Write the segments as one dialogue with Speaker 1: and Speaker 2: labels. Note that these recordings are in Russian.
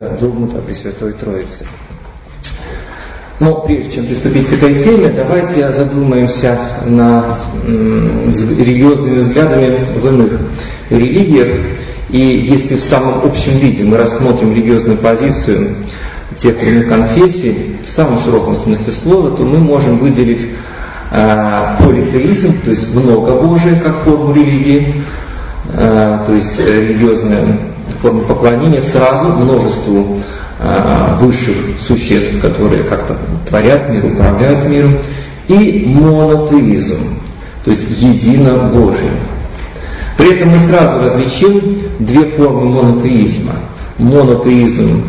Speaker 1: Догмат о Пресвятой Троице. Но прежде чем приступить к этой теме, давайте задумаемся над религиозными взглядами в иных религиях. И если в самом общем виде мы рассмотрим религиозную позицию тех или иных конфессий, в самом широком смысле слова, то мы можем выделить политеизм, то есть многобожие как форму религии, то есть религиозная форма поклонения сразу множеству высших существ, которые как-то творят мир, управляют миром, и монотеизм, то есть единобожие. При этом мы сразу различим две формы монотеизма. Монотеизм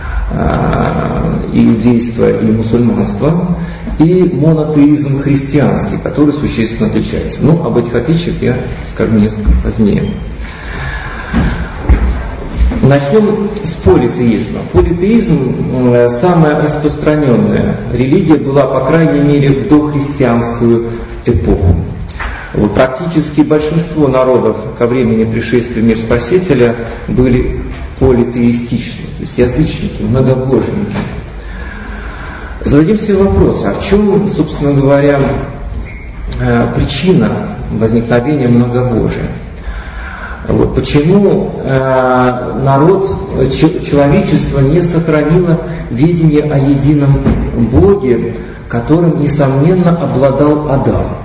Speaker 1: иудейства и мусульманства, и монотеизм христианский, который существенно отличается. Но об этих отличиях я скажу несколько позднее. Начнем с политеизма. Политеизм самая распространенная религия была, по крайней мере, в дохристианскую эпоху. Практически большинство народов ко времени пришествия в мир Спасителя были политеистичны, то есть язычники, многобожники. Зададим себе вопрос, а в чем, собственно говоря, причина возникновения многобожия? Почему человечество не сохранило видение о едином Боге, которым, несомненно, обладал Адам?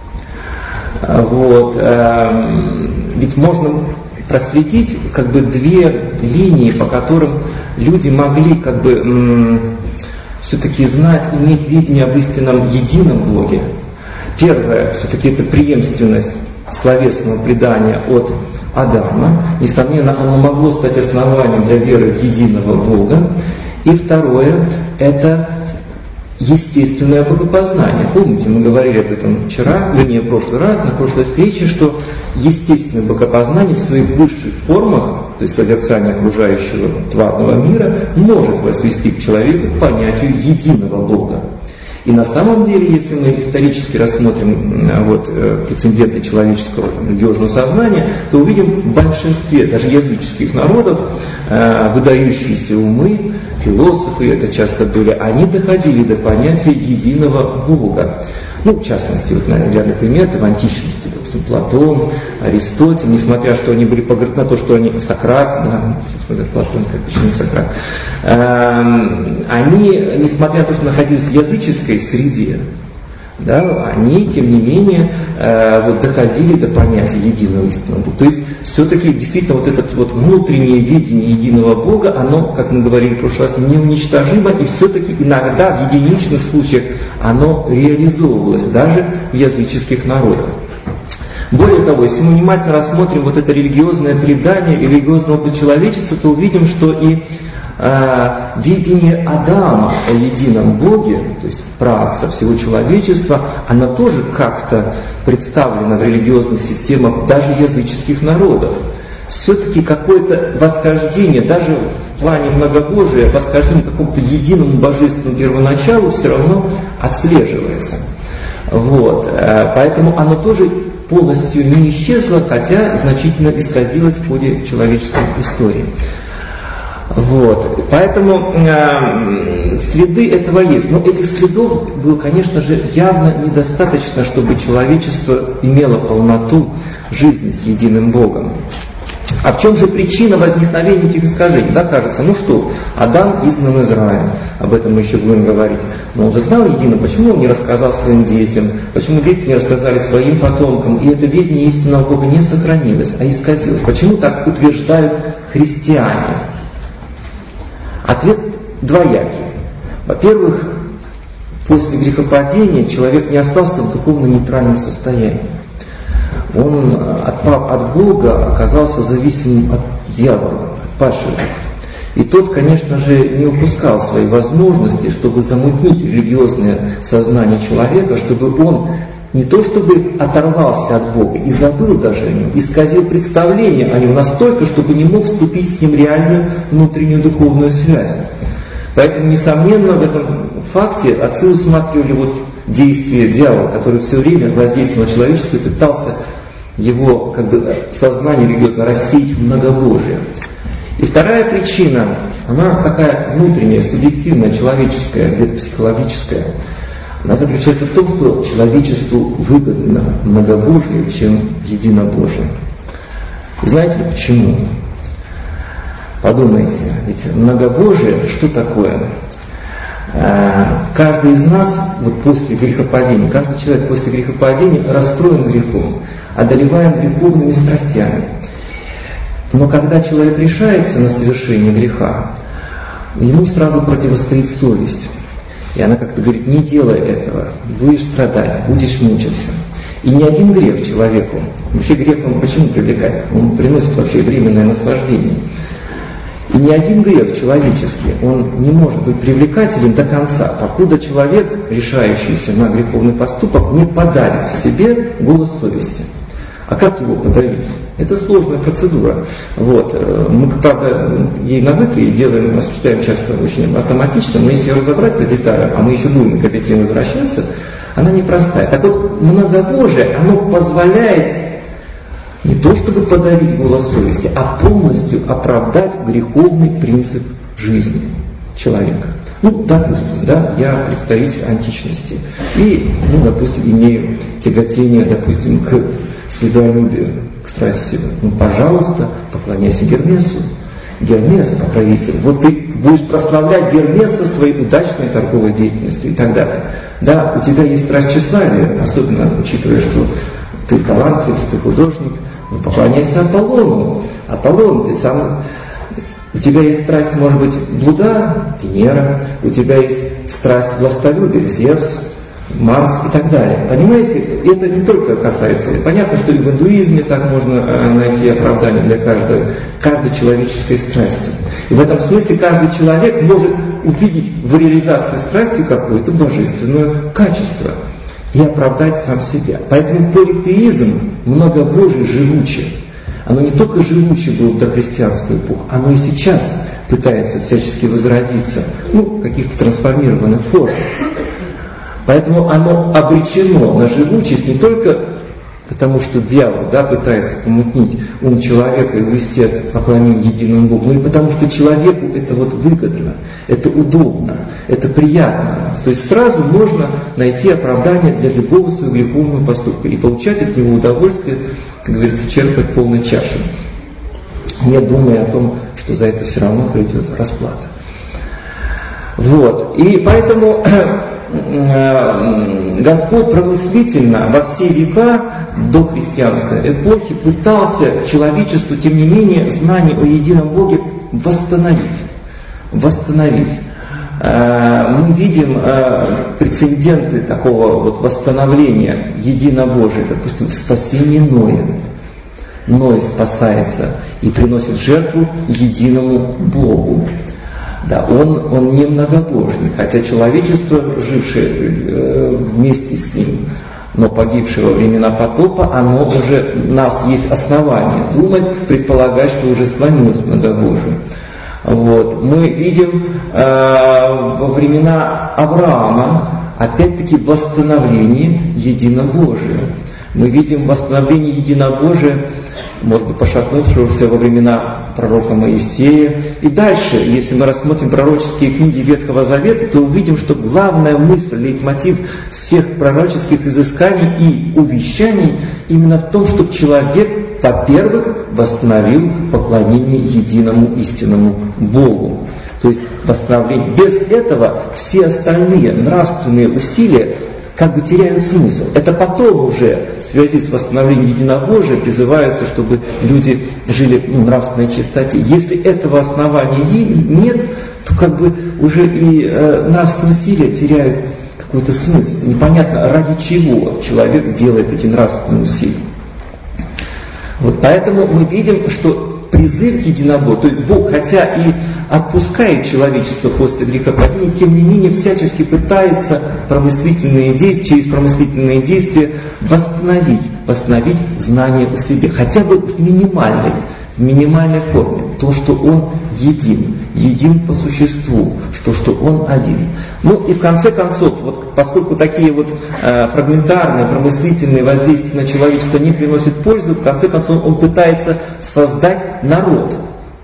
Speaker 1: Ведь можно проследить две линии, по которым люди могли все-таки знать, иметь видение об истинном едином Боге. Первое, все-таки это преемственность словесного предания от Адама. Несомненно, оно могло стать основанием для веры в единого Бога. И второе, это естественное богопознание. Помните, мы говорили об этом вчера, в прошлый раз, на прошлой встрече, что естественное богопознание в своих высших формах, то есть созерцание окружающего тварного мира, может возвести к человеку к понятию единого Бога. И на самом деле, если мы исторически рассмотрим прецеденты человеческого религиозного сознания, то увидим в большинстве даже языческих народов выдающиеся умы, философы, это часто были, они доходили до понятия единого Бога. В частности, наверное, пример в античности, допустим, Платон, Аристотель, несмотря что они были на то, что они Сократ, собственно, Платон, почему не Сократ, они, несмотря на то, что находились в языческой среде, они, тем не менее, доходили до понятия единого истинного Бога. То есть, все-таки, действительно, это внутреннее видение единого Бога, оно, как мы говорили в прошлый раз, неуничтожимо, и все-таки иногда, в единичных случаях, оно реализовывалось, даже в языческих народах. Более того, если мы внимательно рассмотрим это религиозное предание и религиозный опыт человечества, то увидим, что и видение Адама о едином Боге, то есть праотца всего человечества, оно тоже как-то представлено в религиозных системах даже языческих народов. Все-таки какое-то восхождение, даже в плане многобожия, восхождение к какому-то единому божественному первоначалу все равно отслеживается. Поэтому оно тоже полностью не исчезло, хотя значительно исказилось в ходе человеческой истории. Поэтому следы этого есть. Но этих следов было, конечно же, явно недостаточно, чтобы человечество имело полноту жизни с единым Богом. А в чем же причина возникновения этих искажений? Кажется, Адам изгнан из рая. Об этом мы еще будем говорить. Но он же знал едино, почему он не рассказал своим детям, почему дети не рассказали своим потомкам, и это видение истинного Бога не сохранилось, а исказилось. Почему так утверждают христиане? Ответ двоякий. Во-первых, после грехопадения человек не остался в духовно-нейтральном состоянии. Он, отпав от Бога, оказался зависимым от дьявола, от падших. И тот, конечно же, не упускал свои возможности, чтобы замутнить религиозное сознание человека, чтобы он не то чтобы оторвался от Бога и забыл даже о нем, исказил представление о нем настолько, чтобы не мог вступить с ним в реальную внутреннюю духовную связь. Поэтому, несомненно, в этом факте отцы усматривали действие дьявола, который все время воздействовал на человечество и пытался его сознание религиозно рассеять в многобожие. И вторая причина она такая внутренняя, субъективная, человеческая, где-то психологическая. Она заключается в том, что человечеству выгодно многобожие, чем единобожие. И знаете почему? Подумайте, ведь многобожие что такое? Каждый из нас вот после грехопадения, каждый человек после грехопадения расстроен грехом, одолеваем греховными страстями. Но когда человек решается на совершение греха, ему сразу противостоит совесть. И она как-то говорит: не делай этого, будешь страдать, будешь мучиться. И ни один грех человеку, вообще грех он почему привлекает? Он приносит вообще временное наслаждение. И ни один грех человеческий, он не может быть привлекателен до конца, покуда человек, решающийся на греховный поступок, не подавит в себе голос совести. А как его подавить? Это сложная процедура. Вот. Мы, правда, ей навыкли и делаем, осуществляем часто очень автоматично, но если ее разобрать по деталям, а мы еще будем к этой теме возвращаться, она непростая. Так вот, многобожие, оно позволяет не то чтобы подавить голос совести, а полностью оправдать греховный принцип жизни человека. Ну, допустим, да, я представитель античности и, допустим, имею тяготение, допустим, к себялюбию, к страсти себя. Ну, пожалуйста, поклоняйся Гермесу. Гермес, покровитель. Вот ты будешь прославлять Гермеса своей удачной торговой деятельностью и так далее. Да, у тебя есть страсть тщеславия, особенно учитывая, что ты талантлив, ты художник, но поклоняйся Аполлону. Аполлон, ты сам... У тебя есть страсть, может быть, блуда, Венера, у тебя есть страсть властолюбия, Зевс, Марс и так далее. Понимаете, это не только касается... Понятно, что и в индуизме так можно найти оправдание для каждой человеческой страсти. И в этом смысле каждый человек может увидеть в реализации страсти какое-то божественное качество и оправдать сам себя. Поэтому политеизм многобожий живучий. Оно не только живуче было в дохристианскую эпоху, оно и сейчас пытается всячески возродиться, в каких-то трансформированных формах. Поэтому оно обречено на живучесть не только потому, что дьявол пытается помутнить ум человека и увести от поклонения единому Богу, но и потому, что человеку это выгодно, это удобно, это приятно. То есть сразу можно найти оправдание для любого своего греховного поступка и получать от него удовольствие, как говорится, черпать полной чашей, не думая о том, что за это все равно придет расплата. Вот. И поэтому Господь промыслительно во все века до христианской эпохи пытался человечеству, тем не менее, знание о едином Боге восстановить. Мы видим прецеденты такого восстановления единобожия, допустим, в спасении Ноя. Ной спасается и приносит жертву единому Богу. Да, он не многобожник, хотя человечество, жившее вместе с ним, но погибшее во времена потопа, оно уже, у нас есть основания думать, предполагать, что уже склонилось к многобожию. Вот. Мы видим во времена Авраама опять-таки восстановление единобожия. Мы видим восстановление единобожия, может быть, пошатнувшегося во времена пророка Моисея. И дальше, если мы рассмотрим пророческие книги Ветхого Завета, то увидим, что главная мысль, лейтмотив всех пророческих изысканий и увещаний именно в том, чтобы человек, во-первых, восстановил поклонение единому истинному Богу. То есть восстановление. Без этого все остальные нравственные усилия как бы теряют смысл. Это потом уже в связи с восстановлением единобожия призывается, чтобы люди жили в нравственной чистоте. Если этого основания нет, то как бы уже и нравственные усилия теряют какой-то смысл. Непонятно, ради чего человек делает эти нравственные усилия. Вот поэтому мы видим, что призыв к единобожию, то есть Бог, хотя и отпускает человечество после грехопадения, тем не менее всячески пытается через промыслительные действия восстановить знание о себе, хотя бы в минимальной форме, то, что Он един по существу, что Он один. И в конце концов, поскольку такие фрагментарные, промыслительные воздействия на человечество не приносят пользы, в конце концов Он пытается создать народ.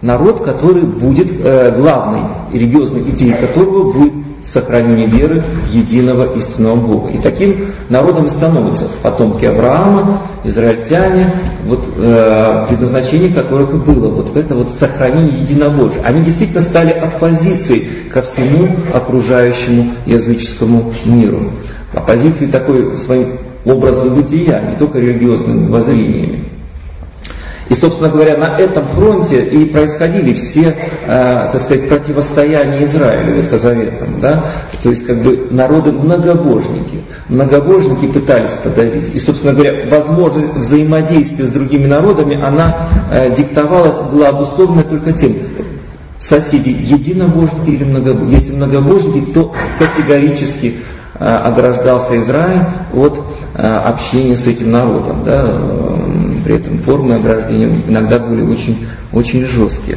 Speaker 1: Народ, который будет, главной религиозной идеей которого будет сохранение веры в единого истинного Бога. И таким народом и становятся потомки Авраама, израильтяне, предназначение которых и было в это сохранение единобожия. Они действительно стали оппозицией ко всему окружающему языческому миру. Оппозицией такой своим образом бытия, не только религиозными воззрениями. И, собственно говоря, на этом фронте и происходили все, противостояния Израилю ветхозаветному. Да? То есть, народы многобожники. Многобожники пытались подавить. И, собственно говоря, возможность взаимодействия с другими народами, она диктовалась, была обусловлена только тем, соседи единобожники или многобожники. Если многобожники, то категорически ограждался Израиль от общения с этим народом. Да? При этом формы ограждения иногда были очень, очень жесткие.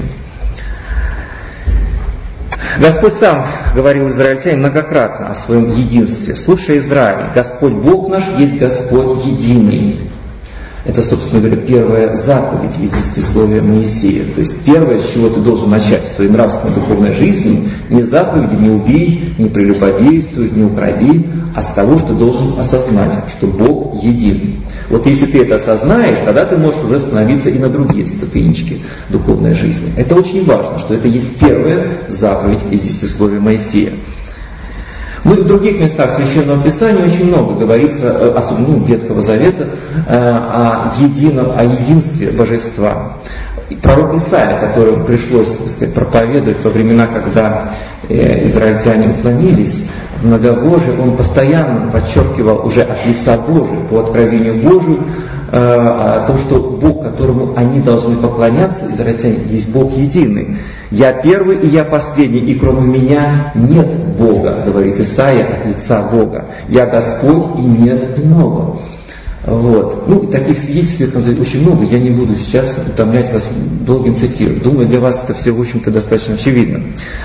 Speaker 1: Господь сам говорил израильтянам многократно о своем единстве. «Слушай, Израиль, Господь Бог наш есть Господь единый». Это, собственно говоря, первая заповедь из десятисловия Моисея. То есть первое, с чего ты должен начать в своей нравственной духовной жизни, не заповеди, не убей, не прелюбодействуй, не укради, а с того, что должен осознать, что Бог един. Вот если ты это осознаешь, тогда ты можешь уже становиться и на другие ступенечки духовной жизни. Это очень важно, что это есть первая заповедь из десятисловия Моисея. В других местах Священного Писания очень много говорится, особенно Ветхого Завета, о единстве Божества. И пророк Исаия, которому пришлось, проповедовать во времена, когда израильтяне уклонились в многобожие, он постоянно подчеркивал уже от лица Божия, по откровению Божию, о том, что Бог, которому они должны поклоняться, израильтяне, есть Бог единый. «Я первый и я последний, и кроме меня нет Бога», говорит Исаия от лица Бога. «Я Господь, и нет иного». И таких свидетельств очень много, я не буду сейчас утомлять вас долгим цитированием. Думаю, для вас это все, в общем-то, достаточно очевидно.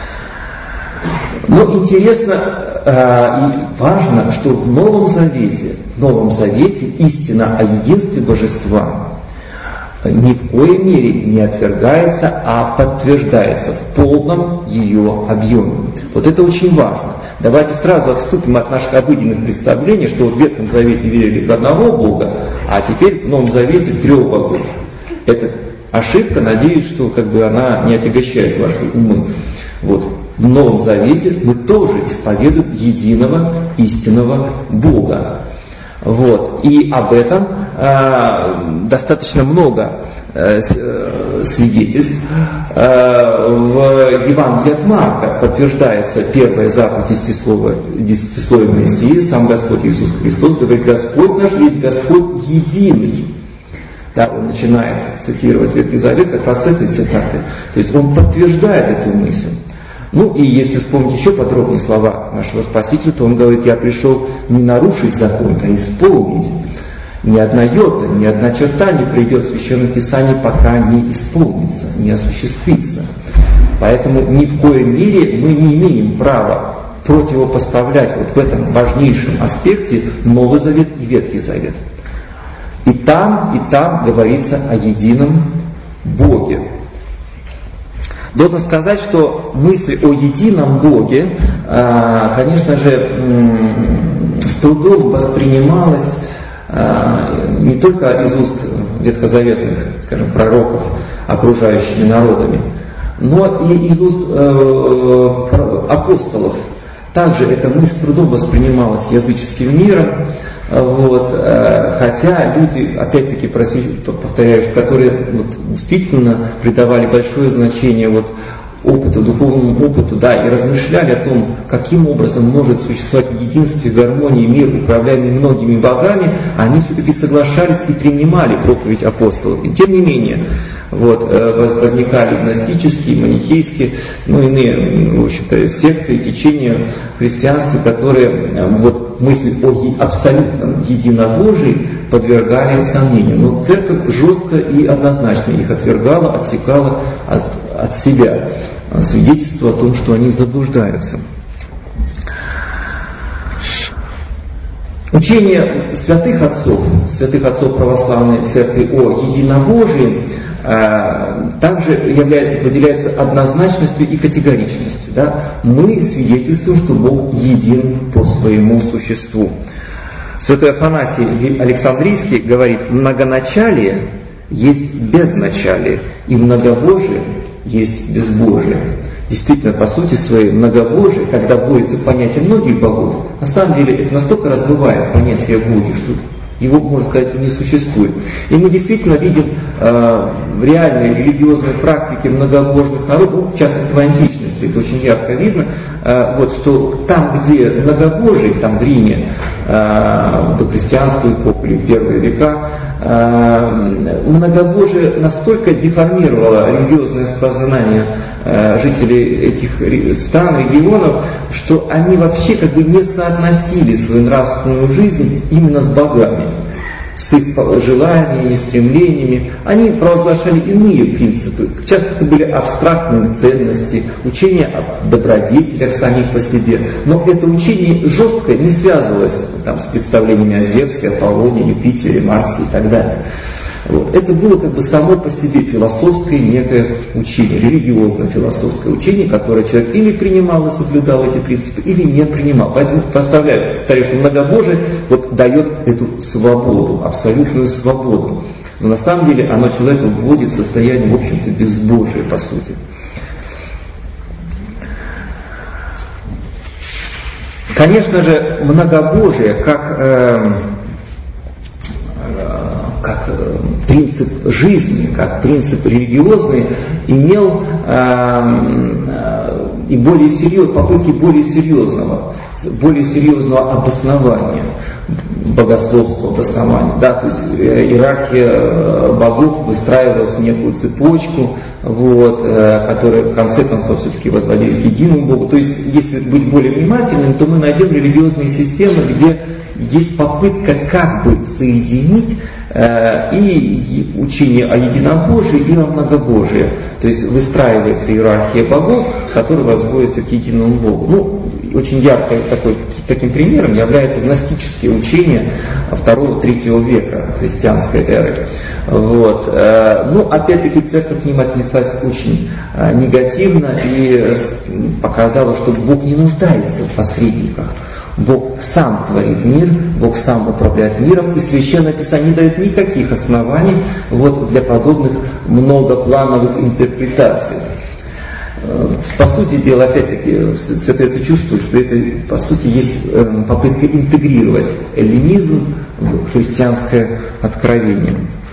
Speaker 1: Но интересно и важно, что в Новом Завете истина о единстве Божества ни в коей мере не отвергается, а подтверждается в полном ее объеме. Это очень важно. Давайте сразу отступим от наших обыденных представлений, что в Ветхом Завете верили в одного Бога, а теперь в Новом Завете в 3 богов. Это ошибка, надеюсь, что она не отягощает ваши умы. В Новом Завете мы тоже исповедуем единого истинного Бога. И об этом достаточно много свидетельств. В Евангелии от Марка подтверждается первая заповедь десятисловия Моисея. Сам Господь Иисус Христос говорит: «Господь наш есть Господь единый». Да, он начинает цитировать Ветхий Завет как раз с этой цитаты. То есть он подтверждает эту мысль. И если вспомнить еще подробнее слова нашего Спасителя, то он говорит: «Я пришел не нарушить закон, а исполнить». Ни одна йота, ни одна черта не придет в Священном Писании, пока не исполнится, не осуществится. Поэтому ни в коем мере мы не имеем права противопоставлять в этом важнейшем аспекте Новый Завет и Ветхий Завет. И там говорится о едином Боге. Должен сказать, что мысль о едином Боге, конечно же, с трудом воспринималась не только из уст ветхозаветных, пророков, окружающими народами, но и из уст апостолов. Также эта мысль с трудом воспринималась языческим миром, хотя люди, опять-таки, повторяю, которые действительно придавали большое значение опыту, духовному опыту, и размышляли о том, каким образом может существовать в единстве, гармонии мир, управляемый многими богами, они все-таки соглашались и принимали проповедь апостолов. И тем не менее, возникали гностические, манихейские, иные, в общем-то, секты, течения христианства, которые мысль о абсолютном единобожии подвергали сомнению. Но церковь жестко и однозначно их отвергала, отсекала от себя. Свидетельство о том, что они заблуждаются. Учение святых отцов православной церкви о единобожии также выделяется однозначностью и категоричностью. Да? Мы свидетельствуем, что Бог един по своему существу. Святой Афанасий Александрийский говорит: многоначалие есть безначалие, и многобожие есть безбожие. Действительно, по сути своей, многобожие, когда вводится понятие многих богов, на самом деле это настолько разбивает понятие Боги, что его, можно сказать, не существует. И мы действительно видим в реальной религиозной практике многобожных народов, в частности в античности, это очень ярко видно, что там, где многобожие, там в Риме, до христианскую эпоху или первые века, многобожие настолько деформировало религиозное сознание жителей этих стран, регионов, что они вообще как бы не соотносили свою нравственную жизнь именно с богами, с их желаниями, стремлениями. Они провозглашали иные принципы. Часто это были абстрактные ценности, учения о добродетелях самих по себе. Но это учение жестко не связывалось с представлениями о Зевсе, Аполлоне, Юпитере, Марсе и так далее. Это было как бы само по себе философское некое учение, религиозно-философское учение, которое человек или принимал и соблюдал эти принципы, или не принимал. Поэтому повторяю, что многобожие дает эту свободу, абсолютную свободу. Но на самом деле оно человека вводит в состояние, в общем-то, безбожия, по сути. Конечно же, многобожие, как принцип жизни, как принцип религиозный, имел и попытки более серьезного обоснования, богословского обоснования. Да, то есть иерархия богов выстраивалась в некую цепочку, которая в конце концов все-таки возводилась к единому Богу. То есть, если быть более внимательным, то мы найдем религиозные системы, где есть попытка как бы соединить и учение о единобожии, и о многобожии. То есть выстраивается иерархия богов, которая возводится к единому Богу. Очень ярко таким примером является гностические учения II-III века христианской эры. Опять-таки церковь к ним отнеслась очень негативно и показала, что Бог не нуждается в посредниках. Бог сам творит мир, Бог сам управляет миром, и Священное Писание не дает никаких оснований для подобных многоплановых интерпретаций. По сути дела, опять-таки, Святой Отец чувствует, что это, по сути, есть попытка интегрировать эллинизм в христианское откровение.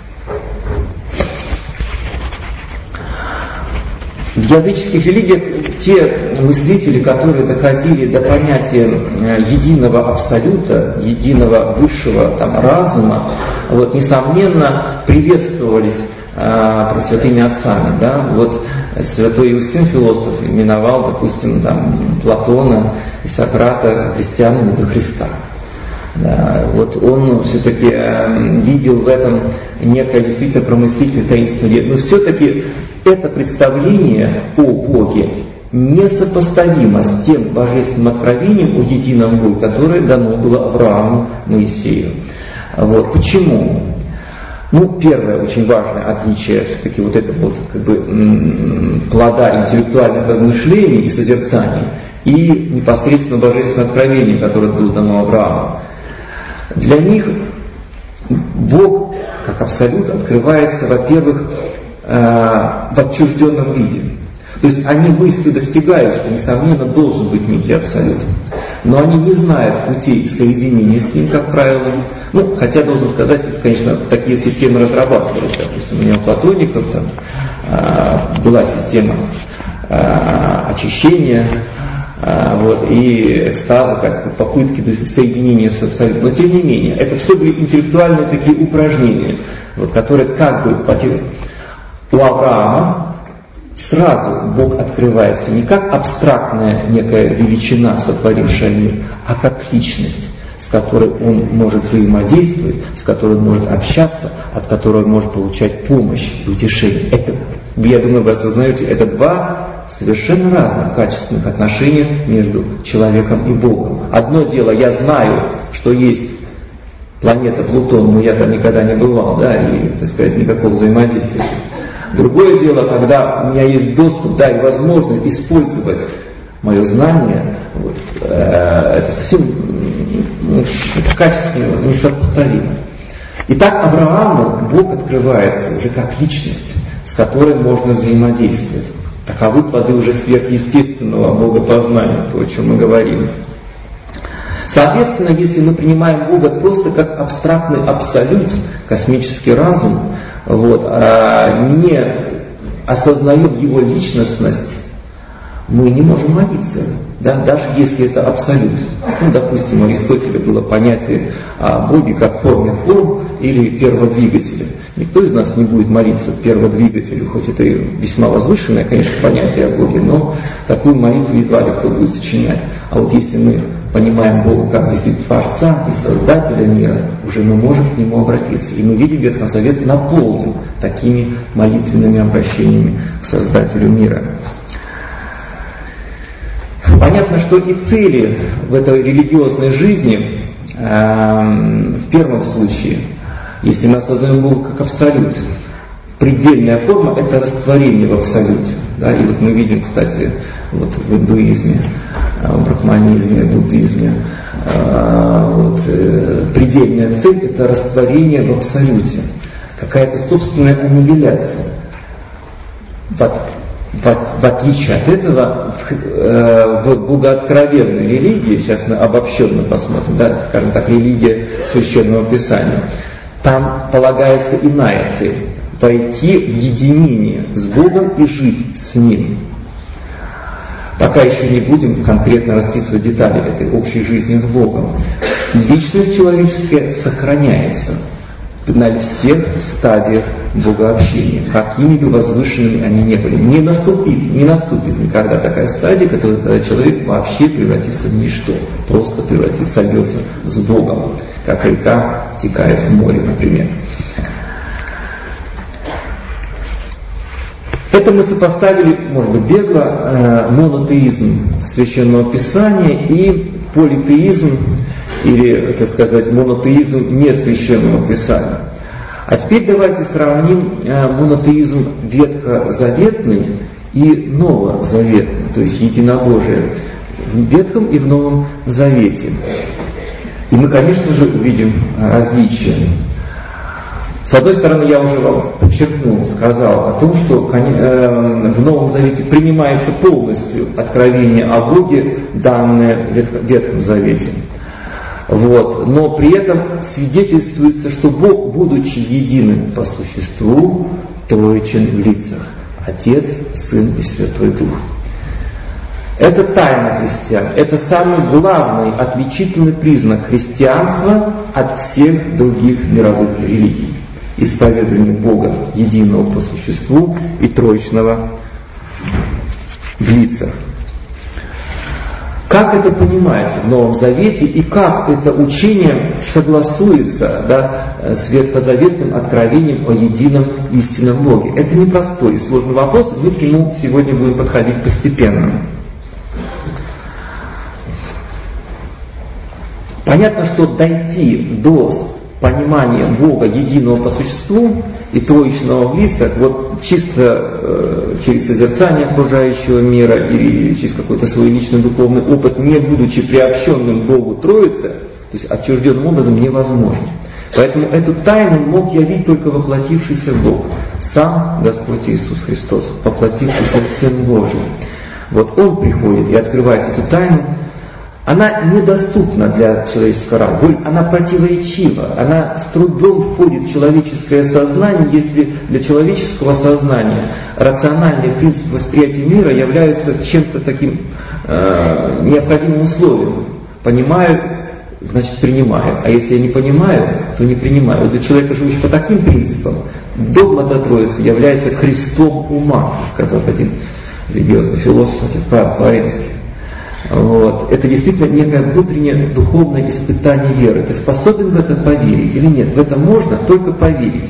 Speaker 1: В языческих религиях те мыслители, которые доходили до понятия единого абсолюта, единого высшего разума, несомненно, приветствовались святыми отцами. Да? Святой Иустин, философ, именовал, допустим, Платона и Сократа христианами до Христа. Да, он все-таки видел в этом некое действительно промыслитель таинственное. Но все-таки это представление о Боге несопоставимо с тем божественным откровением о едином Боге, которое дано было Аврааму, Моисею. Почему? Первое очень важное отличие все-таки плода интеллектуальных размышлений и созерцаний и непосредственно божественное откровение, которое было дано Аврааму. Для них Бог, как абсолют, открывается, во-первых, в отчужденном виде. То есть они мыслью достигают, что, несомненно, должен быть некий абсолют. Но они не знают путей соединения с ним, как правило. Хотя, должен сказать, конечно, такие системы разрабатывались. Допустим, у меня у платоников была система очищения, и экстаза, как попытки соединения с абсолютом. Но тем не менее, это все были интеллектуальные такие упражнения, которые у Авраама сразу Бог открывается не как абстрактная некая величина, сотворившая мир, а как личность, с которой он может взаимодействовать, с которой он может общаться, от которой он может получать помощь и утешение. Это, я думаю, вы осознаете, это два совершенно разных качественных отношения между человеком и Богом. Одно дело, я знаю, что есть планета Плутон, но я там никогда не бывал, и, никакого взаимодействия. Другое дело, когда у меня есть доступ, да, и возможность использовать мое знание, вот, это совсем это качественно несопоставимо. Итак, Аврааму Бог открывается уже как личность, с которой можно взаимодействовать. Таковы плоды уже сверхъестественного богопознания, то, о чем мы говорим. Соответственно, если мы принимаем Бога просто как абстрактный абсолют, космический разум, вот, не осознаем Его личностность, мы не можем молиться, да, даже если это абсолют. Ну, допустим, у Аристотеля было понятие о Боге как форме форм или перводвигателя. Никто из нас не будет молиться перводвигателю, хоть это и весьма возвышенное, конечно, понятие о Боге, но такую молитву едва ли кто будет сочинять. А вот если мы понимаем Бога как действительно Творца и Создателя мира, уже мы можем к Нему обратиться. И мы видим Ветхий Завет наполнен такими молитвенными обращениями к Создателю мира. Понятно, что и цели в этой религиозной жизни, в первом случае, если мы осознаем Бога как абсолют, предельная форма – это растворение в абсолюте. Да? И вот мы видим, кстати, вот в индуизме, в брахманизме, в буддизме, предельная цель – это растворение в абсолюте, какая-то собственная аннигиляция. В отличие от этого, в богооткровенной религии, сейчас мы обобщенно посмотрим, да, скажем так, религия Священного Писания, там полагается иная цель – войти в единение с Богом и жить с Ним. Пока еще не будем конкретно расписывать детали этой общей жизни с Богом. Личность человеческая сохраняется на всех стадиях богообщения, какими бы возвышенными они ни были. Не наступит никогда такая стадия, когда человек вообще превратится в ничто, просто превратится, сольется с Богом, как река втекает в море, например. Это мы сопоставили, может быть, бегло, монотеизм Священного Писания и политеизм, или, так сказать, монотеизм не Священного Писания. А теперь давайте сравним монотеизм ветхозаветный и новозаветный, то есть единобожие в Ветхом и в Новом Завете. И мы, конечно же, увидим различия. С одной стороны, я уже вам подчеркнул, сказал о том, что в Новом Завете принимается полностью откровение о Боге, данное в Ветхом Завете. Вот. Но при этом свидетельствуется, что Бог, будучи единым по существу, троичен в лицах – Отец, Сын и Святой Дух. Это тайна христиан, это самый главный отличительный признак христианства от всех других мировых религий. Исповедание Бога, единого по существу и троичного в лицах. Как это понимается в Новом Завете и как это учение согласуется, да, с ветхозаветным откровением о едином истинном Боге? Это непростой и сложный вопрос, мы к нему сегодня будем подходить постепенно. Понятно, что дойти до понимания Бога единого по существу и троичного в лицах, вот чисто через созерцание окружающего мира или через какой-то свой личный духовный опыт, не будучи приобщенным к Богу Троице, то есть отчужденным образом, невозможно. Поэтому эту тайну мог явить только воплотившийся Бог, сам Господь Иисус Христос, воплотившийся Сын Божий. Вот Он приходит и открывает эту тайну. Она недоступна для человеческого разума, она противоречива, она с трудом входит в человеческое сознание, если для человеческого сознания рациональный принцип восприятия мира является чем-то таким необходимым условием. Понимаю, значит принимаю, а если я не понимаю, то не принимаю. Вот для человека, живущего по таким принципам, догмата Троицы является крестом ума, сказал один религиозный философ, отец Павел Флоренский. Вот. Это действительно некое внутреннее духовное испытание веры. Ты способен в это поверить или нет? В это можно только поверить.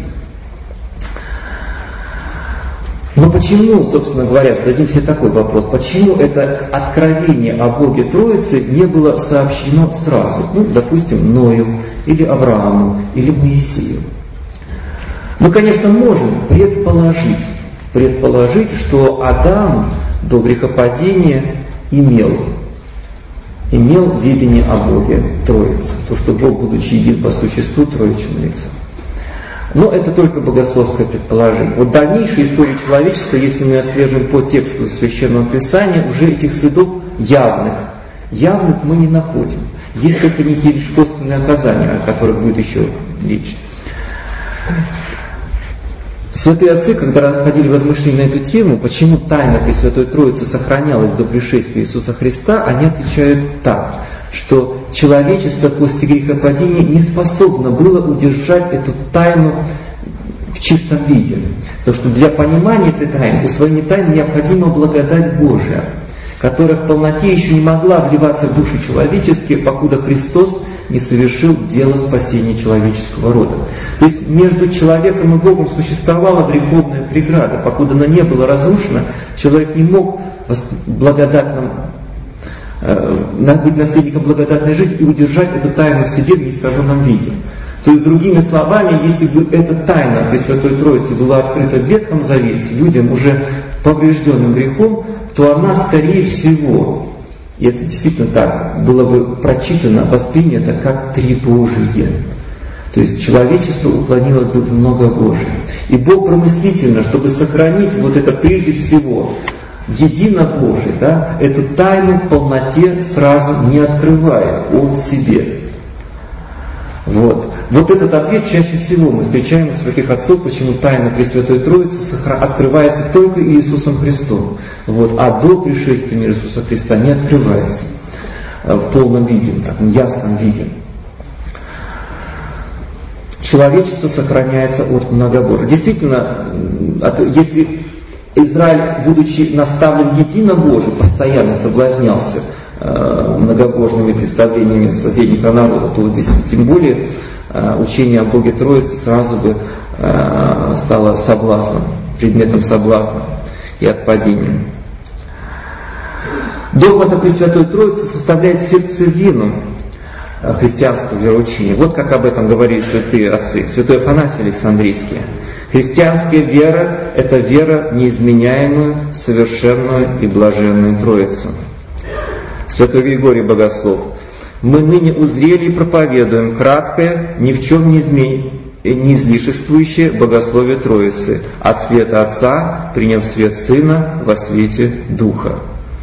Speaker 1: Но почему, собственно говоря, зададим себе такой вопрос, почему это откровение о Боге Троицы не было сообщено сразу? Ну, допустим, Ною, или Аврааму, или Моисею. Мы, конечно, можем предположить, предположить, что Адам до грехопадения имел видение о Боге Троице, то, что Бог, будучи един по существу, троичным лицом. Но это только богословское предположение. Вот дальнейшая история человечества, если мы отслеживаем по тексту Священного Писания, уже этих следов явных мы не находим. Есть только некие лишь косвенные оказания, о которых будет еще речь. Святые отцы, когда находили возмышления на эту тему, почему тайна Пресвятой Троицы сохранялась до пришествия Иисуса Христа, они отвечают так, что человечество после грехопадения не способно было удержать эту тайну в чистом виде. Потому что для понимания этой тайны, усвоения тайны необходима благодать Божия, которая в полноте еще не могла вливаться в души человеческие, покуда Христос не совершил дело спасения человеческого рода. То есть между человеком и Богом существовала греховная преграда. Покуда она не была разрушена, человек не мог быть наследником благодатной жизни и удержать эту тайну в себе в неискаженном виде. То есть, другими словами, если бы эта тайна Пресвятой Троицы была открыта в Ветхом Завете людям, уже поврежденным грехом, то она, скорее всего, и это действительно так, было бы прочитано, воспринято как требожие. То есть человечество уклонилось бы в многобожие. И Бог промыслительно, чтобы сохранить вот это прежде всего единобожие, эту тайну в полноте сразу не открывает Он себе. Вот этот ответ чаще всего мы встречаем у святых отцов, почему тайна Пресвятой Троицы открывается только Иисусом Христом, а до пришествия Иисуса Христа не открывается в полном виде, в ясном виде. Человечество сохраняется от многобожия. Действительно, если Израиль, будучи наставлен единобожие, постоянно соблазнялся многобожными представлениями соседнего народа, то здесь тем более учение о Боге Троице сразу бы стало соблазном, предметом соблазна и отпадения. Догмата Пресвятой Троицы составляет сердцевину христианского вероучения. Вот как об этом говорили святые отцы. Святой Афанасий Александрийский. Христианская вера – это вера в неизменяемую, совершенную и блаженную Троицу. Святой Григорий Богослов. Мы ныне узрели и проповедуем краткое, ни в чем не излишествующее богословие Троицы, от света Отца, приняв свет Сына во свете Духа.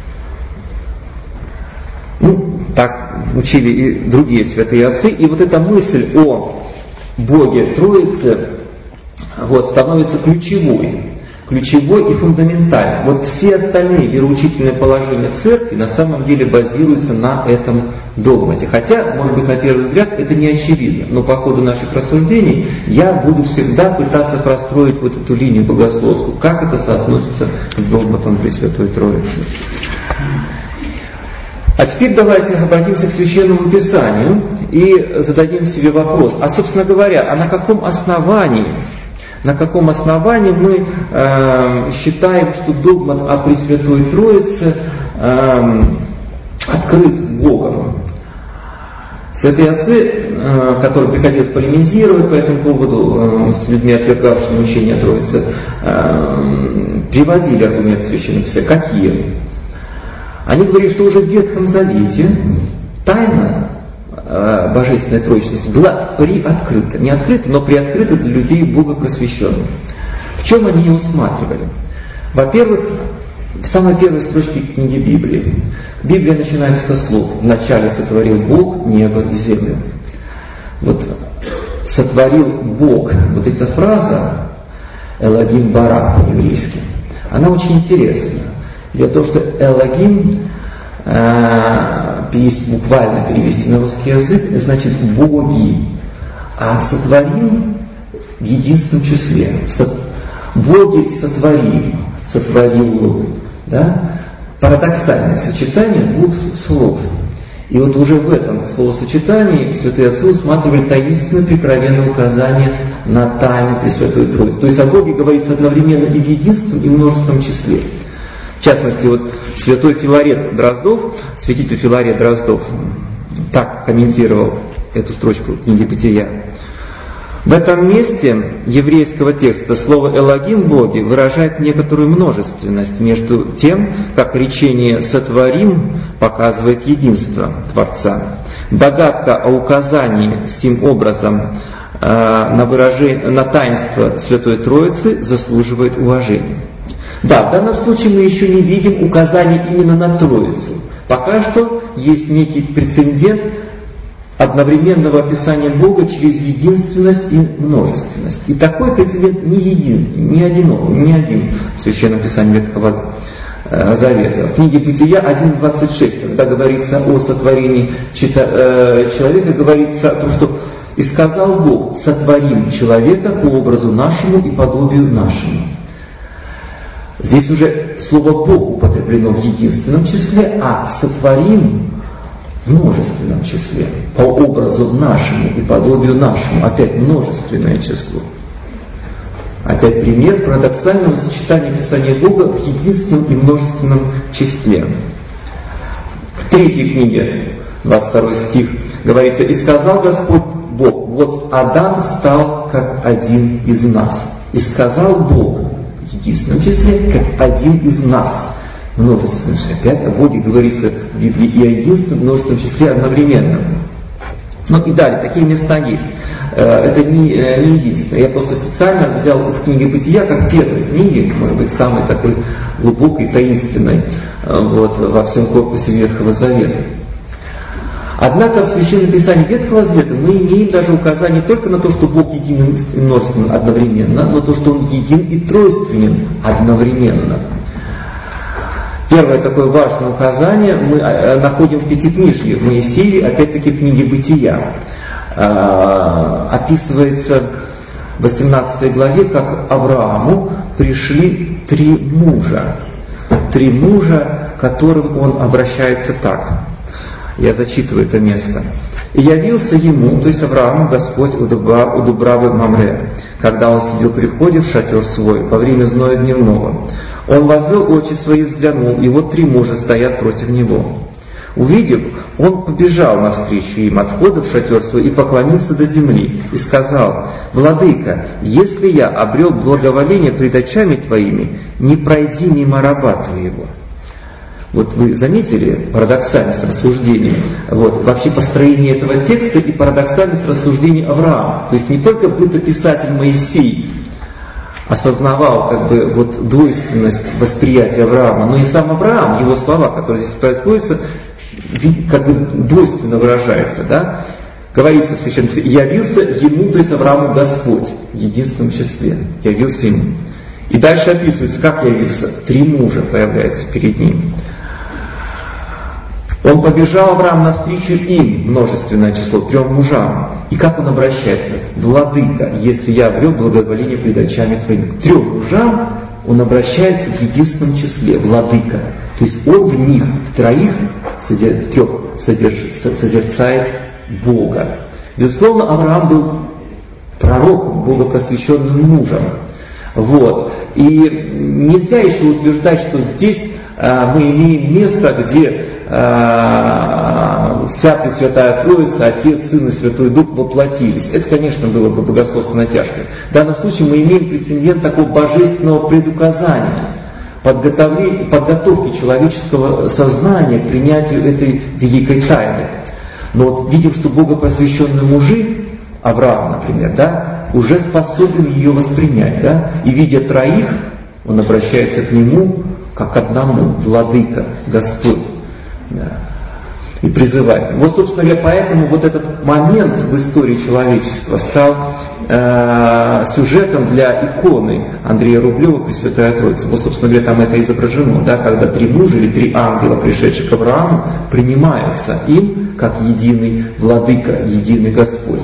Speaker 1: Так учили и другие святые отцы. И вот эта мысль о Боге Троице становится ключевой и фундаментальной. Вот все остальные вероучительные положения церкви на самом деле базируются на этом догмате. Хотя, может быть, на первый взгляд это не очевидно, но по ходу наших рассуждений я буду всегда пытаться простроить вот эту линию богословскую, как это соотносится с догматом Пресвятой Троицы. А теперь давайте обратимся к Священному Писанию и зададим себе вопрос, а собственно говоря, на каком основании мы считаем, что догмат о Пресвятой Троице открыт Богом? Святые отцы, которым приходилось полемизировать по этому поводу с людьми, отвергавшими учение о Троице, приводили аргументы Священного Писания. Какие? Они говорили, что уже в Ветхом Завете тайна Божественной Троичности была приоткрыта. Не открыта, но приоткрыта для людей богопросвященных. В чем они ее усматривали? Во-первых, в самой первой строчке книги Библии. Библия начинается со слов: «Вначале сотворил Бог небо и землю». Сотворил Бог. Вот эта фраза «Элогим бара» по-еврейски, она очень интересна. Дело в том, что Элогим, если буквально перевести на русский язык, значит боги, а сотворим в единственном числе. Боги сотворил, парадоксальное сочетание двух слов. И вот уже в этом словосочетании святые отцы усматривали таинственное прикровенное указание на тайну Пресвятой Троицы. То есть о Боге говорится одновременно и в единственном, и в множественном числе. В частности, святой Филарет Дроздов, святитель Филарет Дроздов, так комментировал эту строчку книги Бытия. В этом месте еврейского текста слово «элогим» Боги выражает некоторую множественность между тем, как речение «сотворим» показывает единство Творца. Догадка о указании сим образом на таинство Святой Троицы заслуживает уважения. Да, в данном случае мы еще не видим указаний именно на Троицу. Пока что есть некий прецедент одновременного описания Бога через единственность и множественность. И такой прецедент не один в Священном Писании Ветхого Завета. В книге Бытия 1.26, когда говорится о сотворении человека, говорится о том, что «И сказал Бог, сотворим человека по образу нашему и подобию нашему». Здесь уже слово «Бог» употреблено в единственном числе, а «сотворим» в множественном числе, по образу нашему и подобию нашему, опять множественное число. Опять пример парадоксального сочетания Писания Бога в единственном и множественном числе. В 3 книге, 22 стих, говорится: «И сказал Господь Бог, вот Адам стал как один из нас». И сказал Бог в единственном числе, как один из нас. Множественное число. Опять о Боге говорится в Библии и о единственном и множественном числе одновременно. Ну и далее, такие места есть. Это не единственное. Я просто специально взял из книги Бытия, как первой книги, может быть, самой такой глубокой, таинственной во всем корпусе Ветхого Завета. Однако в Священном Писании Ветхого Завета мы имеем даже указание не только на то, что Бог един и множественен одновременно, но то, что Он един и тройственен одновременно. Первое такое важное указание мы находим в Пятикнижье, в Моисееве, опять-таки в книге Бытия. Описывается в 18 главе, как Аврааму пришли 3 мужа. 3 мужа, к которым он обращается так. Я зачитываю это место. «И явился ему, то есть Аврааму, Господь у Дубравы Мамре, когда он сидел при входе в шатер свой, во время зноя дневного. Он возвел очи свои, взглянул, и вот 3 мужа стоят против него. Увидев, он побежал навстречу им от входа в шатер свой и поклонился до земли, и сказал: Владыка, если я обрел благоволение пред очами твоими, не пройди мимо раба твоего». Вот вы заметили парадоксальность рассуждения, вообще построение этого текста и парадоксальность рассуждений Авраама. То есть не только бытописатель Моисей осознавал двойственность восприятия Авраама, но и сам Авраам, его слова, которые здесь происходят, двойственно выражается, да? Говорится в Священном Писании: явился ему, то есть Аврааму, Господь в единственном числе, явился ему. И дальше описывается, как явился. 3 мужа появляются перед ним. Он побежал, Авраам, навстречу им, множественное число, 3 мужам. И как он обращается? Владыка, если я обрел благоволение пред очами твоими. К 3 мужам он обращается в единственном числе, владыка. То есть он в них, в 3 созерцает Бога. Безусловно, Авраам был пророком, богопросвященным мужем. И нельзя еще утверждать, что здесь мы имеем место, где вся Пресвятая Троица, Отец, Сын и Святой Дух воплотились. Это, конечно, было бы богословской натяжкой. В данном случае мы имеем прецедент такого божественного предуказания, подготовки человеческого сознания к принятию этой великой тайны. Но видим, что богопросвященные мужи, Авраам, например, уже способен ее воспринять. И видя 3, он обращается к нему как к одному: владыка, Господь. И призывает. Собственно говоря, поэтому этот момент в истории человечества стал сюжетом для иконы Андрея Рублева «Пресвятая Троица». Собственно говоря, там это изображено, когда 3 мужа или 3 ангела, пришедших к Аврааму, принимаются им как единый владыка, единый Господь.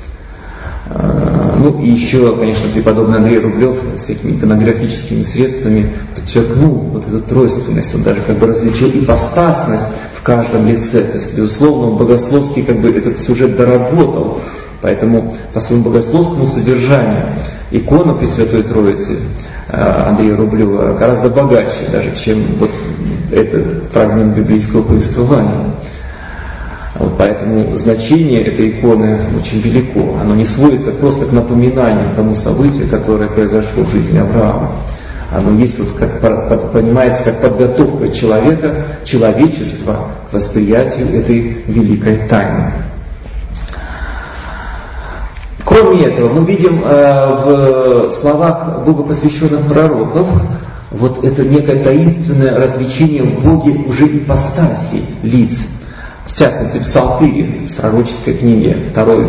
Speaker 1: И еще, конечно, преподобный Андрей Рублев всякими иконографическими средствами подчеркнул эту тройственность. Он даже различил ипостасность в каждом лице. То есть, безусловно, он богословски этот сюжет доработал. Поэтому по своему богословскому содержанию икона Пресвятой Троицы Андрея Рублева гораздо богаче, даже чем этот фрагмент библейского повествования. Вот поэтому значение этой иконы очень велико. Оно не сводится просто к напоминанию тому событию, которое произошло в жизни Авраама. Оно есть, вот, как понимается, как подготовка человека, человечества к восприятию этой великой тайны. Кроме этого, мы видим в словах богопосвященных пророков вот это некое таинственное развлечение в Боге уже ипостасей лиц. В частности, в Псалтире, в пророческой книге,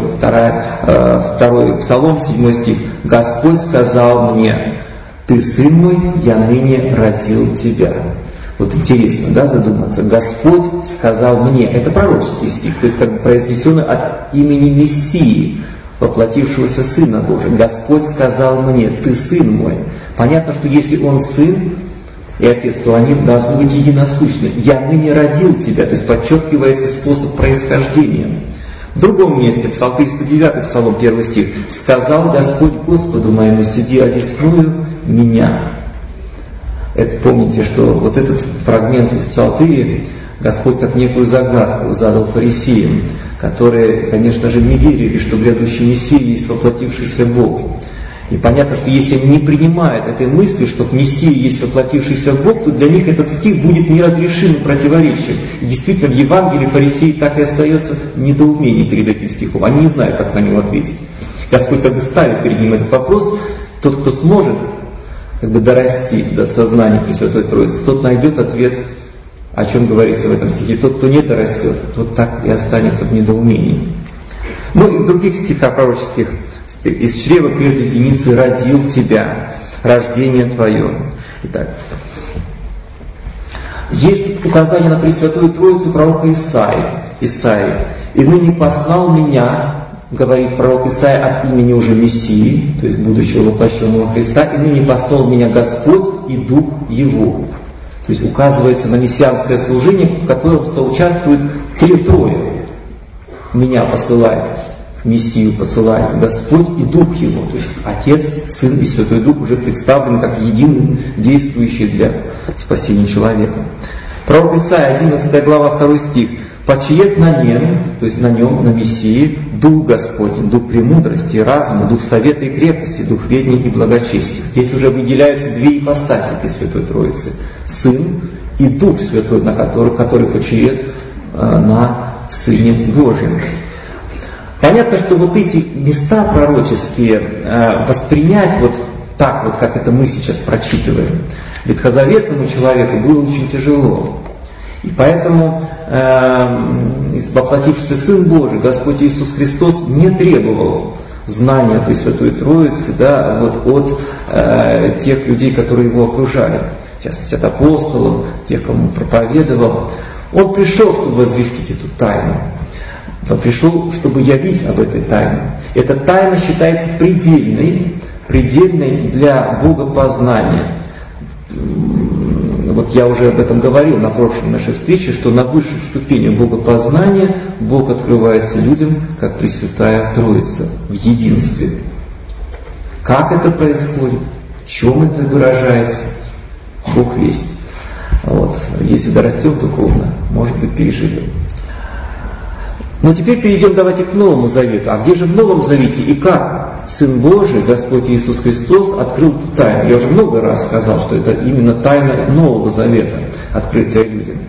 Speaker 1: второй Псалом, 7 стих. «Господь сказал мне: Ты, сын мой, я ныне родил тебя». Вот интересно, да, задуматься. Господь сказал мне. Это пророческий стих, то есть как бы произнесенный от имени Мессии, воплотившегося Сына Божия. Господь сказал мне: Ты, сын мой. Понятно, что если Он сын и отец, то они должны быть единосущны. Я ныне родил тебя, то есть подчеркивается способ происхождения. В другом месте, Псалтырь 109, Псалом 1 стих. «Сказал Господь Господу моему: сиди одесную меня». Это помните, что вот этот фрагмент из Псалтыря Господь как некую загадку задал фарисеям, которые, конечно же, не верили, что грядущий Мессия есть воплотившийся Бог. И понятно, что если они не принимают этой мысли, что Мессия есть воплотившийся Бог, то для них этот стих будет неразрешимым противоречием. И действительно, в Евангелии фарисеи так и остается в недоумении перед этим стихом. Они не знают, как на него ответить. Господь как бы ставит перед ним этот вопрос. Тот, кто сможет как бы дорасти до сознания Пресвятой Троицы, тот найдет ответ, о чем говорится в этом стихе. Тот, кто не дорастет, тот так и останется в недоумении. Ну и в других стихах пророческих: «Из чрева прежде Геницы родил тебя, рождение твое». Итак, есть указание на Пресвятую Троицу пророка Исаии. «И ныне послал меня, говорит пророк Исаия от имени уже Мессии, то есть будущего воплощенного Христа, и ныне послал меня Господь и Дух Его». То есть указывается на мессианское служение, в котором соучаствуют трое. Меня посылает, Мессию посылает Господь и Дух Его. То есть Отец, Сын и Святой Дух уже представлены как единый, действующий для спасения человека. Пророк Исаия, 11 глава, 2 стих. «Почиет на нем», то есть на нем, на Мессии, Дух Господень, Дух премудрости и разума, Дух совета и крепости, Дух ведения и благочестия». Здесь уже выделяются две ипостаси Пресвятой Троицы. Сын и Дух Святой, который почиет на Сыне Божьем. Понятно, что вот эти места пророческие воспринять вот так вот, как это мы сейчас прочитываем, ветхозаветному человеку было очень тяжело. И поэтому воплотившийся Сын Божий, Господь Иисус Христос, не требовал знания Пресвятой Троицы, да, вот от тех людей, которые Его окружали. Сейчас от апостолов, тех, кому Он проповедовал. Он пришел, чтобы возвестить эту тайну. Он пришел, чтобы явить об этой тайне. Эта тайна считается предельной для богопознания. Вот я уже об этом говорил на прошлой нашей встрече, что на высших ступенях богопознания Бог открывается людям, как Пресвятая Троица, в единстве. Как это происходит, в чем это выражается, Бог весть. Вот. Если дорастем духовно, может быть, переживем. Но теперь перейдем давайте к Новому Завету. А где же в Новом Завете и как Сын Божий, Господь Иисус Христос, открыл эту тайну? Я уже много раз сказал, что это именно тайна Нового Завета, открытая людям.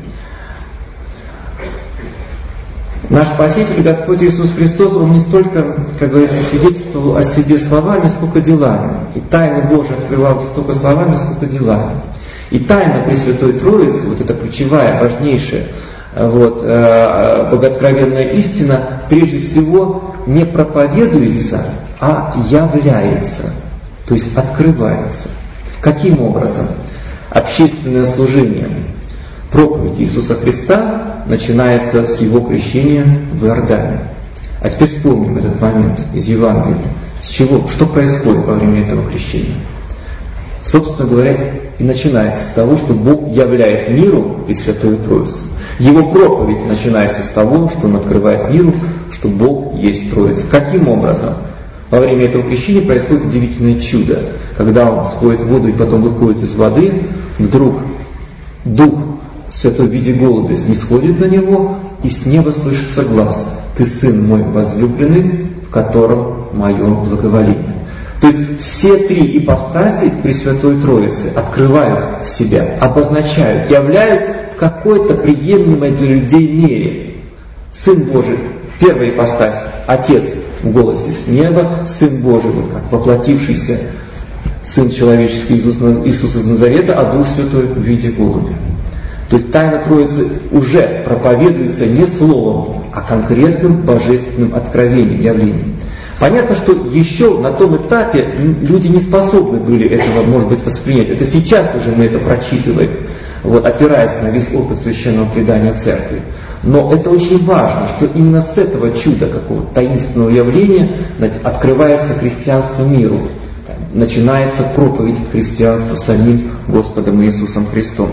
Speaker 1: Наш Спаситель, Господь Иисус Христос, Он не столько, как говорится, свидетельствовал о себе словами, сколько делами. И тайны Божии открывал не столько словами, сколько делами. И тайна Пресвятой Троицы, вот эта ключевая, важнейшая, богооткровенная истина, прежде всего не проповедуется, а является, то есть открывается. Каким образом? Общественное служение, проповедь Иисуса Христа начинается с Его крещения в Иордане. А теперь вспомним этот момент из Евангелия. С чего? Что происходит во время этого крещения? Собственно говоря, и начинается с того, что Бог являет миру Пресвятую Троицу. Его проповедь начинается с того, что Он открывает миру, что Бог есть Троица. Каким образом? Во время этого крещения происходит удивительное чудо. Когда Он сходит в воду и потом выходит из воды, вдруг Дух Святой в виде голубя снисходит на Него, и с неба слышится глас: «Ты Сын мой возлюбленный, в котором мое благоволение». То есть все три ипостаси Пресвятой Троицы открывают себя, обозначают, являют в какой-то приемлемой для людей мере. Сын Божий, первая ипостась, Отец в голосе с неба, Сын Божий, вот как воплотившийся Сын человеческий Иисус из Назарета, а Дух Святой в виде голубя. То есть тайна Троицы уже проповедуется не словом, а конкретным божественным откровением, явлением. Понятно, что еще на том этапе люди не способны были этого, может быть, воспринять. Это сейчас уже мы это прочитываем, вот, опираясь на весь опыт священного предания Церкви. Но это очень важно, что именно с этого чуда, какого-то таинственного явления, открывается христианство миру. Начинается проповедь христианства самим Господом Иисусом Христом.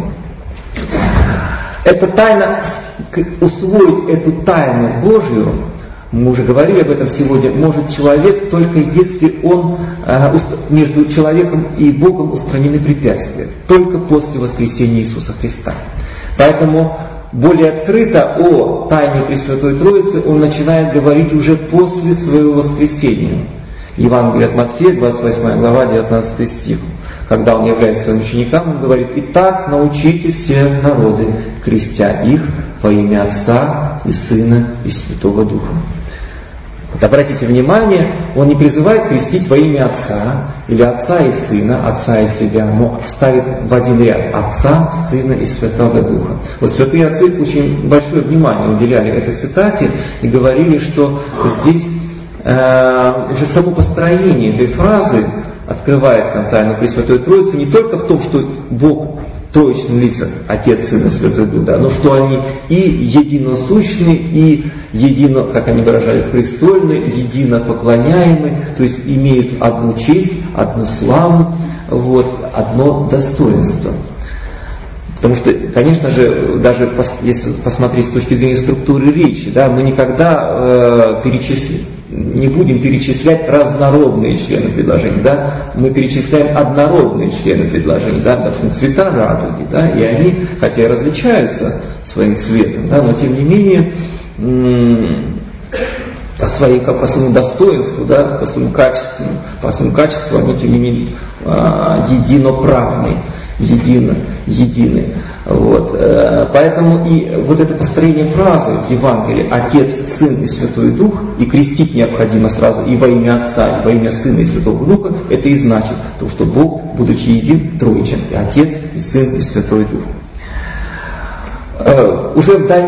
Speaker 1: Эта тайна, усвоить эту тайну Божью, мы уже говорили об этом сегодня, может человек только если между человеком и Богом устранены препятствия, только после воскресения Иисуса Христа. Поэтому более открыто о тайне Пресвятой Троицы он начинает говорить уже после своего воскресения. Евангелие от Матфея, 28 глава, 19 стих. Когда он является своим ученикам, он говорит: «Итак, научите все народы, крестя их во имя Отца и Сына и Святого Духа». Вот обратите внимание, он не призывает крестить во имя Отца, или Отца и Сына, Отца и себя, но ставит в один ряд Отца, Сына и Святого Духа. Вот святые отцы очень большое внимание уделяли этой цитате и говорили, что здесь уже само построение этой фразы открывает нам тайну Пресвятой Троицы не только в том, что Бог троичный лицах, Отец, Сын и Святой Дух, да, но что они и единосущны, и едино, как они выражались, престольны, едино поклоняемы, то есть имеют одну честь, одну славу, вот, одно достоинство. Потому что, конечно же, даже если посмотреть с точки зрения структуры речи, да, мы никогда не будем перечислять разнородные члены предложений, да, мы перечисляем однородные члены предложений, да, допустим, цвета радуги, да, и они, хотя и различаются своим цветом, да, но тем не менее по своему достоинству, да, по своему качеству они, тем не менее, единоправны, едины. Вот. Поэтому и вот это построение фразы в Евангелии «Отец, Сын и Святой Дух», и крестить необходимо сразу и во имя Отца, и во имя Сына и Святого Духа, это и значит, то, что Бог, будучи един, троичен, и Отец, и Сын, и Святой Дух. Уже в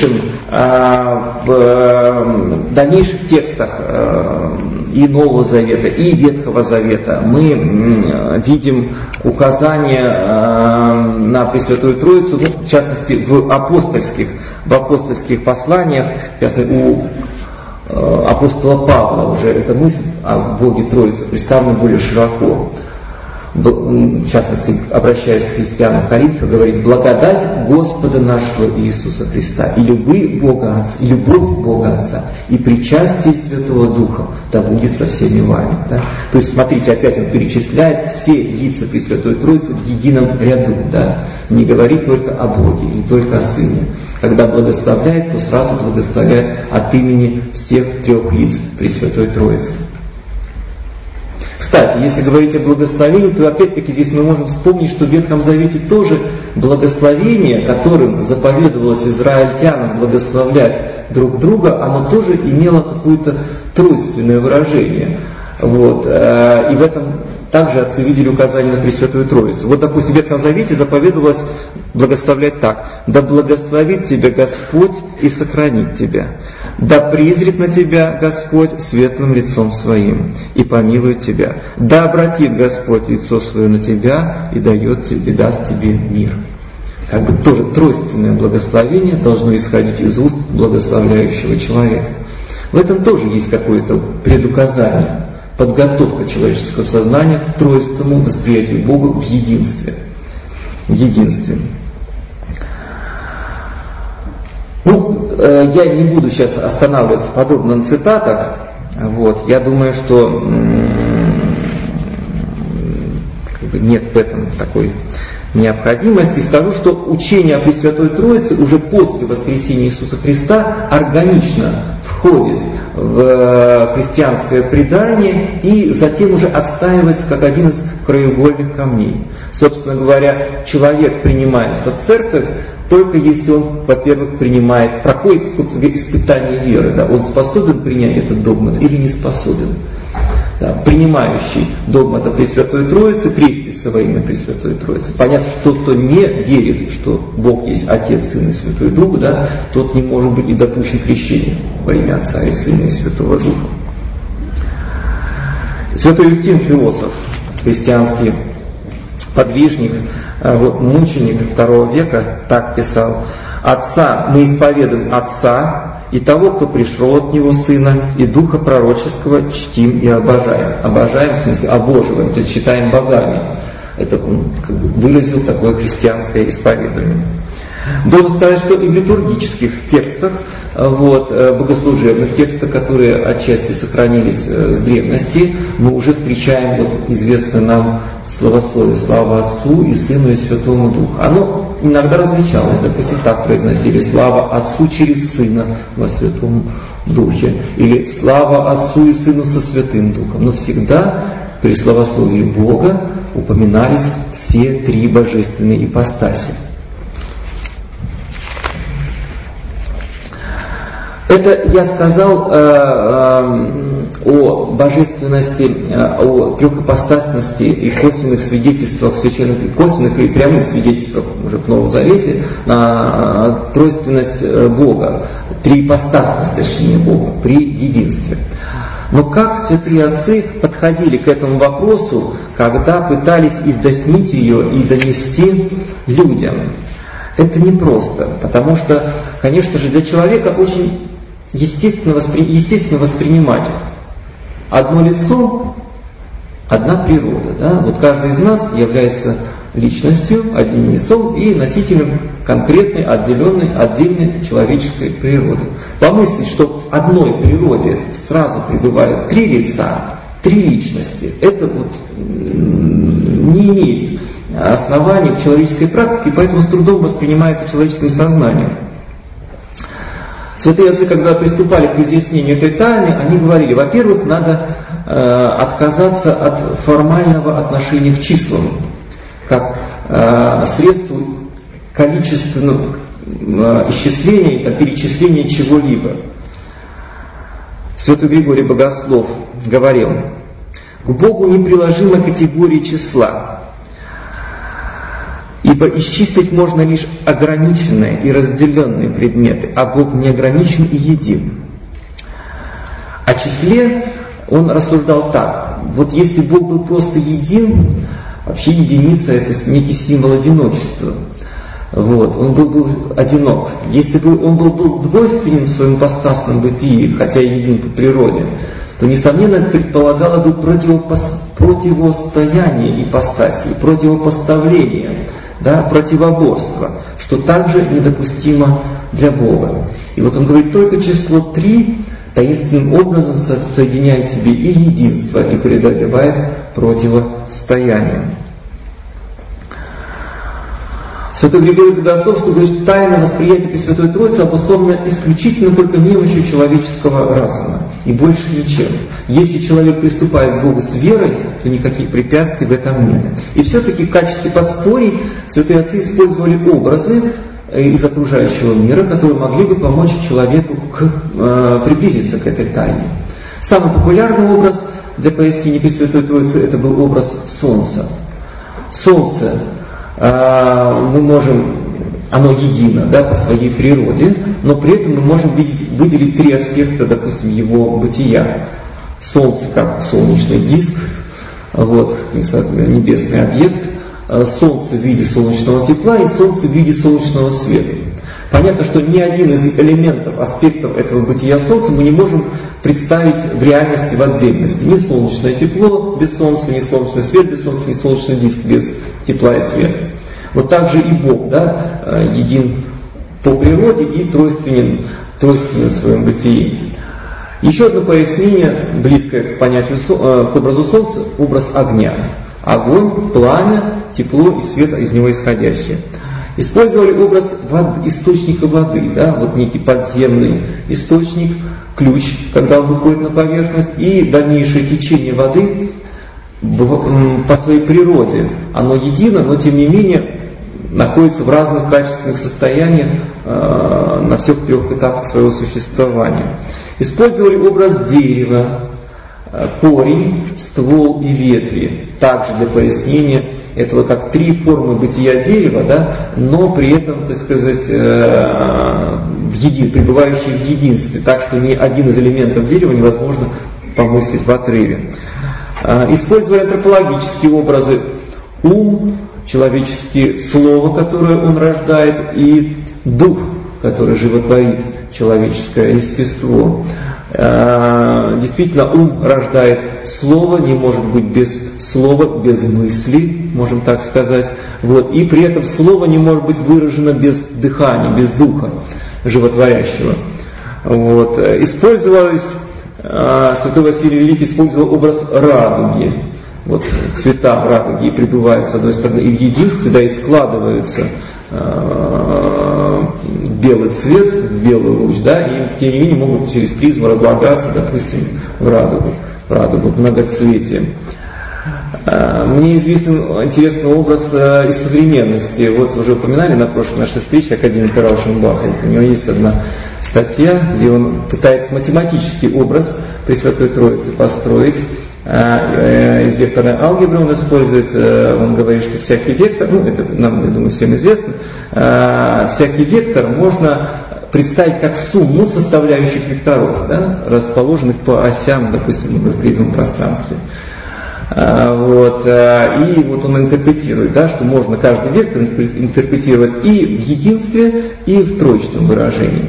Speaker 1: дальнейших текстах и Нового Завета, и Ветхого Завета мы видим указания на Пресвятую Троицу, ну, в частности в апостольских посланиях, в частности, у апостола Павла уже эта мысль о Боге Троице представлена более широко. В частности, обращаясь к христианам Коринфа, говорит: «Благодать Господа нашего Иисуса Христа и любовь Бога Отца и причастие Святого Духа да будет со всеми вами». Да? То есть, смотрите, опять он перечисляет все лица Пресвятой Троицы в едином ряду. Да? Не говорит только о Боге или только о Сыне. Когда благословляет, то сразу благословляет от имени всех трех лиц Пресвятой Троицы. Кстати, если говорить о благословении, то опять-таки здесь мы можем вспомнить, что в Ветхом Завете тоже благословение, которым заповедовалось израильтянам благословлять друг друга, оно тоже имело какое-то тройственное выражение. Вот. И в этом также отцы видели указание на Пресвятую Троицу. Вот, допустим, в Ветхом Завете заповедовалось благословлять так: «Да благословит тебя Господь и сохранит тебя. Да призрит на тебя Господь светлым лицом своим и помилует тебя. Да обратит Господь лицо свое на тебя и даст тебе мир». Как бы тоже тройственное благословение должно исходить из уст благословляющего человека. В этом тоже есть какое-то предуказание, подготовка человеческого сознания к тройственному восприятию Бога в единстве. Ну, я не буду сейчас останавливаться подробно на цитатах. Вот. Я думаю, что нет в этом такой необходимости. И скажу, что учение о Пресвятой Троице уже после воскресения Иисуса Христа органично входит в христианское предание и затем уже отстаивается как один из краеугольных камней. Собственно говоря, человек принимается в церковь только если он, во-первых, проходит, собственно говоря, испытание веры. Да, он способен принять этот догмат или не способен. Да, принимающий догмат о Пресвятой Троице крестится во имя Пресвятой Троицы. Понятно, что тот, кто не верит, что Бог есть Отец, Сын и Святой Дух, да, тот не может быть и допущен к крещению во имя Отца и Сына и Святого Духа. Святой Юстин, философ, христианский подвижник, мученик II века, так писал: «Отца мы исповедуем Отца, и того, кто пришел от Него, Сына, и Духа Пророческого чтим и обожаем». Обожаем, в смысле обоживаем, то есть считаем богами. Это он выразил такое христианское исповедание. Должен сказать, что и в литургических текстах, богослужебных текстах, которые отчасти сохранились с древности, мы уже встречаем известное нам словословие «Слава Отцу и Сыну и Святому Духу». Оно иногда различалось, допустим, так произносили: «Слава Отцу через Сына во Святом Духе», или «Слава Отцу и Сыну со Святым Духом». Но всегда при словословии Бога упоминались все три божественные ипостаси. Это я сказал о божественности, о трехипостасности и косвенных свидетельствах священных, косвенных и прямых свидетельствах уже в Новом Завете на тройственность Бога, триипостасность, точнее, Бога при единстве. Но как святые отцы подходили к этому вопросу, когда пытались изъяснить ее и донести людям? Это непросто, потому что, конечно же, для человека очень естественно воспринимать одно лицо, одна природа. Да? Вот каждый из нас является личностью, одним лицом и носителем конкретной, отдельной человеческой природы. Помыслить, что в одной природе сразу пребывают три лица, три личности, это не имеет оснований в человеческой практике, поэтому с трудом воспринимается человеческим сознанием. Святые отцы, когда приступали к изъяснению этой тайны, они говорили: во-первых, надо отказаться от формального отношения к числам, как средству количественного исчисления, перечисления чего-либо. Святой Григорий Богослов говорил: к Богу неприложима категория числа, ибо исчислить можно лишь ограниченные и разделенные предметы, а Бог не ограничен и един. О числе он рассуждал так: вот если Бог был просто един, вообще единица — это некий символ одиночества. Он был одинок. Если бы он был двойственен в своем ипостасном бытии, хотя и един по природе, то, несомненно, предполагало бы противостояние ипостаси, противопоставление, противоборство, что также недопустимо для Бога. И вот он говорит: только число 3 таинственным образом соединяет в себе и единство, и преодолевает противостояние. Святой Григорий Богослов говорит, что тайна восприятия Пресвятой Троицы обусловлена исключительно только немощью человеческого разума и больше ничем. Если человек приступает к Богу с верой, то никаких препятствий в этом нет. И все-таки в качестве подспорий святые отцы использовали образы из окружающего мира, которые могли бы помочь человеку приблизиться к этой тайне. Самый популярный образ для пояснения Пресвятой Троицы — это был образ Солнца. Солнце мы можем, оно едино по своей природе, но при этом мы можем выделить 3 аспекта, допустим, его бытия. Солнце как солнечный диск, небесный объект, Солнце в виде солнечного тепла и Солнце в виде солнечного света. Понятно, что ни один из элементов, аспектов этого бытия Солнца мы не можем представить в реальности в отдельности. Ни солнечное тепло без Солнца, ни солнечный свет без Солнца, ни солнечный диск без тепла и света. Вот так же и Бог, един по природе и тройственен в своем бытии. Еще одно пояснение, близкое к понятию, к образу Солнца, образ огня. огонь, пламя, тепло и свет из него исходящее. Использовали образ источника воды, да, вот некий подземный источник, ключ, когда он выходит на поверхность, и дальнейшее течение воды по своей природе. Оно едино, но тем не менее находится в разных качественных состояниях на всех трех этапах своего существования. Использовали образ дерева, корень, ствол и ветви, также для пояснения этого как три формы бытия дерева, да, но при этом, так сказать, пребывающие в единстве, так что ни один из элементов дерева невозможно помыслить в отрыве. Использовали антропологические образы: ум, человеческое слово, которое он рождает, и дух, который животворит человеческое естество. Действительно, ум рождает слово, не может быть без слова, без мысли, можем так сказать. Вот. И при этом слово не может быть выражено без дыхания, без духа животворящего. Вот. Использовалось, святой Василий Великий использовал образ радуги. Вот цвета радуги пребывают с одной стороны и в единстве, да, и складываются белый цвет, белый луч, да, и тем не менее могут через призму разлагаться, допустим, в радугу, в многоцветие. Мне известен интересный образ из современности. Вот уже упоминали на прошлой нашей встрече академика Раушенбаха. У него есть одна статья, где он пытается математический образ Пресвятой Троицы построить. Из векторной алгебры он использует, он говорит, что всякий вектор, это нам, я думаю, всем известно, всякий вектор можно представить как сумму составляющих векторов, да, расположенных по осям, допустим, в евклидовом пространстве. Вот. И вот он интерпретирует, да, что можно каждый вектор интерпретировать и в единстве, и в троичном выражении.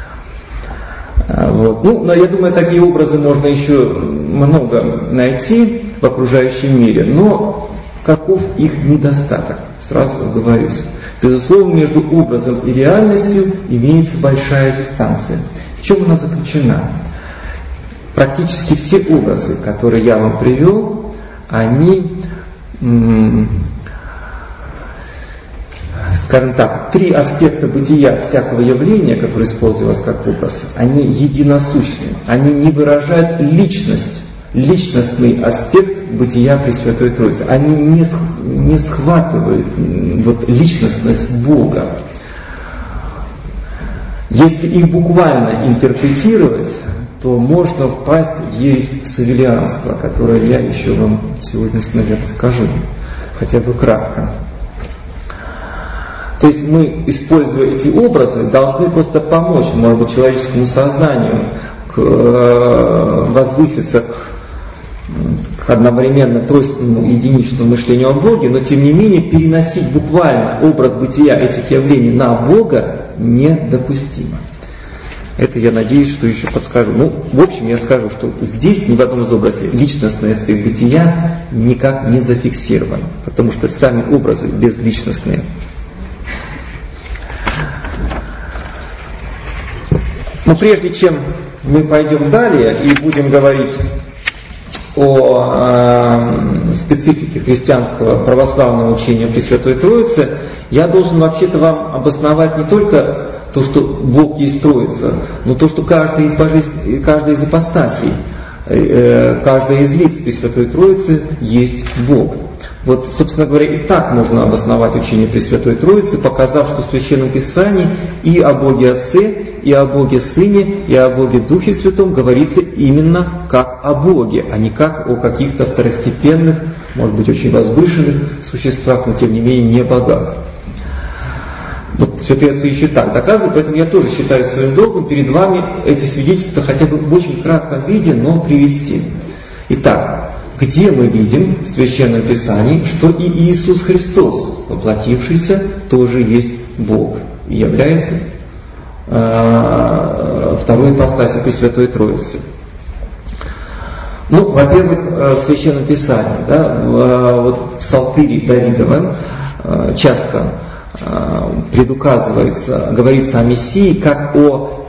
Speaker 1: Вот. Но я думаю, такие образы можно еще много найти в окружающем мире, но каков их недостаток? Сразу оговорюсь. Безусловно, между образом и реальностью имеется большая дистанция. В чем она заключена? Практически все образы, которые я вам привел, они, скажем так, три аспекта бытия всякого явления, которые используются как образ, они единосущны, они не выражают личность, личностный аспект бытия Пресвятой Троицы. Они не схватывают вот личностность Бога. Если их буквально интерпретировать, то можно впасть в ересь савелианства, которое я еще вам сегодня, наверное, скажу, хотя бы кратко. То есть мы, используя эти образы, должны просто помочь, может быть, человеческому сознанию возвыситься к одновременно тройственному единичному мышлению о Боге, но тем не менее переносить буквально образ бытия этих явлений на Бога недопустимо. Это я надеюсь, что еще подскажу. В общем, я скажу, что здесь ни в одном из образов личностный аспект бытия никак не зафиксирован, потому что сами образы безличностные. Но прежде чем мы пойдем далее и будем говорить о специфике христианского православного учения Пресвятой Троицы, я должен вообще-то вам обосновать не только то, что Бог есть Троица, но то, что каждая из ипостасей, каждая из лиц Пресвятой Троицы есть Бог. Вот, собственно говоря, и так можно обосновать учение Пресвятой Троицы, показав, что в Священном Писании и о Боге Отце, и о Боге Сыне, и о Боге Духе Святом говорится именно как о Боге, а не как о каких-то второстепенных, может быть, очень возвышенных существах, но тем не менее не богах. Вот святые отцы еще так доказывают, поэтому я тоже считаю своим долгом перед вами эти свидетельства хотя бы в очень кратком виде, но привести. Итак, где мы видим в Священном Писании, что и Иисус Христос, воплотившийся, тоже есть Бог и является второй ипостасью Пресвятой Троицы? Во-первых, в Священном Писании, вот в Псалтире Давидовом часто предуказывается, говорится о Мессии как о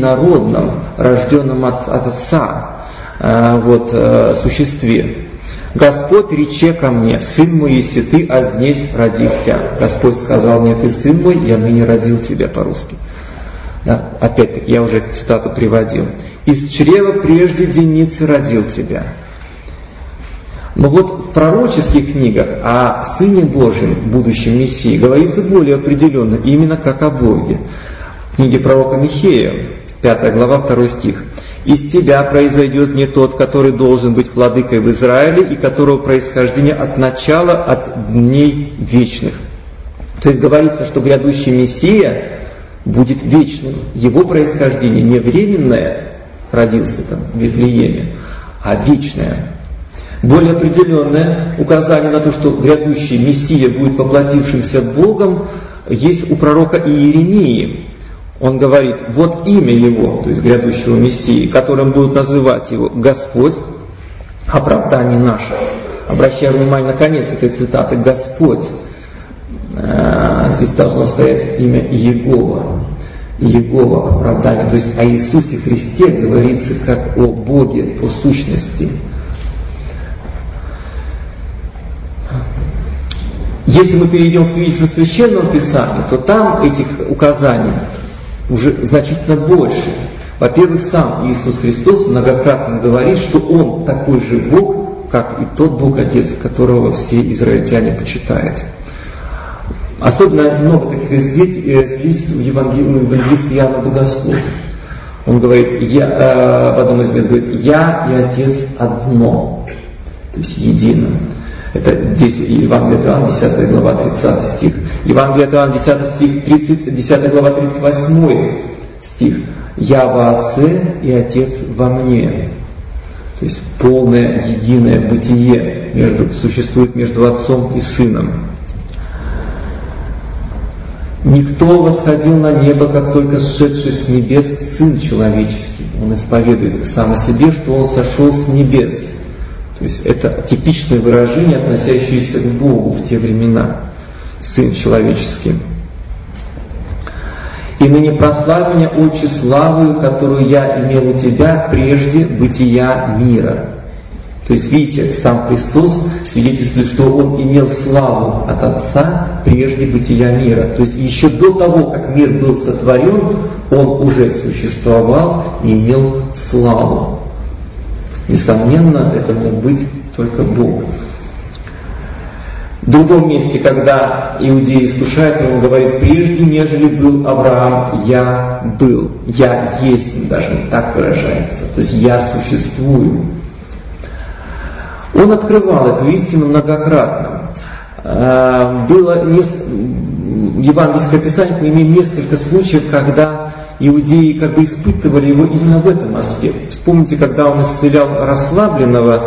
Speaker 1: единородном, рожденном от Отца существе. Господь рече ко мне: сын мой, если ты, а здесь родив тебя. Господь сказал мне: ты сын мой, я ныне родил тебя, по-русски. Да, опять-таки, я уже эту цитату приводил. Из чрева прежде денницы родил тебя. Но вот в пророческих книгах о Сыне Божьем, будущем Мессии, говорится более определенно, именно как о Боге. В книге пророка Михея, 5 глава, 2 стих. «Из тебя произойдет не тот, который должен быть владыкой в Израиле, и которого происхождение от начала, от дней вечных». То есть говорится, что грядущий Мессия будет вечным. Его происхождение не временное, родился там в Вифлееме, а вечное. Более определенное указание на то, что грядущий Мессия будет воплотившимся Богом, есть у пророка Иеремии. Он говорит: вот имя его, то есть грядущего Мессии, которым будут называть его Господь, оправдание наше. Обращаю внимание на конец этой цитаты: Господь. Здесь должно стоять имя Иегова. Иегова, оправдание. То есть о Иисусе Христе говорится как о Боге по сущности. Если мы перейдем в свидетельство Священного Писания, то там этих указаний уже значительно больше. Во-первых, сам Иисус Христос многократно говорит, что Он такой же Бог, как и тот Бог Отец, которого все израильтяне почитают. Особенно много таких свидетельств в евангелисте Иоанна Богослова. Он говорит, в одном из мест говорит: «Я и Отец одно», то есть едино. Это Евангелие от Иоанна, 10 глава, 30 стих. Евангелие от Иоанна, 10 глава, 38 стих. «Я во Отце, и Отец во мне». То есть полное единое бытие существует между Отцом и Сыном. «Никто восходил на небо, как только сшедший с небес Сын Человеческий». Он исповедует сам о себе, что Он сошел с небес. То есть это типичное выражение, относящееся к Богу в те времена. Сын Человеческий. «И ныне прославь меня, Отче, славою, которую я имел у Тебя прежде бытия мира». То есть, видите, сам Христос свидетельствует, что Он имел славу от Отца прежде бытия мира. То есть, еще до того, как мир был сотворен, Он уже существовал и имел славу. Несомненно, это мог быть только Бог. В другом месте, когда иудеи искушают, он говорит: «Прежде, нежели был Авраам, я был». «Я есть», даже так выражается. То есть «я существую». Он открывал эту истину многократно. Было евангельское писание, мы имеем несколько случаев, когда иудеи как бы испытывали его именно в этом аспекте. Вспомните, когда он исцелял расслабленного,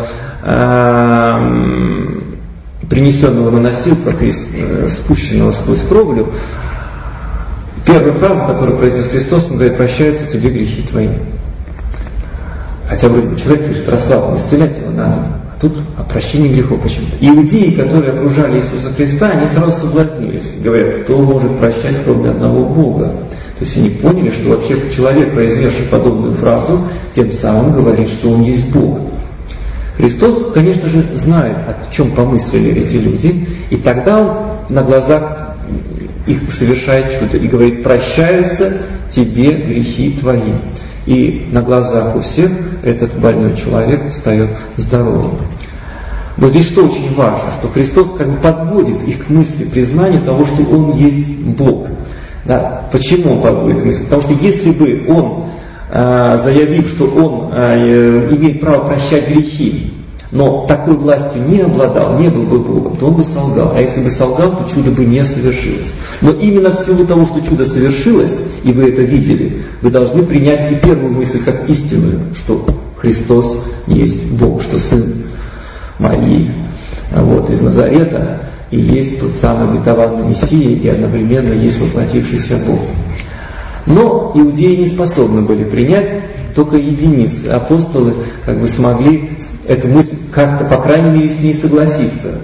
Speaker 1: принесенного на носилках и спущенного сквозь кровлю. Первая фраза, которую произнес Христос, он говорит: «Прощаются тебе грехи твои». Хотя вроде бы человек пишет: расслаблен, исцелять его надо. А тут о прощении грехов почему-то. Иудеи, которые окружали Иисуса Христа, они сразу соблазнились. Говорят: кто может прощать, кроме одного Бога? То есть они поняли, что вообще человек, произнесший подобную фразу, тем самым говорит, что он есть Бог. Христос, конечно же, знает, о чем помыслили эти люди, и тогда Он на глазах их совершает чудо и говорит: «Прощаются тебе грехи твои». И на глазах у всех этот больной человек встает здоровым. Но здесь что очень важно, что Христос как бы подводит их к мысли признания того, что Он есть Бог. Да, почему Он подводит к мысли? Потому что если бы Он, заявив, что Он имеет право прощать грехи, но такой властью не обладал, не был бы Богом, то Он бы солгал. А если бы солгал, то чудо бы не совершилось. Но именно в силу того, что чудо совершилось, и вы это видели, вы должны принять и первую мысль как истинную, что Христос есть Бог, что Сын Марии из Назарета и есть тот самый обетованный Мессия, и одновременно есть воплотившийся Бог. Но иудеи не способны были принять, только единицы. Апостолы как бы смогли эту мысль как-то, по крайней мере, с ней согласиться.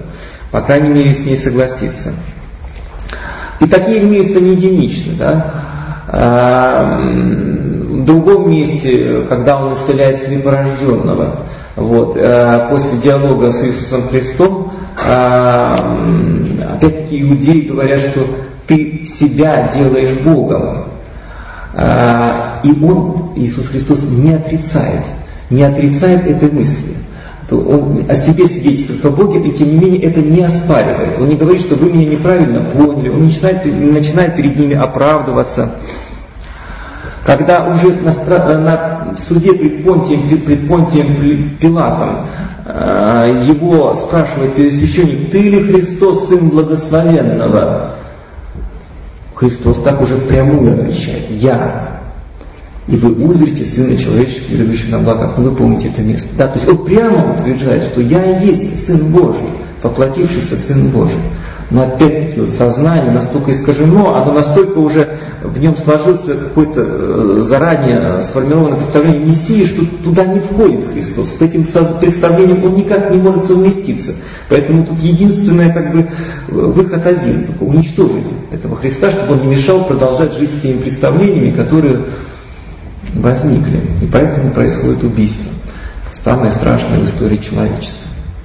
Speaker 1: И такие места не единичны. Да? В другом месте, когда он исцеляет слепорожденного, Вот, после диалога с Иисусом Христом, опять-таки иудеи говорят, что ты себя делаешь Богом. И Иисус Христос, не отрицает этой мысли. Он о себе свидетельствует о Боге, и тем не менее это не оспаривает. Он не говорит, что вы меня неправильно поняли, он не начинает перед ними оправдываться. Когда уже на суде пред Понтием Пилатом его спрашивает первосвященник: ты ли Христос, Сын Благословенного? Христос так уже впрямую отвечает: я. И вы узрите Сына Человеческого, грядущего на облаках. Ну, вы помните это место. Да? То есть он прямо утверждает, что я и есть Сын Божий, воплотившийся Сын Божий. Но опять-таки вот сознание настолько искажено, оно настолько уже в нем сложился какое-то заранее сформированное представление Мессии, что туда не входит Христос. С этим представлением он никак не может совместиться. Поэтому тут единственный выход один, только уничтожить этого Христа, чтобы он не мешал продолжать жить с теми представлениями, которые возникли. И поэтому происходит убийство. Самое страшное в истории человечества.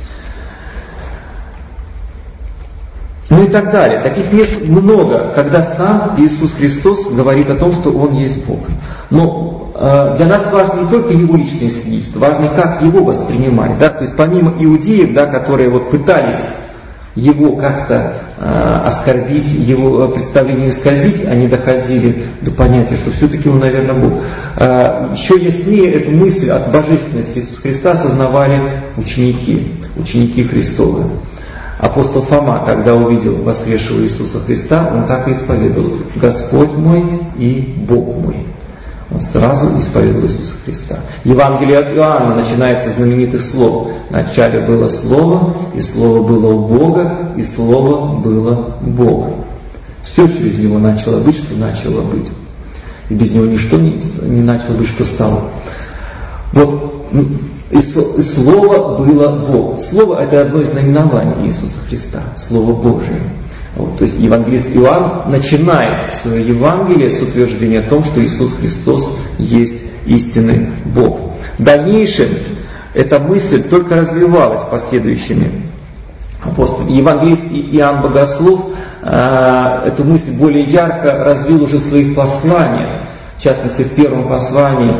Speaker 1: Ну и так далее. Таких мест много, когда сам Иисус Христос говорит о том, что Он есть Бог. Но для нас важно не только Его личное свидетельство, важно, как Его воспринимали. Да? То есть помимо иудеев, да, которые вот пытались Его как-то оскорбить, Его представление исказить, они доходили до понятия, что все-таки Он, наверное, Бог. Еще яснее эту мысль от божественности Иисуса Христа осознавали ученики Христовы. Апостол Фома, когда увидел воскресшего Иисуса Христа, он так и исповедовал: Господь мой и Бог мой. Он сразу исповедовал Иисуса Христа. Евангелие от Иоанна начинается с знаменитых слов: «Вначале было Слово, и Слово было у Бога, и Слово было Бог». Все через Него начало быть, что начало быть. И без Него ничто не начало быть, что стало. Вот. И Слово было Бог. Слово — это одно из наименований Иисуса Христа, Слово Божие. Вот, то есть евангелист Иоанн начинает свое Евангелие с утверждения о том, что Иисус Христос есть истинный Бог. В дальнейшем эта мысль только развивалась последующими апостолами. Евангелист Иоанн Богослов эту мысль более ярко развил уже в своих посланиях. В частности, в первом послании,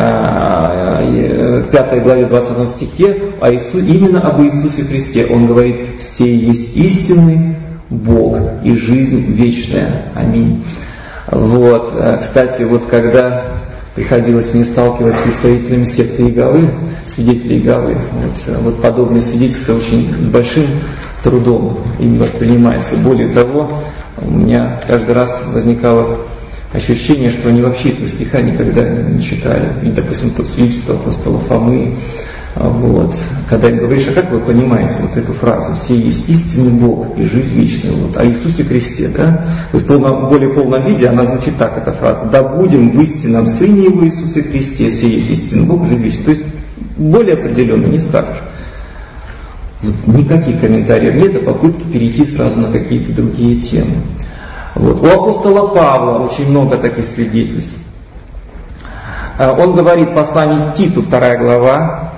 Speaker 1: 5 главе 20 стихе, именно об Иисусе Христе. Он говорит: «Сей есть истинный Бог и жизнь вечная. Аминь». Вот. Кстати, вот когда приходилось мне сталкиваться с представителями секты Иеговы, свидетелей Иеговы, вот подобные свидетельства очень с большим трудом ими воспринимается. Более того, у меня каждый раз возникало ощущение, что они вообще этого стиха никогда не читали. И, допустим, то свидетельство апостола Фомы. Вот. Когда им говоришь: а как вы понимаете вот эту фразу? «Сей есть истинный Бог и жизнь вечная». Вот. О Иисусе Христе, да? В более полном виде она звучит так, эта фраза: «Да будем в истинном Сыне Его Иисусе Христе, сей есть истинный Бог и жизнь вечная». То есть более определенно не скажешь. Вот. Никаких комментариев нет, а попытки перейти сразу на какие-то другие темы. Вот. У апостола Павла очень много таких свидетельств. Он говорит в послании Титу, 2 глава,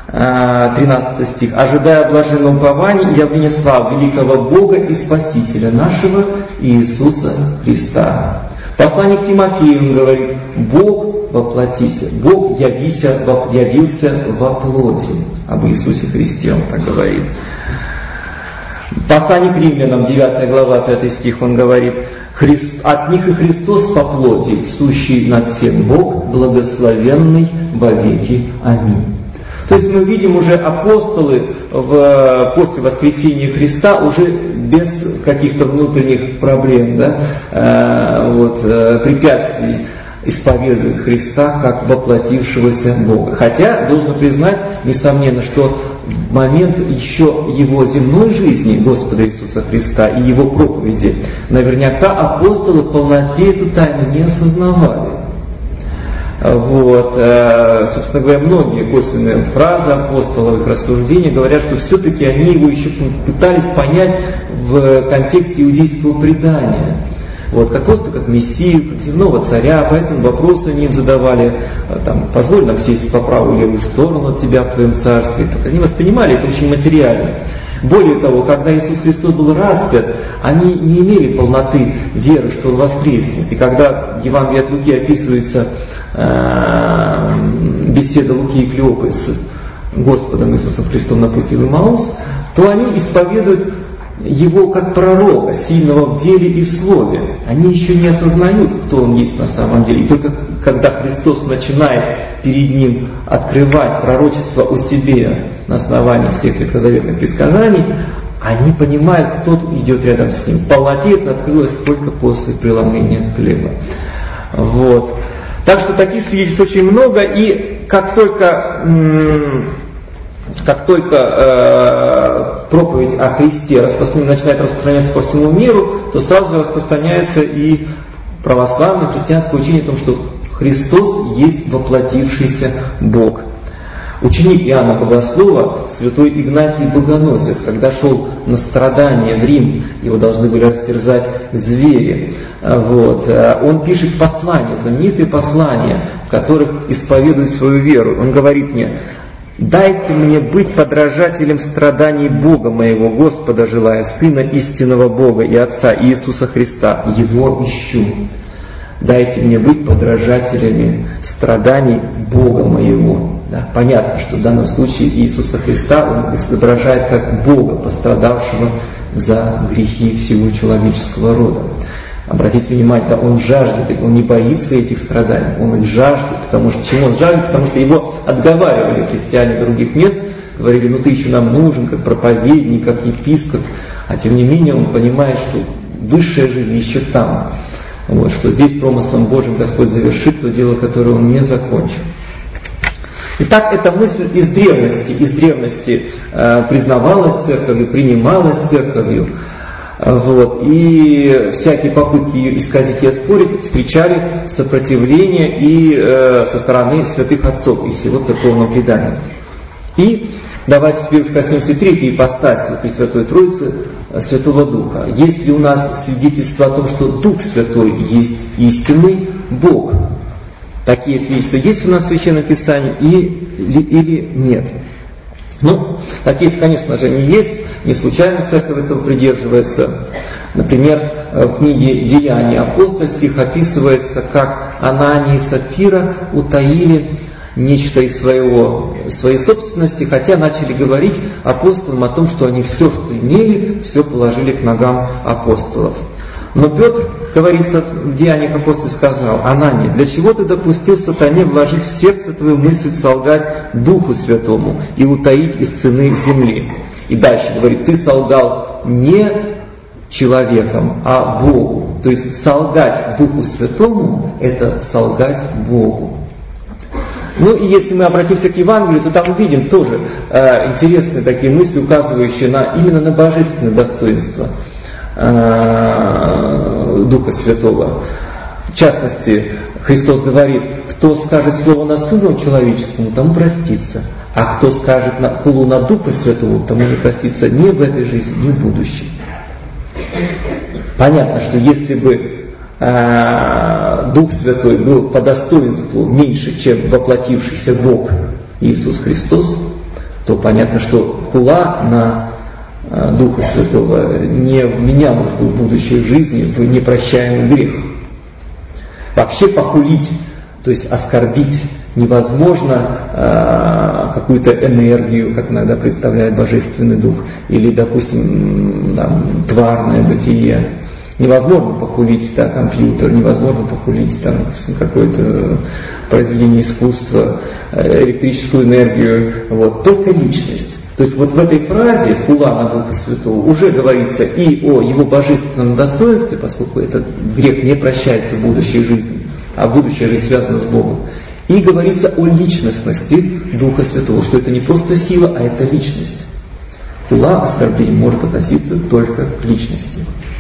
Speaker 1: 13 стих: «Ожидая блаженного упования и явления славы великого Бога и Спасителя нашего Иисуса Христа». В послании к Тимофею он говорит: «Бог воплотися, Бог явился во плоти». Об Иисусе Христе он так говорит. В послании к Римлянам, 9 глава, 5 стих, он говорит: «От них и Христос по плоти, сущий над всем Бог, благословенный во веки. Аминь». То есть мы видим уже апостолы после воскресения Христа уже без каких-то внутренних проблем, да, препятствий исповедуют Христа как воплотившегося Бога. Хотя, должен признать, несомненно, что в момент еще Его земной жизни, Господа Иисуса Христа, и Его проповеди, наверняка апостолы в полноте эту тайну не осознавали. Вот. Собственно говоря, многие косвенные фразы апостолов, их рассуждения говорят, что все-таки они его еще пытались понять в контексте иудейского предания. вот, как просто как мессию, как земного царя, поэтому вопросы они им задавали, там, позволь нам сесть по правую и левую сторону от тебя в твоем царстве. Они воспринимали это очень материально. Более того, когда Иисус Христос был распят, они не имели полноты веры, что Он воскреснет. И когда в Евангелии от Луки описывается беседа Луки и Клеопы с Господом Иисусом Христом на пути в Имаус, то они исповедуют Его как пророка, сильного в деле и в слове. Они еще не осознают, кто Он есть на самом деле. И только когда Христос начинает перед ним открывать пророчество о себе на основании всех ветхозаветных предсказаний, они понимают, кто идет рядом с ним. Полноте это открылось только после преломления хлеба. Вот. Так что таких свидетельств очень много, и как только проповедь о Христе начинает распространяться по всему миру, то сразу же распространяется и православное христианское учение о том, что Христос есть воплотившийся Бог. Ученик Иоанна Богослова, святой Игнатий Богоносец, когда шел на страдания в Рим, его должны были растерзать звери, вот, он пишет послания, знаменитые послания, в которых исповедует свою веру. Он говорит мне: «Дайте мне быть подражателем страданий Бога моего, Господа желая, Сына истинного Бога и Отца Иисуса Христа, Его ищу». Дайте мне быть подражателями страданий Бога моего. Да, понятно, что в данном случае Иисуса Христа Он изображает как Бога, пострадавшего за грехи всего человеческого рода. Обратите внимание, да, Он жаждет, Он не боится этих страданий, Он их жаждет. Потому что, чему Он жаждет? Потому что Его отговаривали христиане других мест, говорили: ну ты еще нам нужен, как проповедник, как епископ. А тем не менее Он понимает, что высшая жизнь еще там. Вот, что здесь промыслом Божьим Господь завершит то дело, которое Он не закончил. Итак, эта мысль из древности признавалась церковью, принималась церковью. Вот, и всякие попытки ее исказить и оспорить встречали сопротивление и со стороны святых отцов и всего церковного предания. И давайте теперь уже коснемся третьей ипостаси Пресвятой Троицы, Святого Духа. Есть ли у нас свидетельство о том, что Дух Святой есть истинный Бог? Такие свидетельства есть у нас в Священном Писании или нет? Ну, такие, конечно же, не есть. Не случайно церковь этого придерживается. Например, в книге «Деяний апостольских» описывается, как Анания и Сапфира утаили нечто из своей собственности, хотя начали говорить апостолам о том, что они все, что имели, все положили к ногам апостолов. Но Петр, говорится в Деяниях апостольских, сказал: «Анания, для чего ты допустил сатане вложить в сердце твою мысль солгать Духу Святому и утаить из цены земли?» И дальше говорит: «Ты солгал не человеком, а Богу». То есть солгать Духу Святому – это солгать Богу. Ну и если мы обратимся к Евангелию, то там увидим тоже интересные такие мысли, указывающие именно на божественное достоинство Духа Святого. В частности, Христос говорит: кто скажет слово на Сыну Человеческому, тому простится, а кто скажет хулу на Духа Святого, тому не простится ни в этой жизни, ни в будущем. Понятно, что если бы Дух Святой был по достоинству меньше, чем воплотившийся Бог Иисус Христос, то понятно, что хула на Духа Святого не вменялась бы в будущей жизни в непрощаемый грех. Вообще похулить, то есть оскорбить, невозможно какую-то энергию, как иногда представляет Божественный Дух, или, допустим, тварное бытие. Невозможно похулить компьютер, невозможно похулить какое-то произведение искусства, электрическую энергию. Вот. Только личность. То есть вот в этой фразе «хула на Духа Святого» уже говорится и о его божественном достоинстве, поскольку этот грех не прощается в будущей жизни, а будущая жизнь связана с Богом. И говорится о личностности Духа Святого, что это не просто сила, а это личность. Хула, оскорбление может относиться только к личности.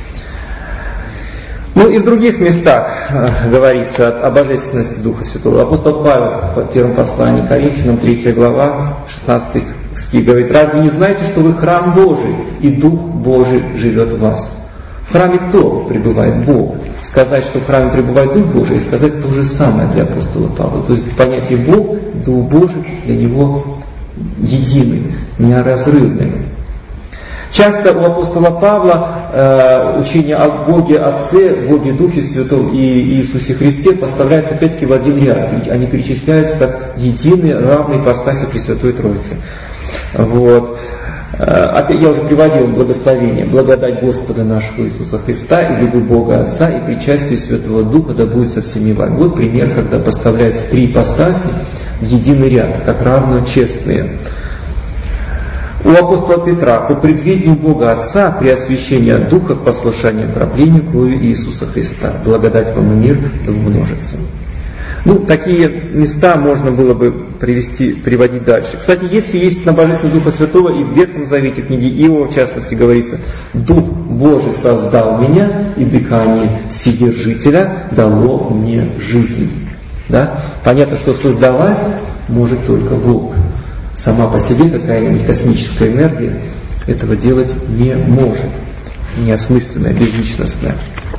Speaker 1: Ну и в других местах говорится о божественности Духа Святого. Апостол Павел в первом послании к Коринфянам, 3 глава, 16 стих говорит: «Разве не знаете, что вы храм Божий, и Дух Божий живет в вас?» В храме кто пребывает? Бог. Сказать, что в храме пребывает Дух Божий, и сказать то же самое для апостола Павла. То есть понятие Бог, Дух Божий для него единый, неразрывный. Часто у апостола Павла учение о Боге Отце, Боге Духе Святом и Иисусе Христе поставляется опять-таки в один ряд. Они перечисляются как единые, равные ипостаси Пресвятой Троицы. Вот. Опять я уже приводил благословение. Благодать Господа нашего Иисуса Христа и любовь Бога Отца и причастие Святого Духа да будет со всеми вами. Вот пример, когда поставляются три ипостаси в единый ряд, как равно честные. У апостола Петра по предвидению Бога Отца при освящении от Духа к послушанию окроплению кровью Иисуса Христа. Благодать вам и мир да умножится. Такие места можно было бы приводить дальше. Кстати, если есть на божественность Духа Святого, и в Ветхом Завете, в книге Иова, в частности, говорится: «Дух Божий создал меня, и дыхание Вседержителя дало мне жизнь». Да? Понятно, что создавать может только Бог. Сама по себе какая-нибудь космическая энергия этого делать не может. Неосмысленная, безличностная.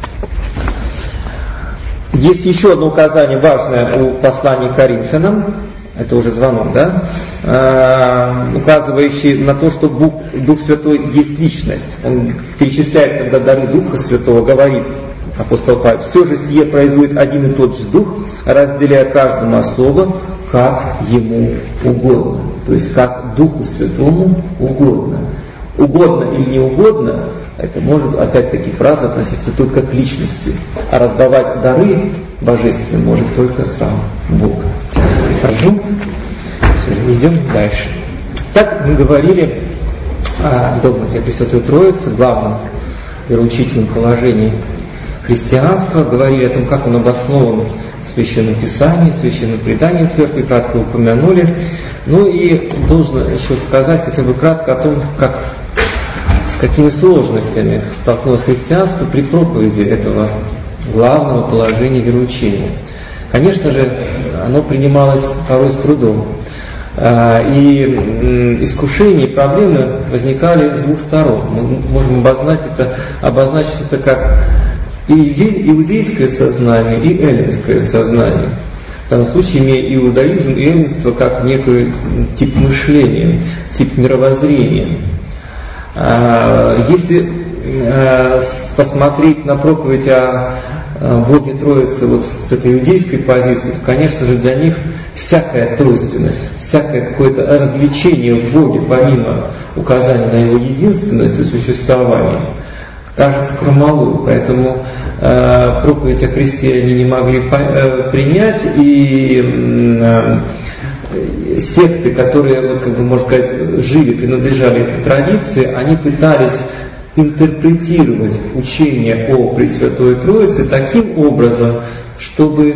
Speaker 1: Есть еще одно указание важное у послания к Коринфянам, это уже звонок, да, указывающий на то, что Дух Святой есть личность. Он перечисляет, когда дары Духа Святого, говорит апостол Павел: «Все же сие производит один и тот же Дух, разделяя каждому особо, как ему угодно». То есть, как Духу Святому угодно. Угодно или не угодно, это может, опять-таки, фраза относиться только к личности. А раздавать дары божественные может только сам Бог. Хорошо? Все, идем дальше. Так мы говорили о догмате о Пресвятой Троице, главном вероучительном положении христианства, говорили о том, как он обоснован в Священном Писании, в Священном предании Церкви, кратко упомянули. И должен еще сказать хотя бы кратко о том, с какими сложностями столкнулось христианство при проповеди этого главного положения вероучения. Конечно же, оно принималось порой с трудом. И искушения и проблемы возникали с двух сторон. Мы можем обозначить это как иудейское сознание и эллинское сознание. В данном случае имея иудаизм и эллинство как некий тип мышления, тип мировоззрения. Если посмотреть на проповедь о Боге Троицы вот с этой иудейской позиции, то, конечно же, для них всякая тройственность, всякое какое-то развлечение в Боге, помимо указания на Его единственность и существование, кажется крамолой. Поэтому проповедь о Христе они не могли принять, и секты, которые, можно сказать, принадлежали этой традиции, они пытались интерпретировать учение о Пресвятой Троице таким образом, чтобы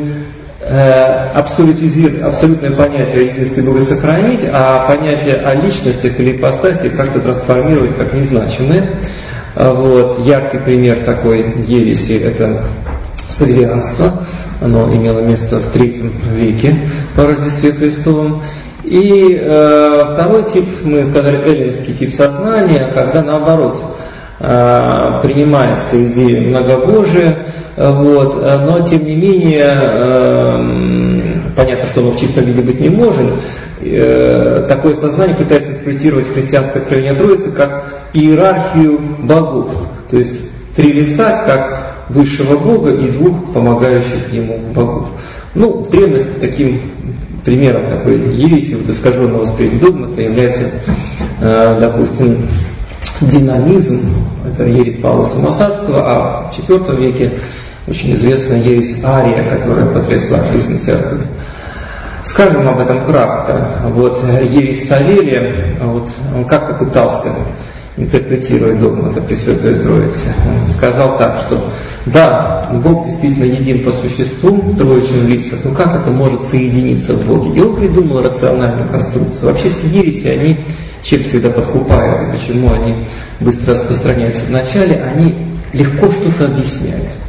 Speaker 1: абсолютное понятие о единстве Бога сохранить, а понятие о личностях или ипостаси как-то трансформировать как незначимое. Яркий пример такой ереси – это саввианство. Оно имело место в III веке по Рождестве Христовом. И второй тип, мы сказали, эллинский тип сознания, когда наоборот принимается идея многобожия, но тем не менее понятно, что оно в чистом виде быть не может. Такое сознание пытается интерпретировать христианское откровение Троицы как иерархию богов, то есть три лица как высшего Бога и двух помогающих ему богов. В древности таким примером такой ереси, искаженного восприятия догмата является, допустим, динамизм. Это ересь Павла Самосадского, а в IV веке очень известная ересь Ария, которая потрясла жизнь церкви. Скажем об этом кратко. Ересь Савелия, он как попытался интерпретировать догмат о Пресвятой Троице. Он сказал так, что да, Бог действительно един по существу в троичных лицах, но как это может соединиться в Боге? И он придумал рациональную конструкцию. Вообще все ереси, они чем всегда подкупают, и почему они быстро распространяются вначале, они легко что-то объясняют.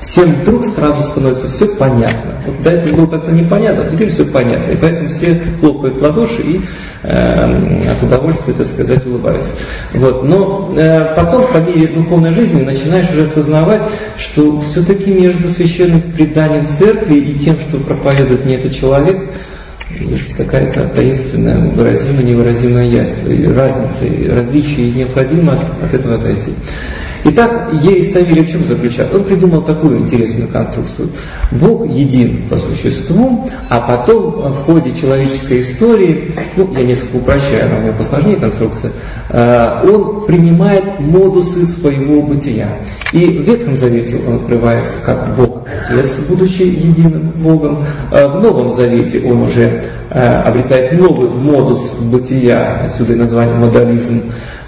Speaker 1: всем вдруг сразу становится все понятно. Вот до этого было как-то непонятно, а теперь все понятно. И поэтому все хлопают в ладоши и от удовольствия, так сказать, улыбаются. Вот. Но потом, по мере духовной жизни, начинаешь уже осознавать, что все-таки между священным преданием церкви и тем, что проповедует мне этот человек, есть какая-то таинственная, выразимая, невыразимая разница, различие, и необходимо от этого отойти. Итак, ересь Савелия в чем заключается? Он придумал такую интересную конструкцию. Бог един по существу, а потом в ходе человеческой истории, я несколько упрощаю, она у меня посложнее конструкция, он принимает модусы своего бытия. И в Ветхом Завете он открывается как Бог Отец, будучи единым Богом. В Новом Завете он уже обретает новый модус бытия, отсюда и название модализм,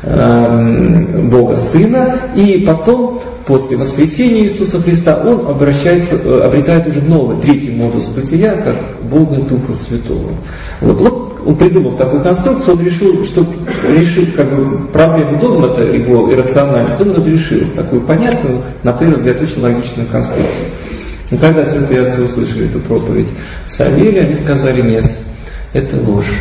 Speaker 1: Бога Сына, и потом, после воскресения Иисуса Христа, он обретает уже новый, третий модус бытия, как Бога Духа Святого. Вот он придумал такую конструкцию, он решил, что решить проблему догмата, его иррациональность, он разрешил такую понятную, на первый взгляд, очень логичную конструкцию. Но когда святые отцы услышали эту проповедь Савелия, они сказали: нет, это ложь.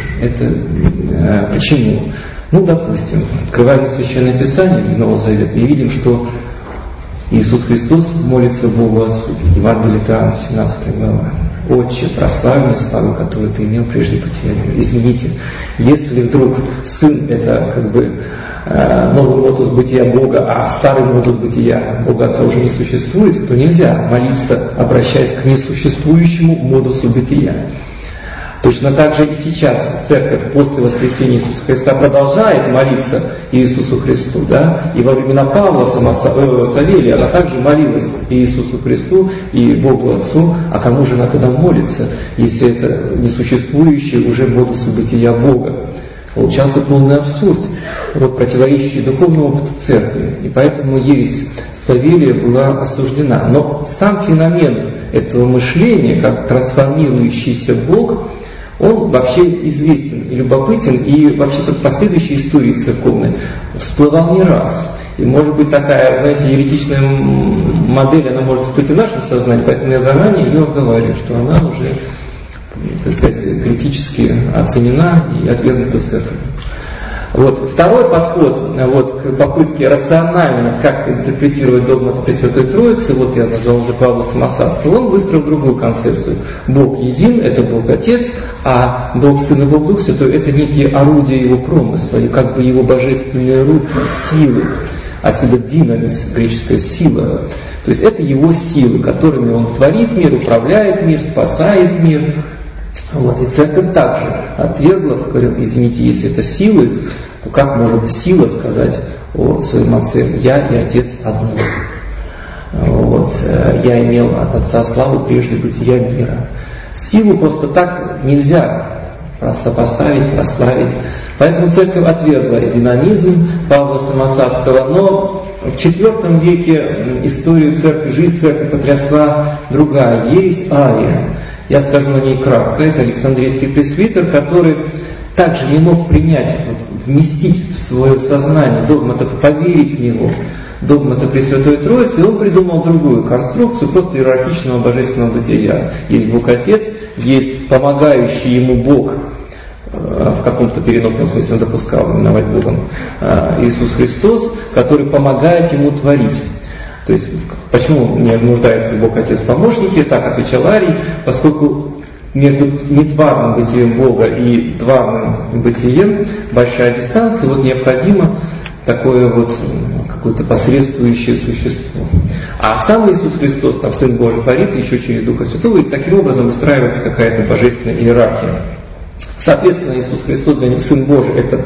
Speaker 1: Почему? Допустим, открываем Священное Писание в Новом Завете и видим, что Иисус Христос молится Богу Отцу. Евангелие от Иоанна, 17 глава. «Отче, прославь меня славу, которую Ты имел прежде бытия мира». Извините, если вдруг Сын — это новый модус бытия Бога, а старый модус бытия Бога Отца уже не существует, то нельзя молиться, обращаясь к несуществующему модусу бытия. Точно так же и сейчас Церковь после воскресения Иисуса Христа продолжает молиться Иисусу Христу, и во времена Павла Савелия она также молилась и Иисусу Христу, и Богу Отцу. А кому же она тогда молится, если это несуществующие уже модусы бытия Бога? Получался полный абсурд, противоречащий духовному опыту Церкви. И поэтому ересь Савелия была осуждена. Но сам феномен этого мышления, как трансформирующийся Бог, он вообще известен и любопытен, и вообще-то в последующей истории церковной всплывал не раз. И может быть такая, еретичная модель, она может быть и в нашем сознании, поэтому я заранее ее оговариваю, что она уже, так сказать, критически оценена и отвергнута церковью. Второй подход к попытке рационально как-то интерпретировать догматы Пресвятой Троицы, я назвал уже Павла Самосадского, он выстроил другую концепцию. Бог един, это Бог Отец, а Бог Сын и Бог Дух Святой — это некие орудия Его промысла, Его божественные руки, силы. Отсюда динамис, греческая сила. То есть это Его силы, которыми Он творит мир, управляет мир, спасает мир. И Церковь также отвергла, говорит: извините, если это силы, то как может сила сказать о своем Отце: я и Отец одно? Я имел от Отца славу прежде бытия мира. Силу просто так нельзя сопоставить, прославить. Поэтому Церковь отвергла динамизм Павла Самосадского. Но в IV веке историю Церкви, жизнь Церкви потрясла другая ересь Ария. Я скажу на ней кратко. Это Александрийский пресвитер, который также не мог принять, вместить в свое сознание догмата, поверить в него, догмата Пресвятой Троицы, и он придумал другую конструкцию просто иерархичного божественного бытия. Есть Бог Отец, есть помогающий ему Бог, в каком-то переносном смысле он допускал именовать Богом, Иисус Христос, который помогает ему творить. То есть, почему не нуждается Бог Отец в помощнике, так отвечал Арий, поскольку между нетварным бытием Бога и тварным бытием большая дистанция, необходимо такое какое-то посредствующее существо. А сам Иисус Христос, Сын Божий, творит еще через Духа Святого, и таким образом выстраивается какая-то божественная иерархия. Соответственно, Иисус Христос, для него Сын Божий — это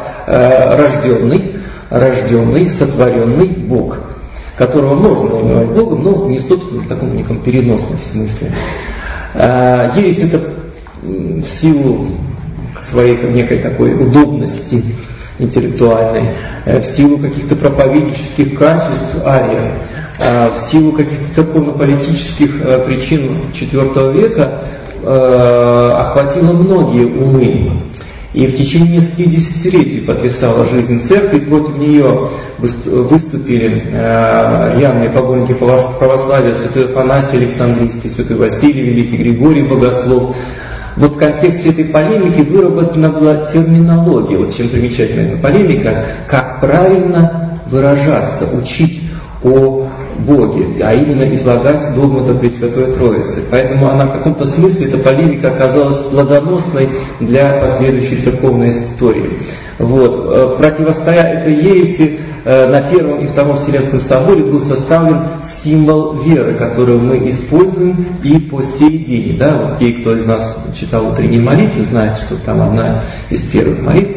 Speaker 1: рожденный, сотворенный Бог, которого можно именовать Богом, но не в собственном таком неком переносном смысле. Ересь это в силу своей некой такой удобности интеллектуальной, в силу каких-то проповеднических качеств Ария, в силу каких-то церковно-политических причин IV века охватило многие умы. И в течение нескольких десятилетий потрясала жизнь церкви, против нее выступили явные поклонники православия, святой Афанасий Александрийский, святой Василий Великий, Григорий Богослов. Вот в контексте этой полемики выработана была терминология, вот чем примечательна эта полемика, как правильно выражаться, учить о Боге, а именно излагать догматы Пресвятой Троицы. Поэтому она в каком-то смысле, эта полемика оказалась плодоносной для последующей церковной истории. Вот. Противостоя этой ереси, на Первом и Втором Вселенском соборе был составлен символ веры, который мы используем и по сей день. Да? Вот те, кто из нас читал утренние молитвы, знает, что там одна из первых молитв,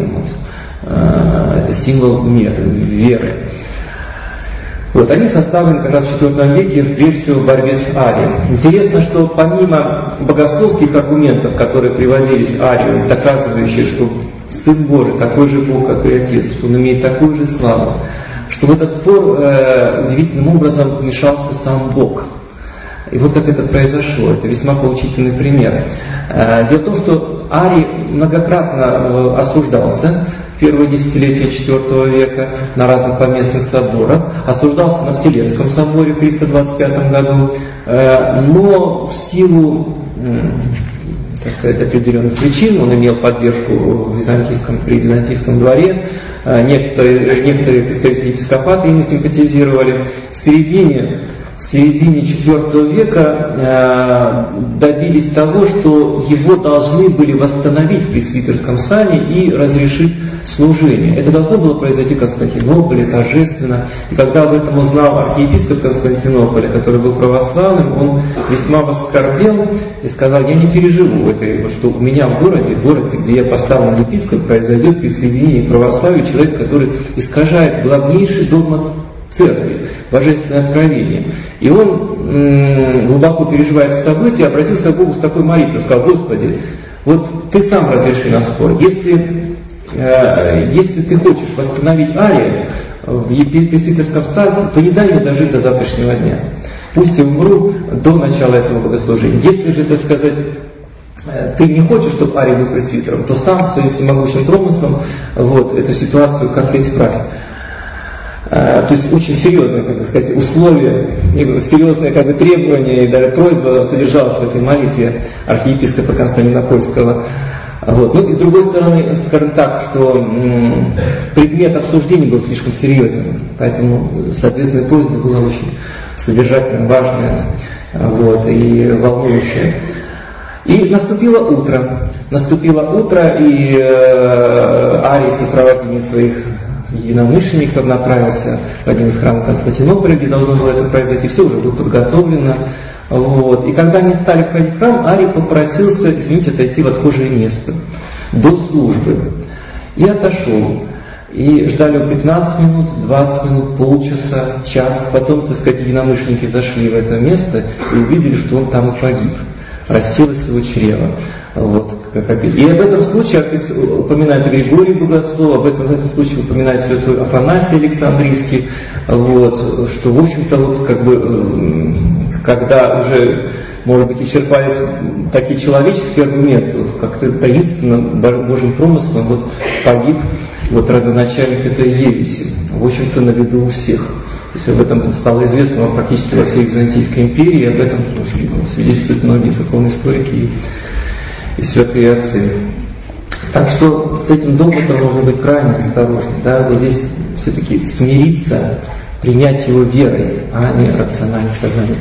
Speaker 1: это символ веры. Вот, они составлены как раз в IV веке, прежде всего, в борьбе с Арием. Интересно, что помимо богословских аргументов, которые приводились Арию, доказывающие, что Сын Божий такой же Бог, как и Отец, что Он имеет такую же славу, что в этот спор удивительным образом вмешался сам Бог. И вот как это произошло, это весьма поучительный пример. Дело в том, что Арий многократно осуждался, первое десятилетие IV века на разных поместных соборах, осуждался на Вселенском соборе в 325 году, но в силу, так сказать, определенных причин, он имел поддержку при византийском дворе, некоторые представители епископата ему симпатизировали. В середине IV века добились того, что его должны были восстановить в пресвитерском сане и разрешить служение. Это должно было произойти в Константинополе, торжественно. И когда об этом узнал архиепископ Константинополя, который был православным, он весьма воскорбел и сказал: я не переживу что у меня в городе, где я поставлен епископ, произойдет присоединение к православию человека, который искажает главнейший догмат церкви, божественное откровение. И он, глубоко переживая это событие, обратился к Богу с такой молитвой, сказал: Господи, вот Ты сам разреши на спор. Если Ты хочешь восстановить Ария в пресвитерском сане, то не дай мне дожить до завтрашнего дня. Пусть я умру до начала этого богослужения. Если же, так сказать, Ты не хочешь, чтобы Арий был пресвитером, то сам своим всемогущим промыслом эту ситуацию как-то исправь. То есть очень серьезные, условия, серьезные требования и даже просьба содержалась в этой молитве архиепископа Константинопольского. Ну и с другой стороны, скажем так, что предмет обсуждения был слишком серьезен, поэтому, соответственно, просьба была очень содержательная, важная и волнующая. И наступило утро, и Арий в сопровождении своих единомышленников направился в один из храмов Константинополя, где должно было это произойти. Все уже было подготовлено. И когда они стали входить в храм, Арий попросился, отойти в отхожее место до службы. И отошел. И ждали его 15 минут, 20 минут, полчаса, час. Потом, единомышленники зашли в это место и увидели, что он там и погиб. Растилось его чрево. И об этом случае упоминает Григорий Богослов, в этом случае упоминает святой Афанасий Александрийский, что, в общем-то, когда уже, может быть, исчерпались такие человеческие аргументы, как-то таинственно Божьим промыслом погиб родоначальник этой ереси, в общем-то, на виду у всех. То есть об этом стало известно практически во всей Византийской империи, об этом свидетельствуют многие церковные историки и святые отцы. Так что с этим догматом нужно быть крайне осторожным. Здесь все-таки смириться, принять его верой, а не рациональным сознанием.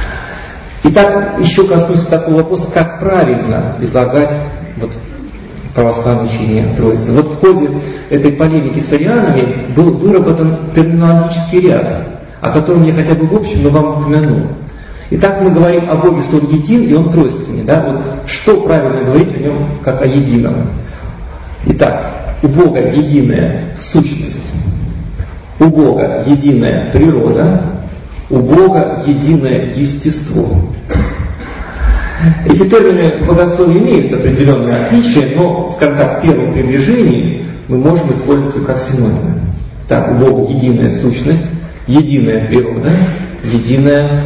Speaker 1: Итак, еще коснусь такого вопроса, как правильно излагать православное учение Троицы. В ходе этой полемики с арианами был выработан терминологический ряд, о котором я хотя бы в общем вам упомянул. Итак, мы говорим о Боге, что Он един и Он тройственный. Что правильно говорить о Нем как о едином? Итак, у Бога единая сущность, у Бога единая природа, у Бога единое естество. Эти термины в богословии имеют определенные отличия, но, скажем так, в первом приближении мы можем использовать их как синонимы. Так, у Бога единая сущность, единая природа, единое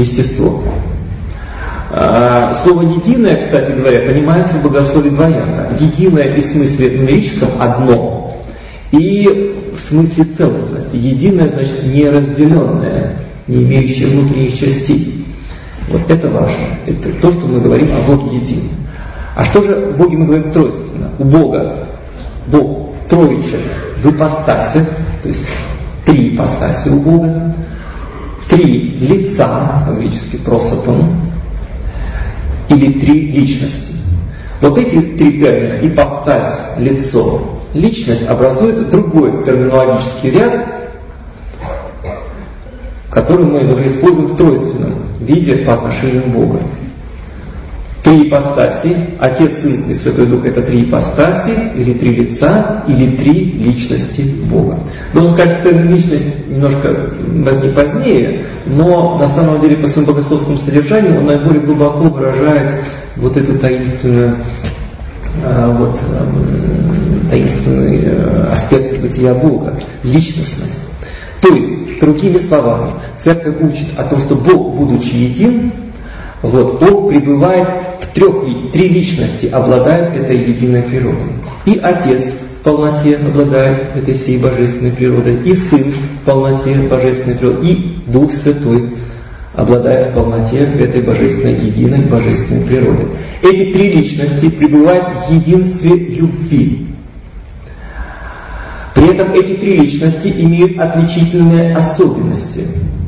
Speaker 1: естество. Слово «единое», кстати говоря, понимается в богословии двояко. единое и в смысле нумерическом одно, и в смысле целостности. Единое значит неразделенное, не имеющее внутренних частей. Вот это важно. Это то, что мы говорим о Боге едином. А что же о Боге мы говорим тройственно? У Бога Бог троичен в ипостасе, то есть 3 ипостаси у Бога, 3 лица, по-гречески просопон, или 3 личности. Вот эти 3 термина, ипостась, лицо, личность, образуют другой терминологический ряд, который мы уже используем в тройственном виде по отношению к Богу. 3 ипостаси, Отец, Сын и Святой Дух — это 3 ипостаси, или 3 лица, или 3 личности Бога. Должен сказать, что термин личность немножко возник позднее, но на самом деле по своему богословскому содержанию он наиболее глубоко выражает вот эту таинственный аспект бытия Бога, личностность. То есть, другими словами, Церковь учит о том, что Бог, будучи един, Он пребывает в 3 личности, обладают этой единой природой. И Отец в полноте обладает этой всей божественной природой, и Сын в полноте божественной природы, и Дух Святой обладает в полноте этой божественной, единой божественной природой. Эти 3 личности пребывают в единстве любви. При этом эти 3 личности имеют отличительные особенности.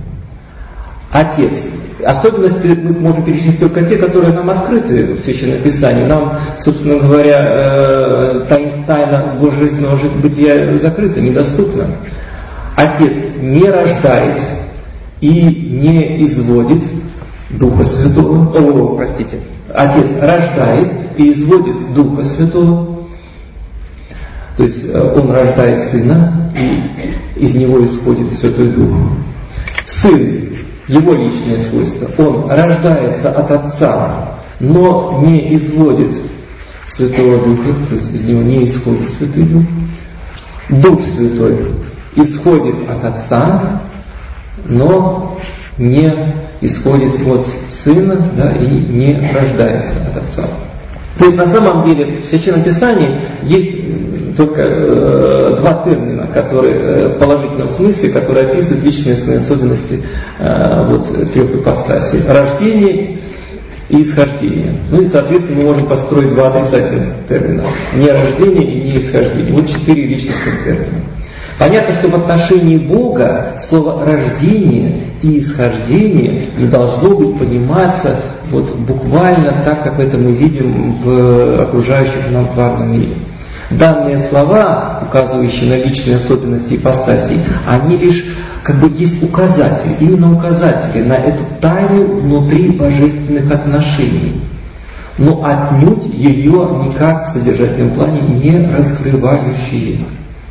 Speaker 1: Отец. Особенности мы можем перечислить только те, которые нам открыты в Священном Писании. Нам, собственно говоря, тайна божественного бытия закрыта, недоступна. Отец не рождает и не изводит Духа Святого. Отец рождает и изводит Духа Святого. То есть Он рождает Сына, и из Него исходит Святой Дух. Сын, Его личное свойство, Он рождается от Отца, но не изводит Святого Духа, то есть из Него не исходит Святой Дух. Дух Святой исходит от Отца, но не исходит от Сына, и не рождается от Отца. То есть на самом деле в Священном Писании есть только 2 термина, которые в положительном смысле, которые описывают личностные особенности 3 ипостасей: рождение и исхождение. И соответственно мы можем построить 2 отрицательных термина: не рождение и не исхождение. 4 личностных термина. Понятно, что в отношении Бога слово «рождение» и «исхождение» не должно быть пониматься буквально так, как это мы видим в окружающем нам тварном мире. Данные слова, указывающие на личные особенности ипостасей, они лишь есть указатели, именно указатели на эту тайну внутри божественных отношений, но отнюдь ее никак в содержательном плане не раскрывающие.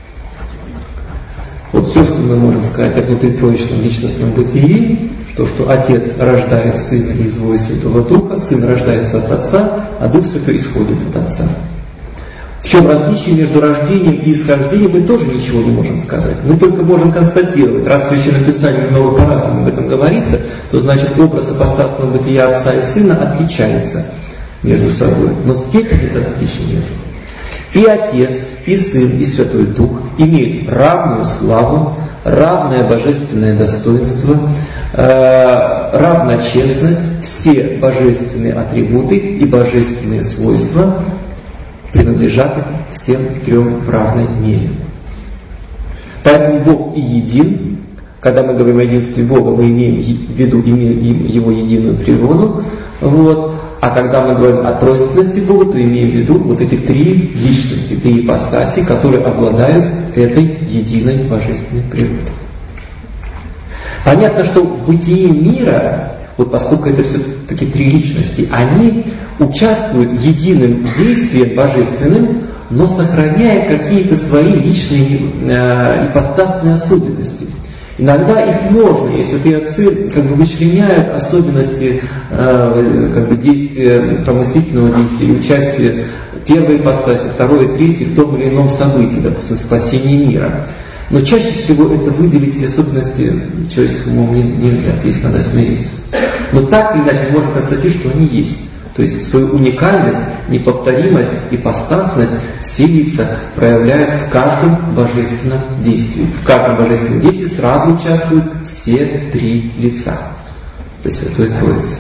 Speaker 1: Все, что мы можем сказать о внутритроичном личностном бытии, что Отец рождает Сына и изводит Святого Духа, Сын рождается от Отца, а Дух Святой исходит от Отца. В чем различие между рождением и исхождением, мы тоже ничего не можем сказать. Мы только можем констатировать. Раз в Священном Писании много по-разному об этом говорится, то значит образ ипостасного бытия Отца и Сына отличается между собой. Но степень этого отличия нет. И Отец, и Сын, и Святой Дух имеют равную славу, равное божественное достоинство, равная честность, все божественные атрибуты и божественные свойства принадлежат всем 3 в равной мере. Поэтому Бог и един. Когда мы говорим о единстве Бога, мы имеем в виду Его единую природу. А когда мы говорим о тройственности Бога, то имеем в виду эти 3 личности, 3 ипостаси, которые обладают этой единой божественной природой. Понятно, что в бытии мира, поскольку это все-таки 3 личности, они участвуют единым действием божественным, но сохраняя какие-то свои личные ипостасные особенности. Иногда их можно, если 3 отцы вычленяют особенности действия, промыслительного действия и участия первой ипостаси, 2 и 3 в том или ином событии, допустим, спасения мира. Но чаще всего это выделить особенности человеческому уму нельзя, здесь надо смириться. Но так или иначе мы можем констатировать, что они есть. То есть свою уникальность, неповторимость, ипостасность все лица проявляют в каждом божественном действии. В каждом божественном действии сразу участвуют все три лица, то есть Святой Троицы.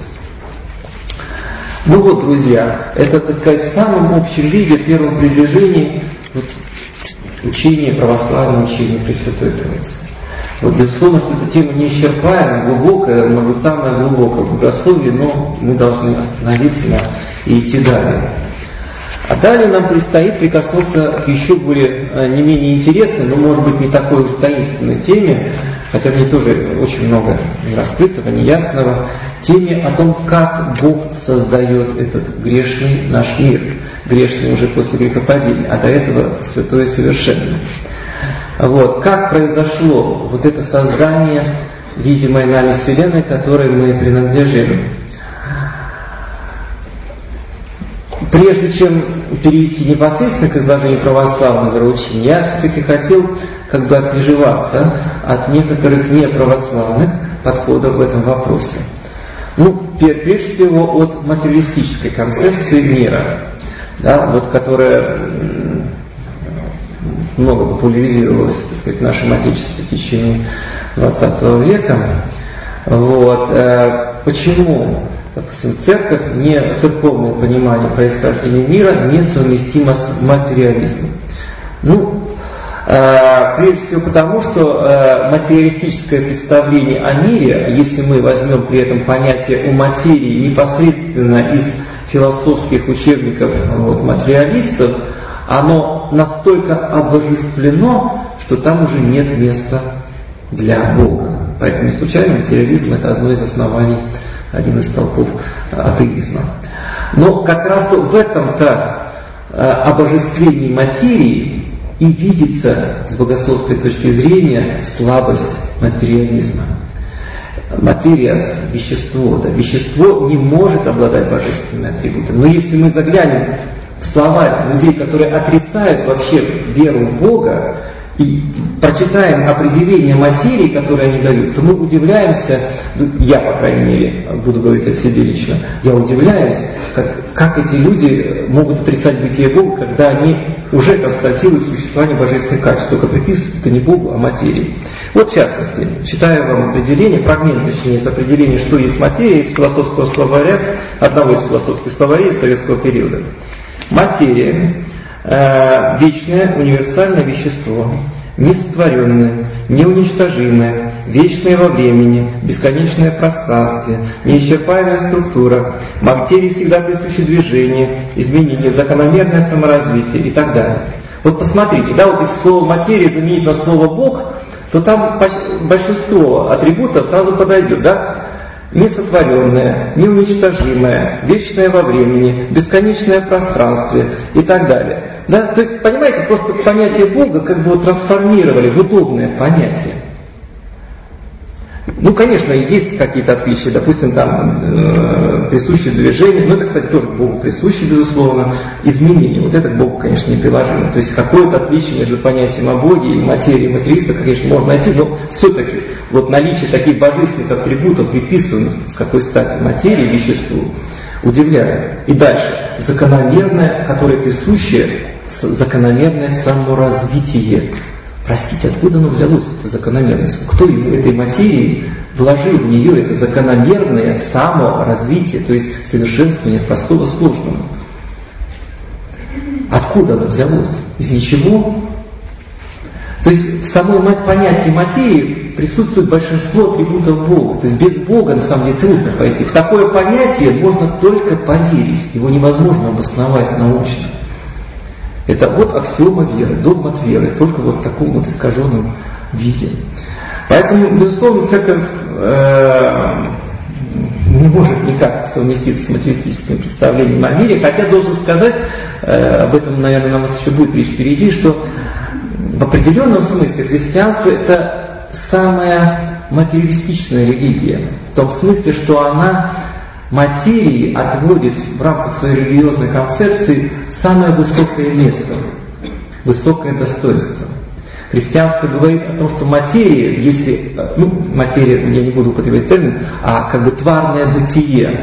Speaker 1: Ну вот, друзья, это, так сказать, в самом общем виде, в первом приближении учение, православное учение Пресвятой Троицы. Вот, безусловно, что эта тема неисчерпаемая, глубокая, может быть, самая глубокая в богословии, но мы должны остановиться и идти далее. А далее нам предстоит прикоснуться к еще более, не менее интересной, но, может быть, не такой уж таинственной теме, хотя в ней тоже очень много нераскрытого, неясного, теме о том, как Бог создает этот грешный наш мир, грешный уже после грехопадения, а до этого святое совершенное. Вот. Как произошло вот это создание видимой нами Вселенной, которой мы принадлежим. Прежде чем перейти непосредственно к изложению православного вероучения, я все-таки хотел отмежеваться от некоторых неправославных подходов в этом вопросе. Прежде всего от материалистической концепции мира, которая много популяризировалась, так сказать, в нашем Отечестве в течение XX века. Почему, допустим, церковное понимание происхождения мира несовместимо с материализмом? Прежде всего потому, что материалистическое представление о мире, если мы возьмем при этом понятие о материи непосредственно из философских учебников материалистов, оно настолько обожествлено, что там уже нет места для Бога. Поэтому не случайно материализм – это одно из оснований, один из столпов атеизма. Но как раз в этом-то обожествлении материи и видится с богословской точки зрения слабость материализма. Материя – вещество. Вещество не может обладать божественными атрибутами. Но если мы заглянем в словарь людей, которые отрицают вообще веру в Бога, и прочитаем определение материи, которое они дают, то мы удивляемся, я, по крайней мере, буду говорить о себе лично, я удивляюсь, как эти люди могут отрицать бытие Бога, когда они уже констатируют существование божественных качеств, только приписывают это не Богу, а материи. В частности, читаю вам определение, фрагмент, точнее, из определения, что есть материя, из философского словаря, одного из философских словарей советского периода. Материя – вечное универсальное вещество, несотворенное, неуничтожимое, вечное во времени, бесконечное в пространстве, неисчерпаемая структура. Материи всегда присуще движение, изменение, закономерное саморазвитие и так далее. Посмотрите, если слово «материя» заменить на слово «Бог», то там большинство атрибутов сразу подойдет, несотворенное, неуничтожимое, вечное во времени, бесконечное в пространстве и так далее. То есть, понимаете, просто понятие Бога трансформировали в удобное понятие. Конечно, есть какие-то отличия, допустим, там присущее движение, это, кстати, тоже к Богу присуще, безусловно, изменение. Это к Богу, конечно, неприложимо. То есть какое-то отличие между понятием о Боге и материей материалиста, конечно, можно найти, но все-таки наличие таких божественных атрибутов, приписанных с какой стати материи, веществу, удивляет. И дальше, закономерное, которое присуще, закономерное саморазвитие. Простите, откуда оно взялось, эта закономерность? Кто ему этой материи вложил в нее это закономерное саморазвитие, то есть совершенствование простого сложного? Откуда оно взялось? Из ничего? То есть в самой понятии материи присутствует большинство атрибутов Бога. То есть без Бога на самом деле трудно пойти. В такое понятие можно только поверить, его невозможно обосновать научно. Это аксиома веры, догмат веры, только в таком искаженном виде. Поэтому, безусловно, церковь не может никак совместиться с материалистическим представлением о мире, хотя должен сказать, об этом, наверное, нам еще будет речь впереди, что в определенном смысле христианство – это самая материалистичная религия, в том смысле, что она материи отводит в рамках своей религиозной концепции самое высокое место, высокое достоинство. Христианство говорит о том, что материя, если, материя, я не буду употреблять термин, а тварное бытие,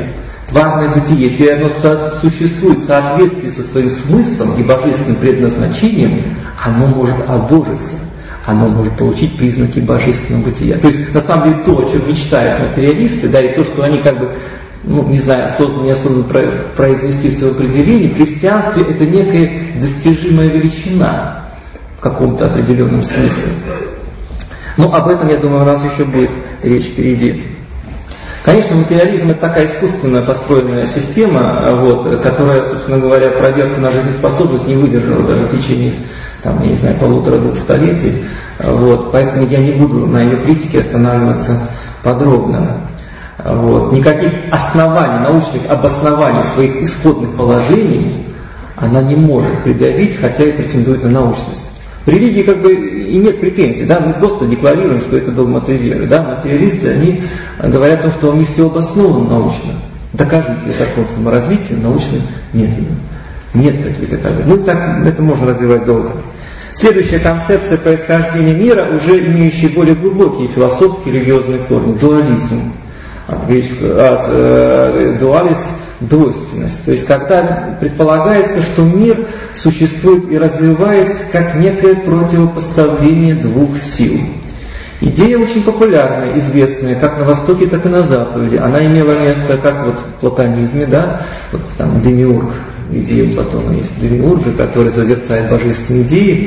Speaker 1: Тварное бытие, если оно существует в соответствии со своим смыслом и божественным предназначением, оно может обожиться, оно может получить признаки божественного бытия. То есть, на самом деле, то, о чем мечтают материалисты, да, и то, что они как бы, не знаю, осознанно, неосознанно произнесли свое определение, в христианстве это некая достижимая величина в каком-то определенном смысле. Но об этом, я думаю, у нас еще будет речь впереди. Конечно, материализм — это такая искусственно построенная система, которая, собственно говоря, проверку на жизнеспособность не выдержала даже в течение, я не знаю, 1,5-2 столетий. Поэтому я не буду на ее критике останавливаться подробно. Никаких оснований, научных обоснований своих исходных положений она не может предъявить, хотя и претендует на научность. В религии как бы и нет претензий, да, мы просто декларируем, что это догматы веры. Да? Материалисты, они говорят о том, что у них все обосновано научно. Докажите закон саморазвития научным методом. Нет таких доказательств. Так это можно развивать долго. Следующая концепция происхождения мира, уже имеющая более глубокие философские и религиозные корни. Дуализм. От дуалис – двойственность. То есть, когда предполагается, что мир существует и развивается как некое противопоставление двух сил. Идея очень популярная, известная, как на Востоке, так и на Западе. Она имела место как в платонизме, да, демиург. Идея у Платона есть демиурга, который созерцает божественные идеи,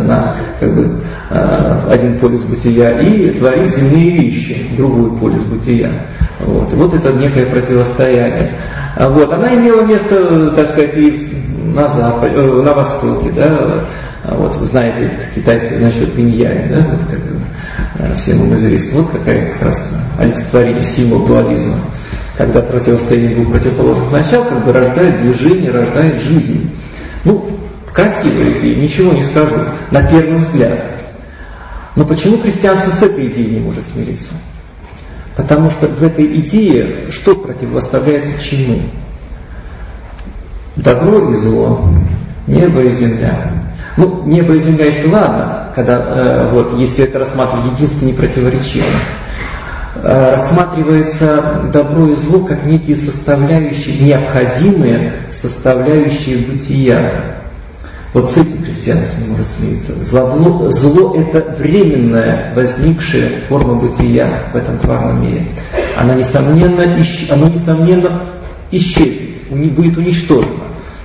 Speaker 1: один полюс бытия, и творит земные вещи, другой полюс бытия. Это некое противостояние. Она имела место, так сказать, и на Западе, на Востоке, да. Вы знаете, этот китайский значок пиньянь, да, всем вам известно. Какая как раз олицетворение, символ дуализма. Когда противостояние двух противоположных начал рождает движение, рождает жизнь. Красивая идея, ничего не скажу, на первый взгляд. Но почему христианство с этой идеей не может смириться? Потому что в этой идее что противоставляется чему? Добро и зло, небо и земля. Небо и земля еще ладно, когда, если это рассматривать единственно непротиворечиво. Рассматривается добро и зло как некие составляющие, необходимые составляющие бытия. С этим христианство не может смириться. Зло – это временная возникшая форма бытия в этом тварном мире. Оно несомненно исчезнет, будет уничтожено.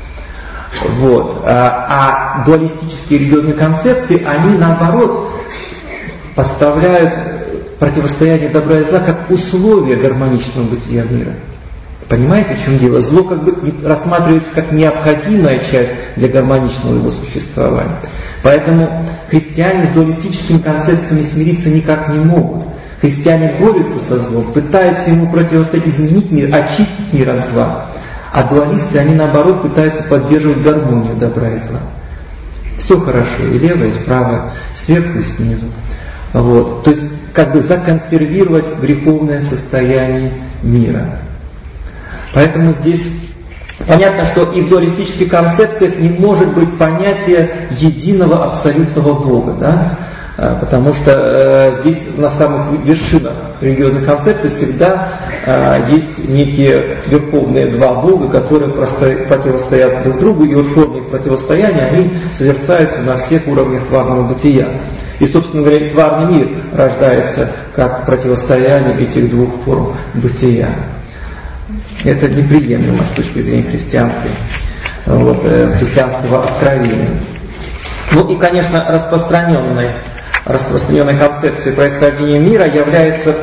Speaker 1: А дуалистические религиозные концепции, они наоборот поставляют противостояние добра и зла как условие гармоничного бытия мира. Понимаете, в чем дело? Зло рассматривается как необходимая часть для гармоничного его существования. Поэтому христиане с дуалистическими концепциями смириться никак не могут. Христиане борются со злом, пытаются ему противостоять, изменить мир, очистить мир от зла. А дуалисты, они наоборот пытаются поддерживать гармонию добра и зла. Все хорошо, и левое, и правое, сверху и снизу. То есть законсервировать греховное состояние мира. Поэтому здесь понятно, что и в дуалистических концепциях не может быть понятия единого абсолютного Бога, да? Потому что здесь на самых вершинах религиозных концепций всегда есть некие верховные два Бога, которые противостоят друг другу, и формы их противостояния, они созерцаются на всех уровнях тварного бытия. И, собственно говоря, тварный мир рождается как противостояние этих двух форм бытия. Это неприемлемо с точки зрения христианства, христианского откровения. И, конечно, распространенной концепцией происхождения мира является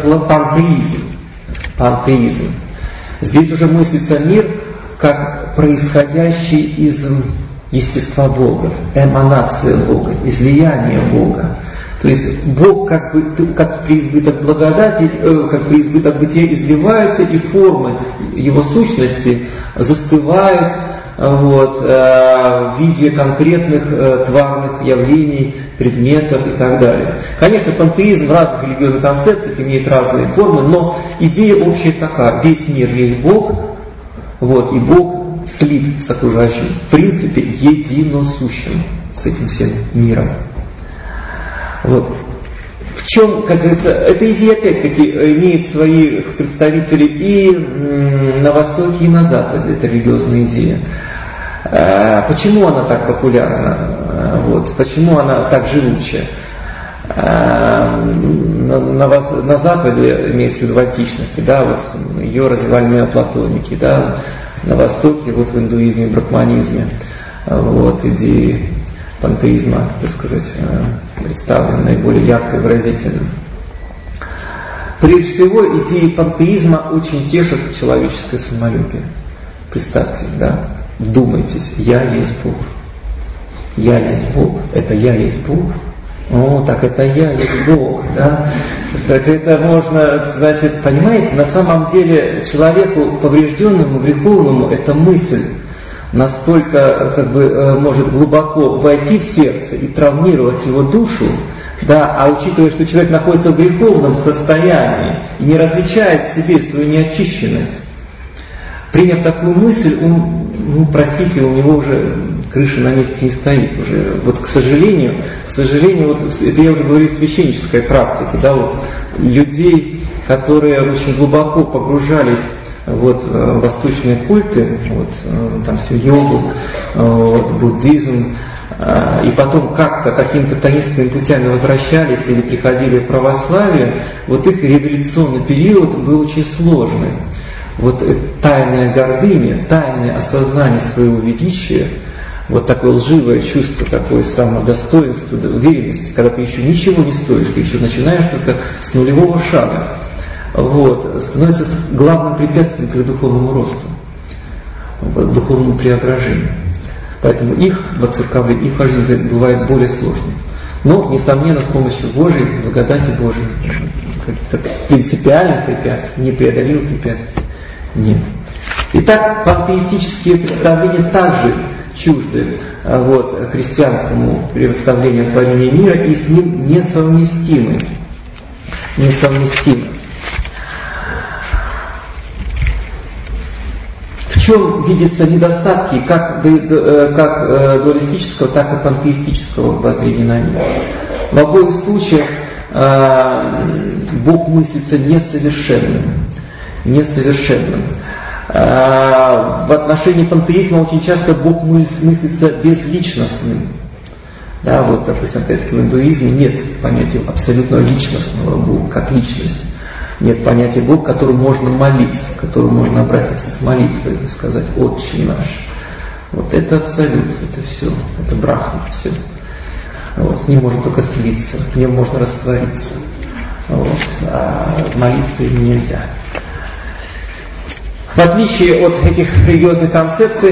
Speaker 1: пантеизм. Здесь уже мыслится мир как происходящий из естества Бога, эманация Бога, излияние Бога. То есть Бог как преизбыток благодати, как преизбыток бытия изливается, и формы Его сущности застывают в виде конкретных тварных явлений, предметов и так далее. Конечно, пантеизм в разных религиозных концепциях имеет разные формы, но идея общая такая: весь мир есть Бог, и Бог слит с окружающим, в принципе, единосущим с этим всем миром. В В чем, как говорится, эта идея опять-таки имеет своих представителей и на Востоке, и на Западе, это религиозная идея. Почему она так популярна? Вот, почему она так живучая? На Западе, имеется в виду в античности, да, вот ее развивали неоплатоники, да, на Востоке, вот в индуизме, брахманизме, вот, идеи пантеизма, так сказать, представлены наиболее ярко и выразительно. Прежде всего, идеи пантеизма очень тешат человеческое самолюбие. Представьте, да, вдумайтесь, я есть Бог. Я есть Бог, это я есть Бог. О, так это я есть Бог, да? Так это можно, значит, понимаете, на самом деле человеку поврежденному, греховному, эта мысль настолько, как бы, может глубоко войти в сердце и травмировать его душу, да, а учитывая, что человек находится в греховном состоянии и не различает в себе свою неочищенность, приняв такую мысль, он, простите, у него уже крыша на месте не стоит уже. Вот, к сожалению, вот это я уже говорю в священнической практике, да, вот людей, которые очень глубоко погружались вот, в восточные культы, вот, там всю йогу, вот, буддизм, и потом как-то какими-то таинственными путями возвращались или приходили в православие, вот их реабилитационный период был очень сложный. Вот тайная гордыня, тайное осознание своего величия, вот такое лживое чувство, такое самодостоинство, уверенности, когда ты еще ничего не стоишь, ты еще начинаешь только с нулевого шага, вот, становится главным препятствием к духовному росту, к духовному преображению. Поэтому их воцерковление, их жизнь бывает более сложной. Но, несомненно, с помощью Божией, благодати Божией, каких-то принципиальных препятствий, непреодолимых препятствий нет. Итак, пантеистические представления также чужды вот, христианскому представлению творения мира и с ним несовместимы. В чем видятся недостатки как дуалистического, так и пантеистического воззрения на мир? В обоих случаях Бог мыслится несовершенным. В отношении пантеизма очень часто Бог мыслится безличностным. Да, вот, допустим, опять-таки в индуизме нет понятия абсолютно личностного Бога, как личность. Нет понятия Бога, к которому можно молиться, к которому можно обратиться с молитвой и сказать «Отче наш». Вот это абсолют, это все, это брахма, все. Вот, с ним можно только слиться, в нем можно раствориться. Вот, а молиться им нельзя. В отличие от этих религиозных концепций,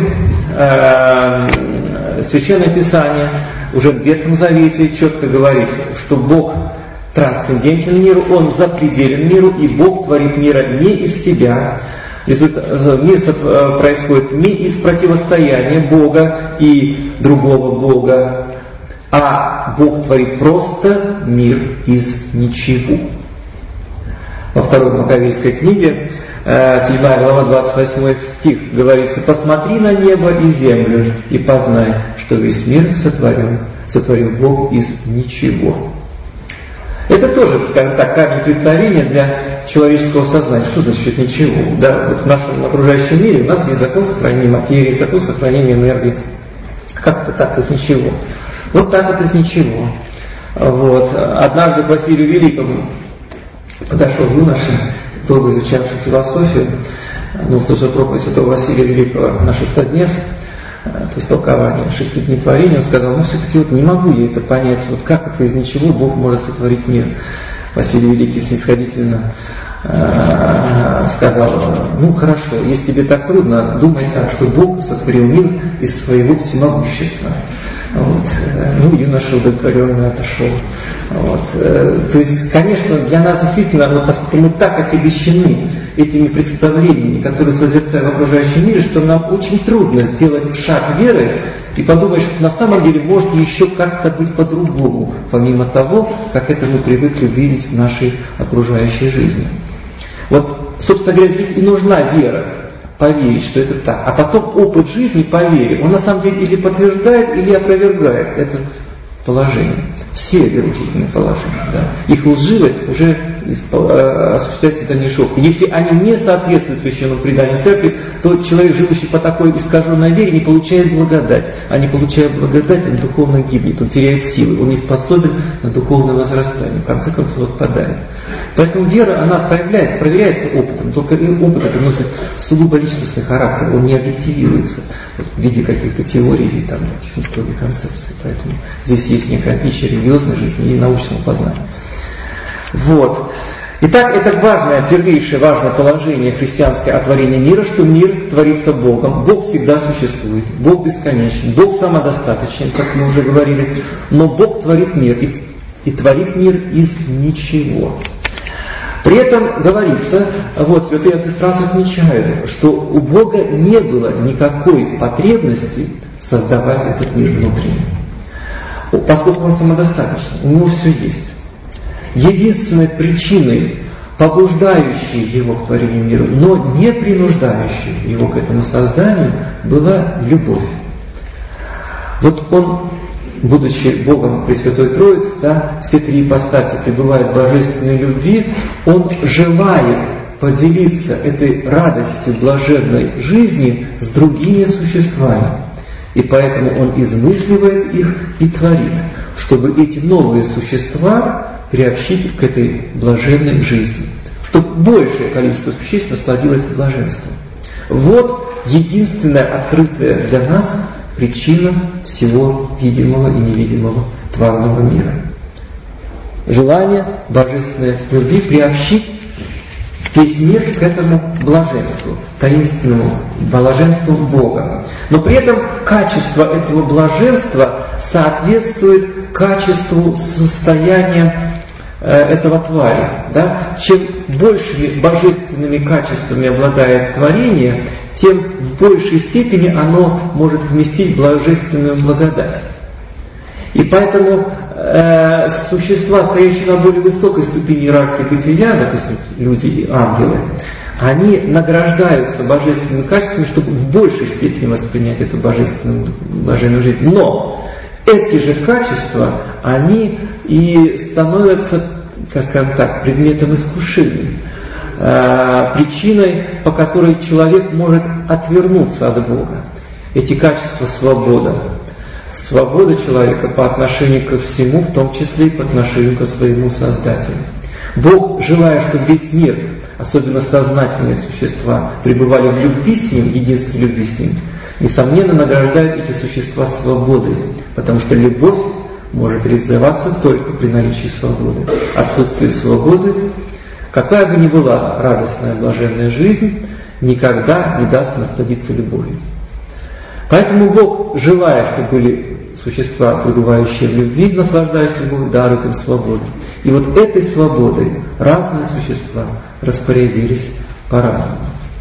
Speaker 1: Священное Писание уже в Ветхом Завете четко говорит, что Бог трансцендентен миру, Он запределен миру, и Бог творит мира не из себя. Мир происходит не из противостояния Бога и другого Бога, а Бог творит просто мир из ничего. Во второй Маковейской книге, 7 глава, 28 стих, говорится: «Посмотри на небо и землю, и познай, что весь мир сотворил Бог из ничего». Это тоже, скажем так, камень преткновения для человеческого сознания. Что значит из ничего? Да, вот в нашем окружающем мире у нас есть закон сохранения материи, закон сохранения энергии. Как это так из ничего? Вот так вот из ничего. Вот. Однажды к Василию Великому подошел юноша, долго изучавший философию, слушая проповедь святого Василия Великого на шестоднев, то есть толкование 6 дней творения, он сказал: все-таки вот не могу я это понять, вот как это из ничего Бог может сотворить мир. Василий Великий снисходительно сказал: хорошо, если тебе так трудно, думай так, что Бог сотворил мир из своего всемогущества. Вот. Юноша удовлетворенно отошел. Вот. То есть, конечно, для нас действительно, поскольку мы так отягощены этими представлениями, которые созерцаем в окружающем мире, что нам очень трудно сделать шаг веры и подумать, что на самом деле может еще как-то быть по-другому, помимо того, как это мы привыкли видеть в нашей окружающей жизни. Вот, собственно говоря, здесь и нужна вера. Поверить, что это так. А потом опыт жизни по вере, он на самом деле или подтверждает, или опровергает эту положения. Все вероучительные положения. Да. Их лживость уже осуществляется в дальнейшем. Если они не соответствуют священному преданию церкви, то человек, живущий по такой искаженной вере, не получает благодать. А не получая благодать, он духовно гибнет, он теряет силы, он не способен на духовное возрастание, в конце концов отпадает. Поэтому вера, она проверяется опытом, только опыт это носит сугубо личностный характер, он не объективируется в виде каких-то теорий или там, допустим, строгих концепций. Поэтому здесь есть некое отличие религиозной жизни и научного познания. Вот. Итак, это первейшее важное положение христианское о творении мира, что мир творится Богом. Бог всегда существует, Бог бесконечен, Бог самодостаточен, как мы уже говорили, но Бог творит мир и творит мир из ничего. При этом говорится, святые отцы сразу отмечают, что у Бога не было никакой потребности создавать этот мир внутренне. Поскольку Он самодостаточен, у Него все есть. Единственной причиной, побуждающей Его к творению мира, но не принуждающей Его к этому созданию, была любовь. Вот Он, будучи Богом Пресвятой Троицы, все три ипостаси пребывают в божественной любви, Он желает поделиться этой радостью блаженной жизни с другими существами. И поэтому Он измысливает их и творит, чтобы эти новые существа приобщить к этой блаженной жизни, чтобы большее количество существ насладилось блаженством. Вот единственная открытая для нас причина всего видимого и невидимого тварного мира. Желание божественной любви приобщить весь мир к этому блаженству, таинственному блаженству Бога. Но при этом качество этого блаженства соответствует качеству состояния этого тваря. Да? Чем большими божественными качествами обладает творение, тем в большей степени оно может вместить божественную благодать. И поэтому существа, стоящие на более высокой ступени иерархии бытия, допустим, люди и ангелы, они награждаются божественными качествами, чтобы в большей степени воспринять эту блаженную жизнь. Но эти же качества, они и становятся, скажем так, предметом искушений, причиной, по которой человек может отвернуться от Бога. Эти качества свобода. Свобода человека по отношению ко всему, в том числе и по отношению к своему Создателю. Бог, желая, чтобы весь мир, особенно сознательные существа, пребывали в любви с Ним, в единстве любви с Ним, несомненно награждает эти существа свободой, потому что любовь может реализоваться только при наличии свободы. Отсутствие свободы, какая бы ни была радостная, блаженная жизнь, никогда не даст насладиться любовью. Поэтому Бог, желая, чтобы были существа, пребывающие в любви, наслаждающиеся любовью, дарует им свободу. И вот этой свободой разные существа распорядились по-разному.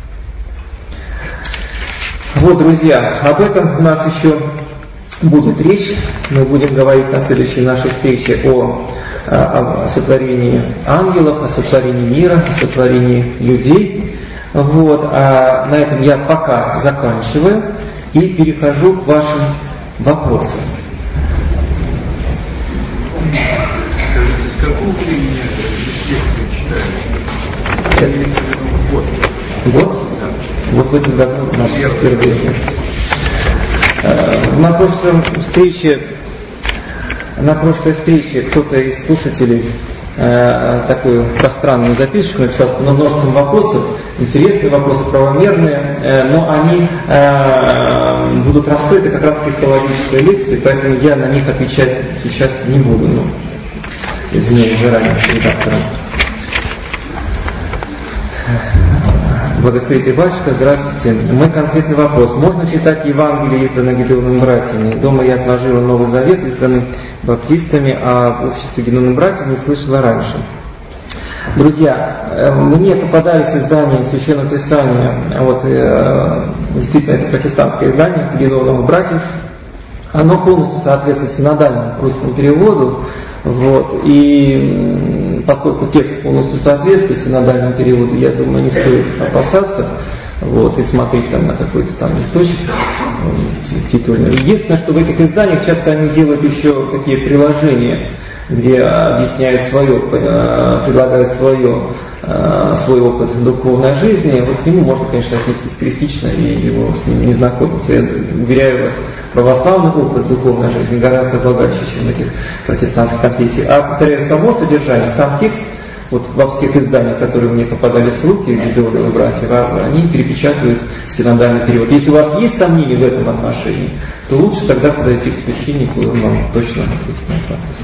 Speaker 1: Вот, друзья, об этом у нас еще будет речь. Мы будем говорить на следующей нашей встрече о сотворении ангелов, о сотворении мира, о сотворении людей. Вот, а на этом я пока заканчиваю и перехожу к вашим вопросам.
Speaker 2: Скажите, с какого времени вы читали?
Speaker 1: Год? Вот в этом году наш впервые. На прошлой встрече кто-то из слушателей такую пространную записочку написал с множеством вопросов, интересные вопросы, правомерные, но они будут раскрыты как раз в крistологической лекции, поэтому я на них отвечать сейчас не буду. Извиняюсь заранее с редактором. Благословите, батюшка, здравствуйте. Мой конкретный вопрос. Можно читать Евангелие, изданное Гедеоновыми братьями? Дома я отложила Новый Завет, изданный баптистами, а в обществе Гедеоновых братьев не слышала раньше. Друзья, мне попадались издания Священного Писания, действительно это протестантское издание Гедеоновых братьев, оно полностью соответствует синодальному русскому переводу, и поскольку текст полностью соответствует синодальному переводу, я думаю, не стоит опасаться. вот, и смотреть там на какой-то там листочек титульный. Единственное, что в этих изданиях часто они делают еще такие приложения, где объясняют предлагают свой опыт духовной жизни. Вот к нему можно, конечно, отнестись критично и его с ним не знакомиться. Я уверяю вас, православный опыт духовной жизни гораздо богаче, чем этих протестантских конфессий. А, повторяю, само содержание, сам текст, вот во всех изданиях, которые мне попадались в руки, Гедеоновы братья, они перепечатывают синодальный перевод. Если у вас есть сомнения в этом отношении, то лучше тогда подойти к священнику, и он вам точно ответит на этот вопрос.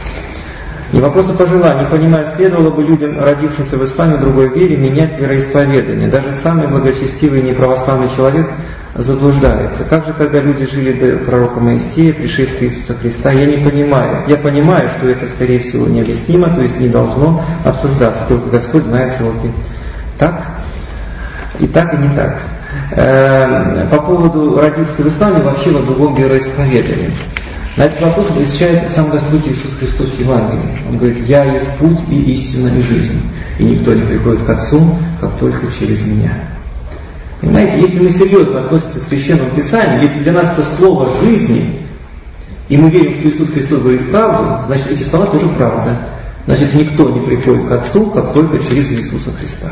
Speaker 1: И вопросы по желанию. Не понимаю, следовало бы людям, родившимся в исламе, другой вере, менять вероисповедание. Даже самый благочестивый неправославный человек заблуждается. Как же тогда люди жили до пророка Моисея, пришествия Иисуса Христа? Я не понимаю. Я понимаю, что это, скорее всего, необъяснимо, то есть не должно обсуждаться. Только Господь знает сроки. Так? И так, и не так. По поводу родившихся в исламе, вообще во другом вероисповедании. На этот вопрос отвечает сам Господь Иисус Христос в Евангелии. Он говорит: «Я есть путь и истина и жизнь, и никто не приходит к Отцу, как только через Меня». Понимаете, если мы серьезно относимся к Священному Писанию, если для нас это слово жизни, и мы верим, что Иисус Христос говорит правду, значит, эти слова тоже правда. Значит, никто не приходит к Отцу, как только через Иисуса Христа.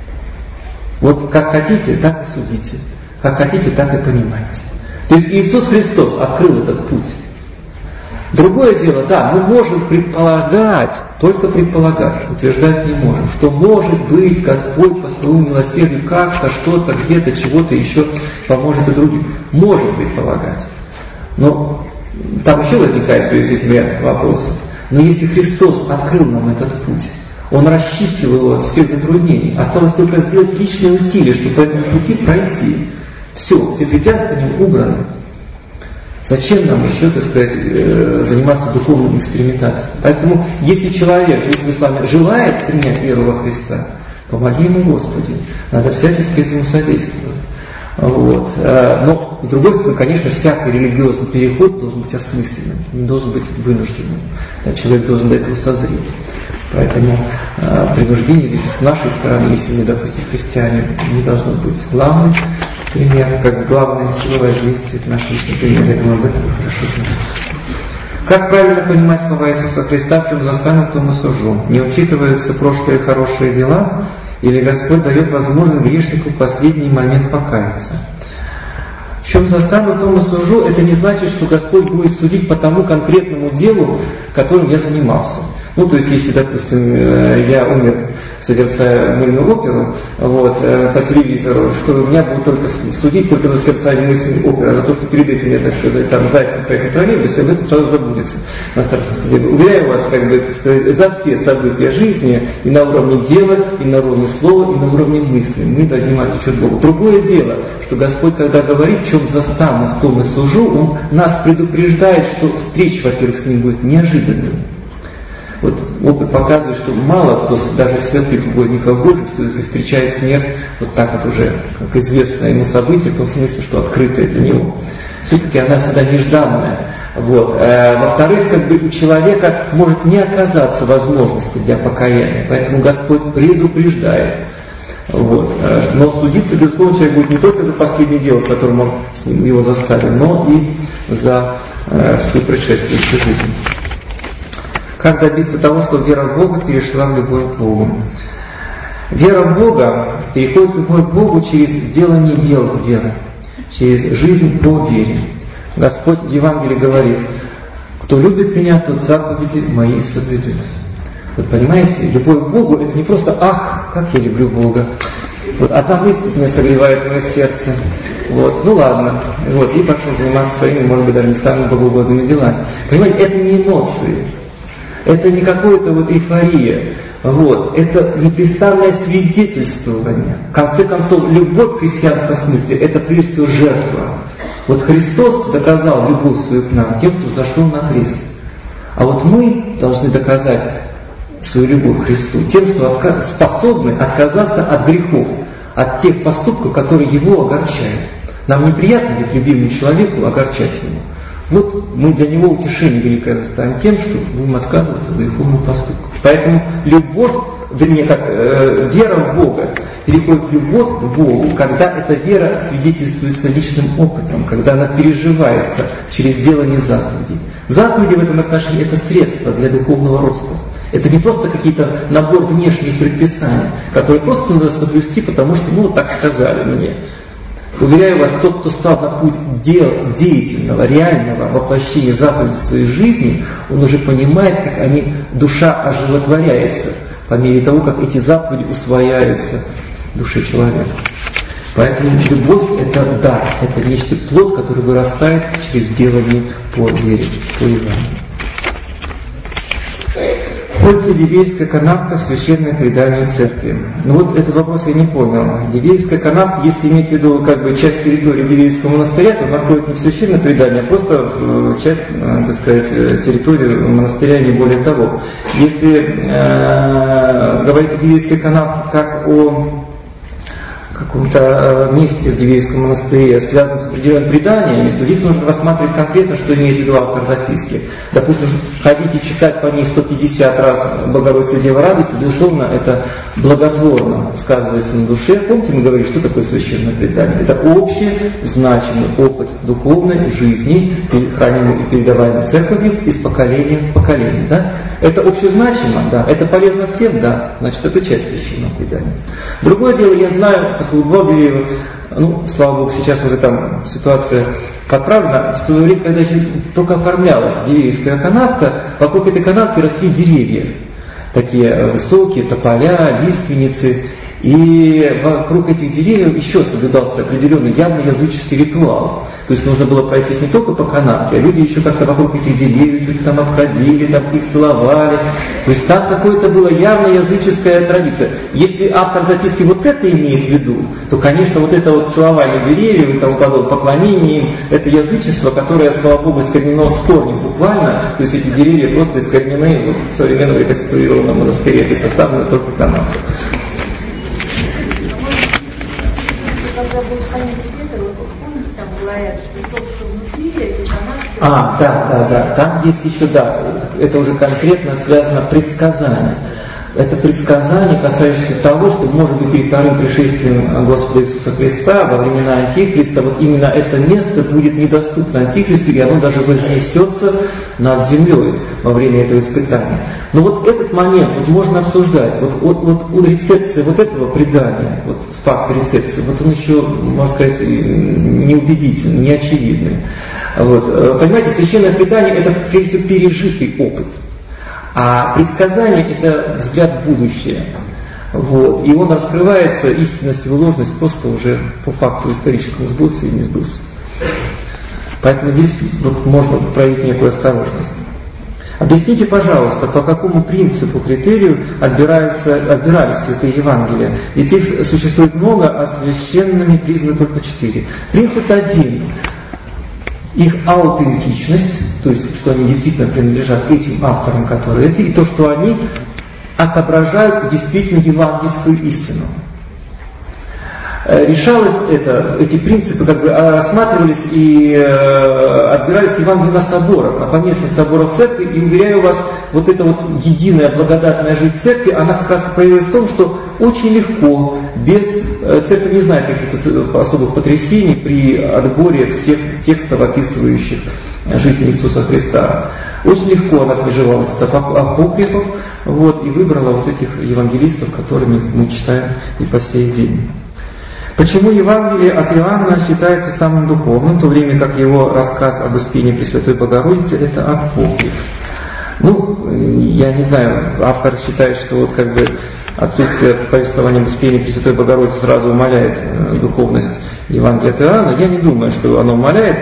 Speaker 1: Вот как хотите, так и судите. Как хотите, так и понимаете. То есть Иисус Христос открыл этот путь. Другое дело, да, мы можем предполагать, только предполагать, утверждать не можем, что может быть Господь по своему милосердию как-то, что-то, где-то, чего-то еще поможет и другим. Можем предполагать. Но там еще возникает в связи с этим ряд вопросов. Но если Христос открыл нам этот путь, Он расчистил его от всех затруднений, осталось только сделать личные усилия, чтобы по этому пути пройти. Все препятствия убраны. Зачем нам еще, так сказать, заниматься духовным экспериментацией? Поэтому, если человек, живущий в исламе, желает принять веру во Христа, помоги ему, Господи. Надо всячески этому содействовать. Вот. Но, с другой стороны, конечно, всякий религиозный переход должен быть осмысленным, не должен быть вынужденным. Человек должен до этого созреть. Поэтому принуждение здесь с нашей стороны, если мы, допустим, христиане, не должно быть. Главный пример, как главная сила воздействия, это наш личный пример. Я думаю, об этом вы хорошо знаете. Как правильно понимать слова Иисуса Христа: в чем застану, в том и сужу? Не учитываются прошлые хорошие дела, или Господь дает возможность грешнику в последний момент покаяться? В чем застану, в том и сужу, это не значит, что Господь будет судить по тому конкретному делу, которым я занимался. Ну, то есть, если, допустим, я умер, созерцая мыльную оперу по телевизору, что меня будут только судить только за созерцание мыльной оперы, а за то, что перед этим я, так сказать, там зайцем поехал в троллейбусе, об этом сразу забудется на страшном суде. Уверяю вас, за все события жизни, и на уровне дела, и на уровне слова, и на уровне мысли, мы дадим отчет Богу. Другое дело, что Господь, когда говорит: в чем застану, в том и служу, Он нас предупреждает, что встреча, во-первых, с Ним будет неожиданной. Вот опыт показывает, что мало кто, даже святых угодников Божьих, все-таки встречает смерть вот так вот уже, как известное ему событие, в том смысле, что открытое для него. Все-таки она всегда нежданная. Во-вторых, у человека может не оказаться возможности для покаяния, поэтому Господь предупреждает. Но судиться, безусловно, человек будет не только за последнее дело, в котором он его заставил, но и за всю предшествующую жизнь. Как добиться того, чтобы вера в Бога перешла в любовь к Богу? Вера в Бога переходит в любовь к Богу через делание дел веры, через жизнь по вере. Господь в Евангелии говорит: кто любит Меня, тот заповеди Мои соблюдет. Вот понимаете, любовь к Богу — это не просто «ах, как я люблю Бога». Одна мысль меня согревает мое сердце. Ну ладно. И пошел заниматься своими, может быть, даже не самыми богоугодными делами. Понимаете, это не эмоции. Это не какое-то эйфория. Это непрестанное свидетельствование. В конце концов, любовь в христианском смысле — это прежде всего жертва. Христос доказал любовь свою к нам тем, что зашел на крест. А мы должны доказать свою любовь к Христу тем, что способны отказаться от грехов, от тех поступков, которые Его огорчают. Нам неприятно ведь любимому человеку огорчать Его. Мы для него утешение великое доставим тем, что будем отказываться от греховных поступков. Поэтому любовь, вера в Бога переходит в любовь к Богу, когда эта вера свидетельствуется личным опытом, когда она переживается через делание заповедей. Заповеди в этом отношении – это средство для духовного роста. Это не просто какие-то набор внешних предписаний, которые просто надо соблюсти, потому что, так сказали мне. Уверяю вас, тот, кто стал на путь деятельного, реального воплощения заповедей в своей жизни, он уже понимает, как душа оживотворяется по мере того, как эти заповеди усвояются в душе человека. Поэтому любовь – это дар, это нечто плод, который вырастает через делание по вере, по Евангелию. Входит ли Дивеевская канавка в священное предание церкви? Этот вопрос я не понял. Дивеевская канавка, если иметь в виду часть территории Дивеевского монастыря, то она входит не в священное предание, а просто часть, территории монастыря, не более того. Если говорить о Дивеевской канавке как о каком-то месте в Дивеевском монастыре, связанном с определенными преданиями, то здесь нужно рассматривать конкретно, что имеет в виду автор записки. Допустим, ходить и читать по ней 150 раз «Богородица, Дева, радуйся», безусловно, это благотворно сказывается на душе. Помните, мы говорили, что такое священное предание? Это общий, значимый опыт духовной жизни, хранимый и передаваемый церковью из поколения в поколение. Да? Это общезначимо, да. Это полезно всем, да. Значит, это часть священного предания. Другое дело, я знаю, поскольку бывал Дивеево, слава Богу, сейчас уже там ситуация поправлена. В свое время, когда еще только оформлялась Дивеевская канавка, вокруг этой канавки росли деревья. Такие высокие, тополя, лиственницы. И вокруг этих деревьев еще соблюдался определенный явно языческий ритуал. То есть нужно было пройтись не только по канавке, а люди еще как-то вокруг этих деревьев чуть там обходили, там их целовали. То есть там какое-то было явно языческая традиция. Если автор записки это имеет в виду, то, конечно, это целование деревьев и тому подобное, поклонение им, это язычество, которое, слава Богу, искоренено с корнем буквально. То есть эти деревья просто искоренены в современном реконструированном монастыре, то есть оставлена только канавка.
Speaker 3: Когда был конец света, помните, там говорят, что тот, что внутри, эти канавки...
Speaker 1: Да. Там есть еще, это уже конкретно связано предсказание. Это предсказание, касающееся того, что, может быть, перед вторым пришествием Господа Иисуса Христа во времена Антихриста, именно это место будет недоступно Антихристу, и оно даже вознесется над землей во время этого испытания. Но этот момент можно обсуждать. Рецепция этого предания, факт рецепции, он еще, можно сказать, неубедительный, неочевидный. Понимаете, священное предание – это, прежде всего, пережитый опыт. А предсказание – это взгляд в будущее. И он раскрывается, истинность его ложность, просто уже по факту исторического сбылся и не сбылся. Поэтому здесь можно проявить некую осторожность. Объясните, пожалуйста, по какому принципу, критерию отбирались святые Евангелия? Ведь их существует много, а священными признаны только 4. Принцип 1. Их аутентичность, то есть, что они действительно принадлежат этим авторам, которые это, и то, что они отображают действительно евангельскую истину. Решалось эти принципы рассматривались и отбирались Евангелия на соборах, на поместных соборах церкви, и уверяю вас, эта единая благодатная жизнь церкви, она как раз проявилась в том, что очень легко, церковь не знает каких-то особых потрясений при отборе всех текстов, описывающих жизнь Иисуса Христа. Очень легко она отмежевалась от апокрифов, и выбрала этих евангелистов, которыми мы читаем и по сей день. Почему Евангелие от Иоанна считается самым духовным, в то время как его рассказ об Успении Пресвятой Богородицы – это апокриф? Я не знаю, автор считает, что отсутствие повествования об Успении Пресвятой Богородицы сразу умаляет духовность Евангелия от Иоанна. Я не думаю, что оно умаляет.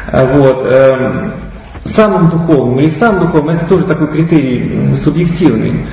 Speaker 1: Самым духовным или самым духовным – это тоже такой критерий субъективный.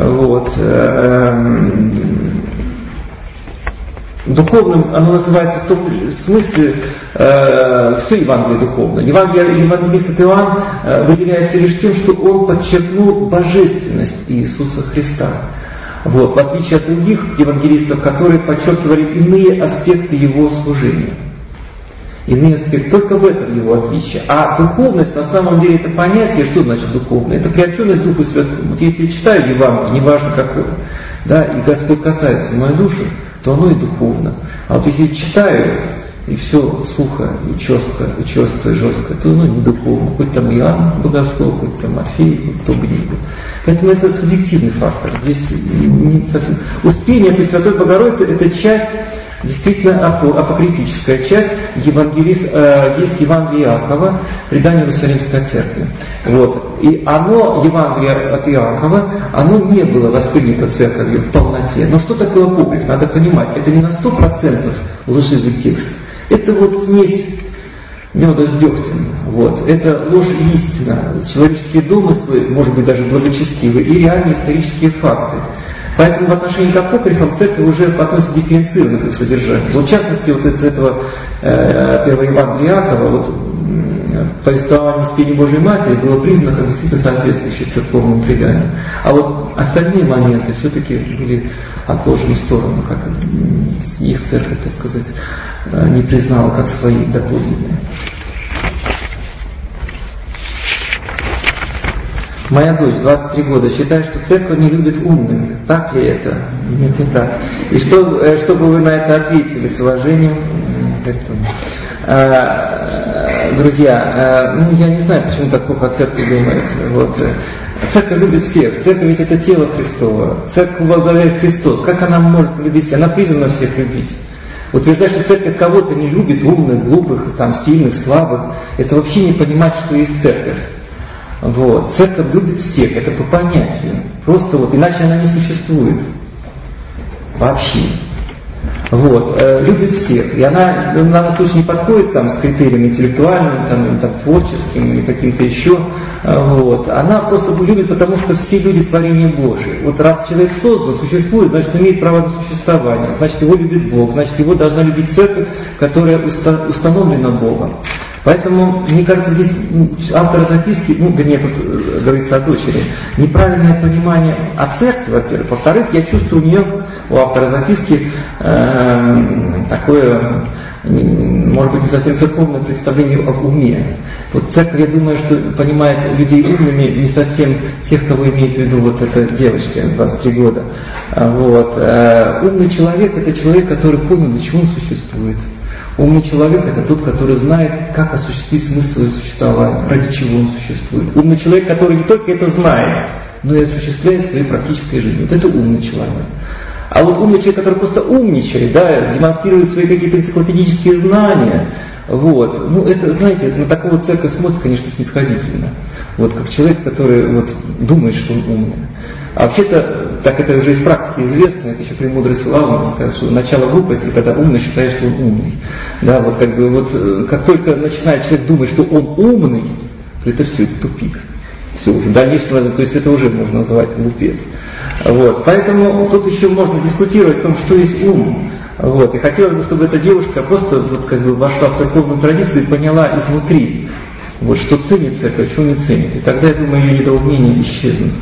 Speaker 1: Духовным оно называется в том смысле, все Евангелие духовно. Евангелист Иоанн выделяется лишь тем, что он подчеркнул божественность Иисуса Христа. В отличие от других евангелистов, которые подчеркивали иные аспекты его служения. Иные аспекты, только в этом его отличие. А духовность, на самом деле, это понятие, что значит духовное? Это приобщенность Духу Святому. Если я читаю Евангелие, неважно какое, и Господь касается моей души, то оно и духовно. А вот если читаю, и все сухо, и четко, и жестко, то оно не духовно. Хоть там Иоанн Богослов, хоть там Матфей, хоть кто бы ни был. Поэтому это субъективный фактор. Здесь не совсем. Успение Пресвятой Богородицы – это часть, действительно апокрифическая часть, есть Евангелие Иакова, предание Иерусалимской церкви. Вот. И оно, Евангелие от Иакова, оно не было воспринято церковью в полноте. Но что такое апокриф? Надо понимать, это не на 100% лживый текст. Это вот смесь меда с дегтем. Вот. Это ложь и истина, человеческие домыслы, может быть даже благочестивые, и реальные исторические факты. Поэтому в отношении к апокрифам церковь уже относится дифференцированно к их содержанию. Вот в частности, вот из этого первого Евангелия Иакова, вот повествование Успения Божией Матери было признано как действительно соответствующее церковному преданию. А вот остальные моменты все-таки были отложены в сторону, как их церковь, так сказать, не признала как свои доподлинные. Моя дочь, 23 года, считает, что церковь не любит умных. Так ли это? Нет, не так. И что бы вы на это ответили с уважением? Друзья, я не знаю, почему так плохо о церкви думается. Вот. Церковь любит всех. Церковь ведь это тело Христово. Церковь возглавляет Христос. Как она может любить всех? Она призвана всех любить. Утверждать, что церковь кого-то не любит, умных, глупых, там, сильных, слабых, это вообще не понимать, что есть церковь. Вот. Церковь любит всех, это по понятию. Просто вот, иначе она не существует. Вообще. Вот. Любит всех. И она в данном случае не подходит там, с критериями интеллектуальными, там, творческими или каким-то еще. Вот. Она просто любит, потому что все люди творения Божие. Вот раз человек создан, существует, значит, он имеет право на существование. Значит, его любит Бог. Значит, его должна любить церковь, которая установлена Богом. Поэтому, мне кажется, здесь автор записки, вернее, тут говорится о дочери, неправильное понимание о церкви, во-первых. Во-вторых, я чувствую у нее, у автора записки, такое, может быть, не совсем церковное представление об уме. Вот церковь, я думаю, что понимает людей умными не совсем тех, кого имеет в виду вот эта девочка, 23 года. Вот. Умный человек – это человек, который понял, для чего он существует. Умный человек – это тот, который знает, как осуществить смысл своего существования, ради чего он существует. Умный человек, который не только это знает, но и осуществляет в своей практической жизни. Вот это умный человек. А вот умный человек, который просто умничает, да, демонстрирует свои какие-то энциклопедические знания, вот, это, знаете, на такого церковь смотрит, конечно, снисходительно. Вот, как человек, который вот думает, что он умный. А вообще-то, так это уже из практики известно, это еще премудрый Соломон сказал, что начало глупости, когда умный считает, что он умный. Да, вот как только начинает человек думать, что он умный, то это все, это тупик. Все, уже дальнейшее, то есть это уже можно называть глупец. Вот, поэтому тут еще можно дискутировать о том, что есть ум. Вот, и хотелось бы, чтобы эта девушка просто вот вошла в церковную традицию и поняла изнутри, вот, что ценит церковь, что не ценит. И тогда, я думаю, ее недоумения исчезнут.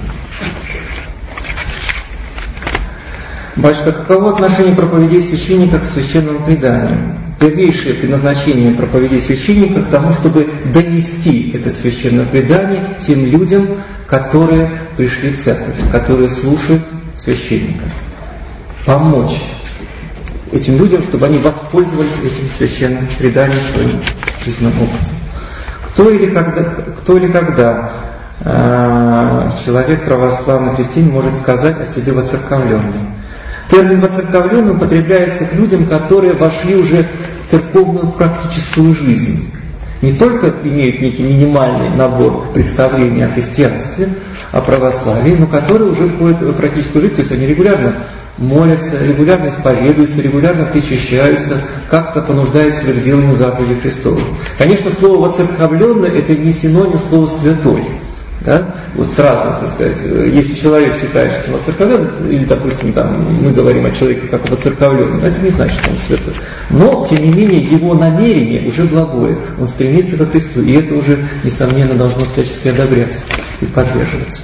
Speaker 1: Батюшка, каково отношение проповедей священника к священному преданию? Первейшее предназначение проповедей священника к тому, чтобы донести это священное предание тем людям, которые пришли в церковь, которые слушают священника. Помочь этим людям, чтобы они воспользовались этим священным преданием в своем жизненном опыте. Кто или когда человек православный христианин может сказать о себе воцерковленном? Термин «воцерковленный» употребляется к людям, которые вошли уже в церковную практическую жизнь. Не только имеют некий минимальный набор представлений о христианстве, о православии, но которые уже входят в практическую жизнь, то есть они регулярно молятся, регулярно исповедуются, регулярно причащаются, как-то понуждают себя к деланию заповедей Христовых. Конечно, слово «воцерковленный» – это не синоним слова «святой». Да? Вот сразу, так сказать, если человек считает, что он воцерковленный, или, допустим, мы говорим о человеке как о воцерковленном, это не значит, что он святой. Но, тем не менее, его намерение уже благое, он стремится ко Христу, и это уже, несомненно, должно всячески одобряться и поддерживаться.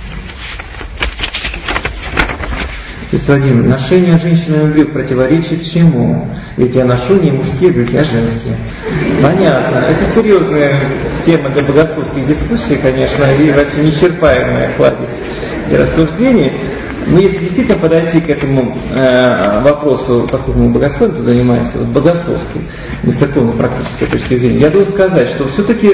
Speaker 1: Отец Владимир, ношение женщинами брюк противоречит чему? Ведь я ношу не мужские брюки, а женские. Понятно. Это серьезная тема для богословских дискуссий, конечно, и вообще неисчерпаемая кладезь и рассуждений. Но если действительно подойти к этому вопросу, поскольку мы богословием занимаемся, вот богословской, не с церковной практической точки зрения, я должен сказать, что все-таки,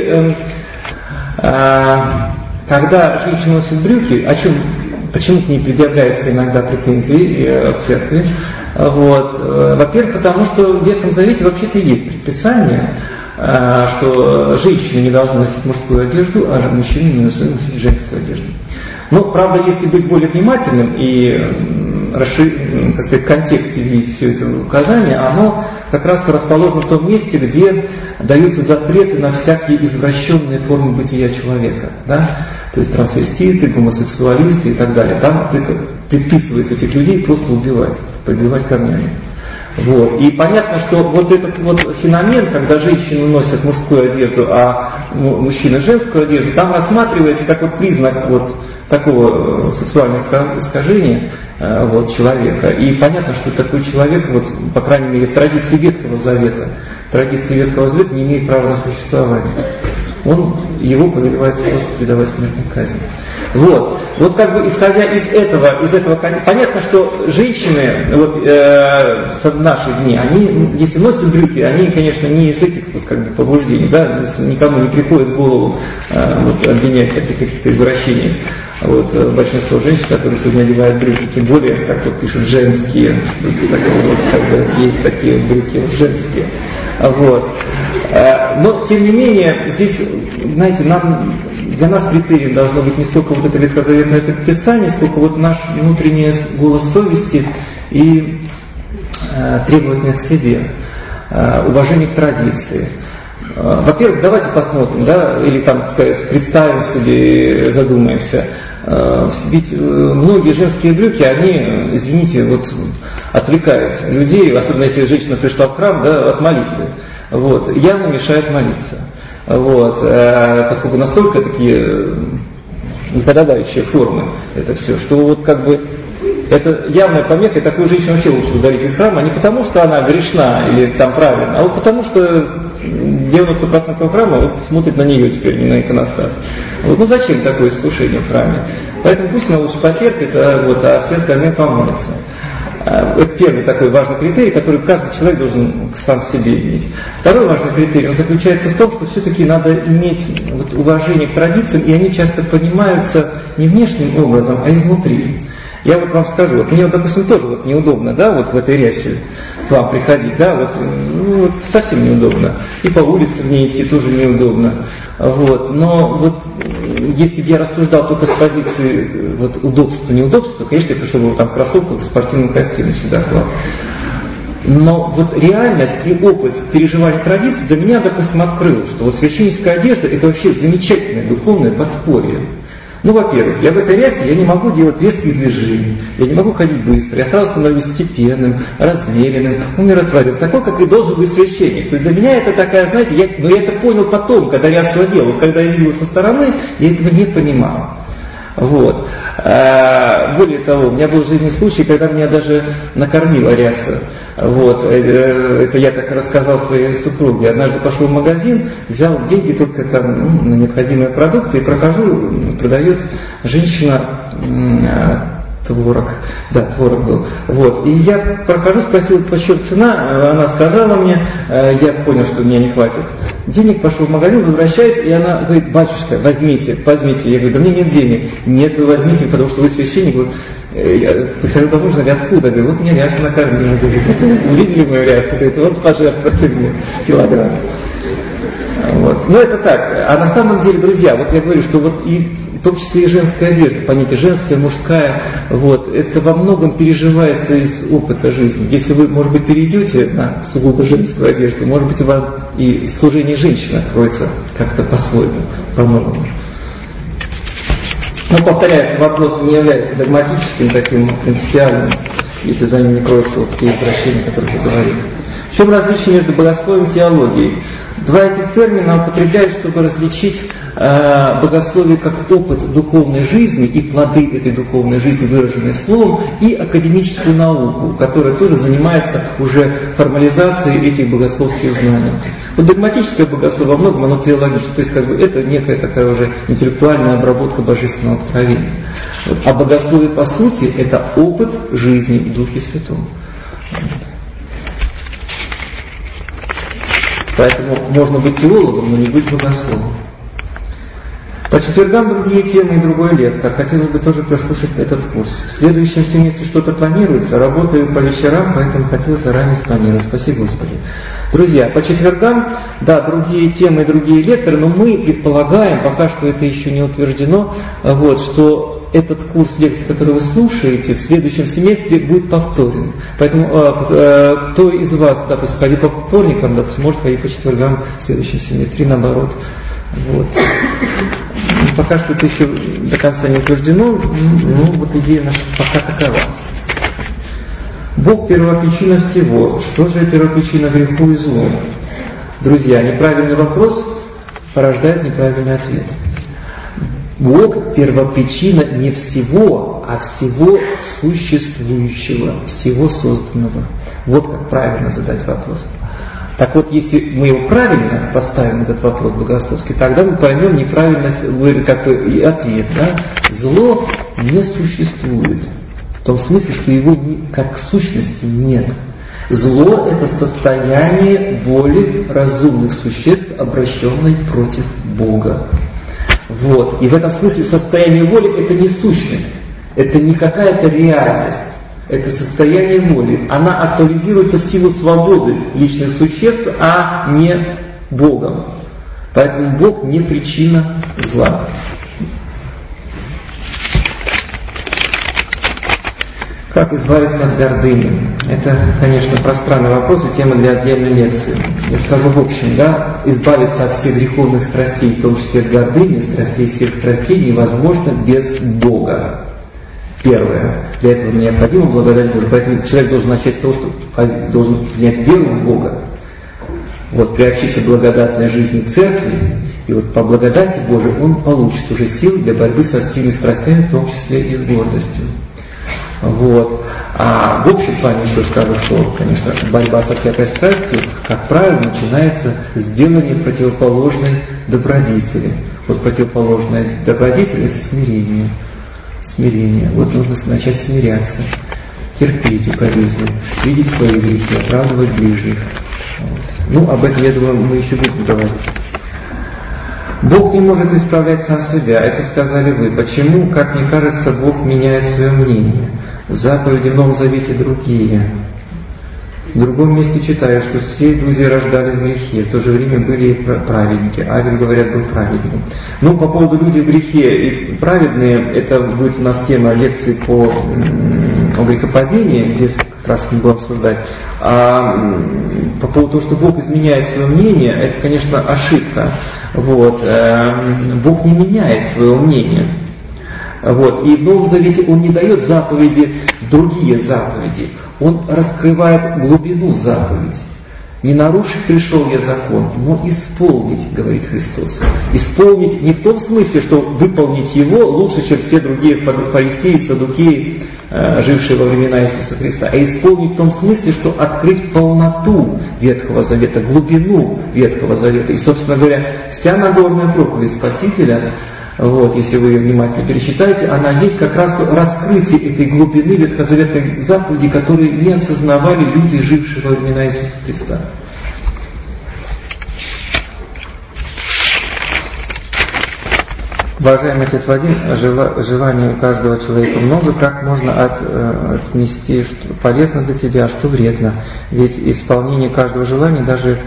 Speaker 1: когда женщина носит брюки, почему к ней предъявляются иногда претензии в церкви, вот, во-первых, потому что в Ветхом Завете вообще-то есть предписание, что женщины не должны носить мужскую одежду, а мужчины не должны носить женскую одежду. Но, правда, если быть более внимательным и так сказать, в контексте видеть все это указание, оно как раз расположено в том месте, где даются запреты на всякие извращенные формы бытия человека. Да? То есть трансвеститы, гомосексуалисты и так далее. Там предписывается этих людей просто убивать, прибивать камнями. Вот. И понятно, что вот этот вот феномен, когда женщины носят мужскую одежду, а мужчины женскую одежду, там рассматривается как вот признак вот такого сексуального искажения вот, человека. И понятно, что такой человек, вот, по крайней мере, в традиции Ветхого Завета не имеет права на существование. Его повелевается просто предавать смертной казни. Вот как бы исходя из этого, понятно, что женщины в наши дни, они, если носят брюки, они, конечно, не из этих вот как бы побуждений, да, никому не приходит в голову обвинять в таких каких-то извращениях. Большинство женщин, которые сегодня одевают брюки, тем более, как тут пишут, женские, есть такие брюки женские. Вот. Но, тем не менее, здесь, знаете, для нас критерием должно быть не столько вот это ветхозаветное предписание, сколько вот наш внутренний голос совести и требовательность к себе, уважение к традиции. Во-первых, давайте посмотрим, да, или там, так сказать, представим себе, задумаемся. Ведь многие женские брюки, они, извините, вот отвлекают людей, особенно если женщина пришла в храм, да, от молитвы. Вот, явно мешает молиться. Вот, поскольку настолько такие неподобающие формы это все, что вот как бы это явная помеха, и такую женщину вообще лучше удалить из храма, не потому что она грешна или там правильно, а вот потому что 90% храма вот смотрит на нее теперь, не на иконостас. Вот, зачем такое искушение в храме? Поэтому пусть она лучше потерпит, а все остальные помолятся. Это первый такой важный критерий, который каждый человек должен сам себе иметь. Второй важный критерий, он заключается в том, что все-таки надо иметь уважение к традициям, и они часто понимаются не внешним образом, а изнутри. Я вам скажу, мне, допустим, тоже неудобно, да, в этой рясе к вам приходить, да, совсем неудобно. И по улице в ней идти тоже неудобно. Но если бы я рассуждал только с позиции удобства, неудобства, конечно, я пришел бы в кроссовках, в спортивном костюме сюда к вам. Но реальность и опыт переживания традиций для меня, допустим, открыл, что священническая одежда это вообще замечательное духовное подспорье. Во-первых, я в этой рясе я не могу делать резкие движения, я не могу ходить быстро, я сразу становлюсь степенным, размеренным, умиротворенным, такой, как и должен быть священник. То есть для меня это такая, знаете, я это понял потом, когда рясу одел, когда я видел со стороны, я этого не понимал. Более того, у меня был в жизни случай, когда меня даже накормила ряса. Это я так рассказал своей супруге. Однажды пошел в магазин, взял деньги только там на необходимые продукты и прохожу, продает женщина творог. Да, творог был. И я прохожу, спросил, почем цена, она сказала мне, я понял, что меня не хватит денег, пошел в магазин, возвращаюсь, и она говорит, батюшка, возьмите. Я говорю, да мне нет денег. Нет, вы возьмите, потому что вы священник. Я прихожу домой, говорю, откуда? Говорю, меня ряса накормила. Говорит, увидели мою рясу? Говорит, пожертвовали мне килограмм. Но это так. А на самом деле, друзья, я говорю, что и в том числе и женская одежда, понятие женская, мужская, это во многом переживается из опыта жизни. Если вы, может быть, перейдете на сугубо женскую одежду, может быть, вам и служение женщины откроется как-то по-своему, по-новому. Но, повторяю, вопрос не является догматическим, таким принципиальным, если за ним не кроются те извращения, о которых я говорил. В чем различие между богословием и теологией? Два этих термина употребляют, чтобы различить богословие как опыт духовной жизни и плоды этой духовной жизни, выраженные словом, и академическую науку, которая тоже занимается уже формализацией этих богословских знаний. Вот догматическое богословие во многом оно теологическое, то есть это некая такая уже интеллектуальная обработка божественного откровения. Вот. А богословие по сути это опыт жизни в Духе Святом. Поэтому можно быть теологом, но не быть богословом. По четвергам другие темы и другой лектор. Хотелось бы тоже прослушать этот курс. В следующем семестре что-то планируется. Работаю по вечерам, поэтому хотел заранее спланировать. Спасибо, Господи. Друзья, по четвергам, да, другие темы и другие лекторы, но мы предполагаем, пока что это еще не утверждено, вот, что этот курс лекций, который вы слушаете, в следующем семестре будет повторен. Поэтому кто из вас, допустим, ходил по вторникам, допустим, может ходить по четвергам в следующем семестре, и наоборот. Вот. Пока что это еще до конца не утверждено, но вот идея наша пока такова. Бог первопричина всего. Что же первопричина греху и злу? Друзья, неправильный вопрос порождает неправильный ответ. Бог первопричина не всего, а всего существующего, всего созданного. Вот как правильно задать вопрос. Так вот, если мы его правильно поставим, этот вопрос богословский, тогда мы поймем неправильность, как бы и ответ. Да? Зло не существует. В том смысле, что его как сущности нет. Зло – это состояние воли разумных существ, обращенной против Бога. Вот. И в этом смысле состояние воли – это не сущность, это не какая-то реальность. Это состояние воли. Она актуализируется в силу свободы личных существ, а не Богом. Поэтому Бог не причина зла. Как избавиться от гордыни? Это, конечно, пространный вопрос и тема для отдельной лекции. Я скажу в общем, да, избавиться от всех греховных страстей, в том числе от гордыни, страстей всех страстей, невозможно без Бога. Первое. Для этого необходимо благодать Божия. Поэтому человек должен начать с того, что должен принять веру в Бога. Вот, приобщиться к благодатной жизни церкви. И вот по благодати Божией он получит уже силы для борьбы со всеми страстями, в том числе и с гордостью. Вот. А в общем плане еще скажу, что, конечно, борьба со всякой страстью, как правило, начинается с делания противоположной добродетели. Вот противоположная добродетель – это смирение. Смирение. Вот нужно начать смиряться, терпеть укоризны, видеть свои грехи, оправдывать ближних. Вот. Ну, об этом, я думаю, мы еще будем говорить. Бог не может исправлять сам себя. Это сказали вы. Почему, как мне кажется, Бог меняет свое мнение? Заповеди в Новом Завете другие. В другом месте читаю, что все люди рождались в грехе, в то же время были и праведники. Авель, говорят, был праведником. Ну, по поводу людей в грехе и праведные, это будет у нас тема лекции по грехопадению, где как раз мы будем обсуждать. А по поводу того, что Бог изменяет свое мнение, это, конечно, ошибка. Вот. Бог не меняет своего мнения. Вот. И в Новом Завете Он не дает заповеди, другие заповеди. Он раскрывает глубину заповеди. Не нарушить пришел я закон, но исполнить, говорит Христос. Исполнить не в том смысле, что выполнить его лучше, чем все другие фарисеи, саддукеи, жившие во времена Иисуса Христа, а исполнить в том смысле, что открыть полноту Ветхого Завета, глубину Ветхого Завета. И, собственно говоря, вся Нагорная проповедь Спасителя, вот, если вы ее внимательно пересчитаете, она есть как раз раскрытие этой глубины ветхозаветной заповеди, которые не осознавали люди, жившие во времена Иисуса Христа. Уважаемый отец Вадим, желаний у каждого человека много, как можно отнести, что полезно для тебя, а что вредно? Ведь исполнение каждого желания, даже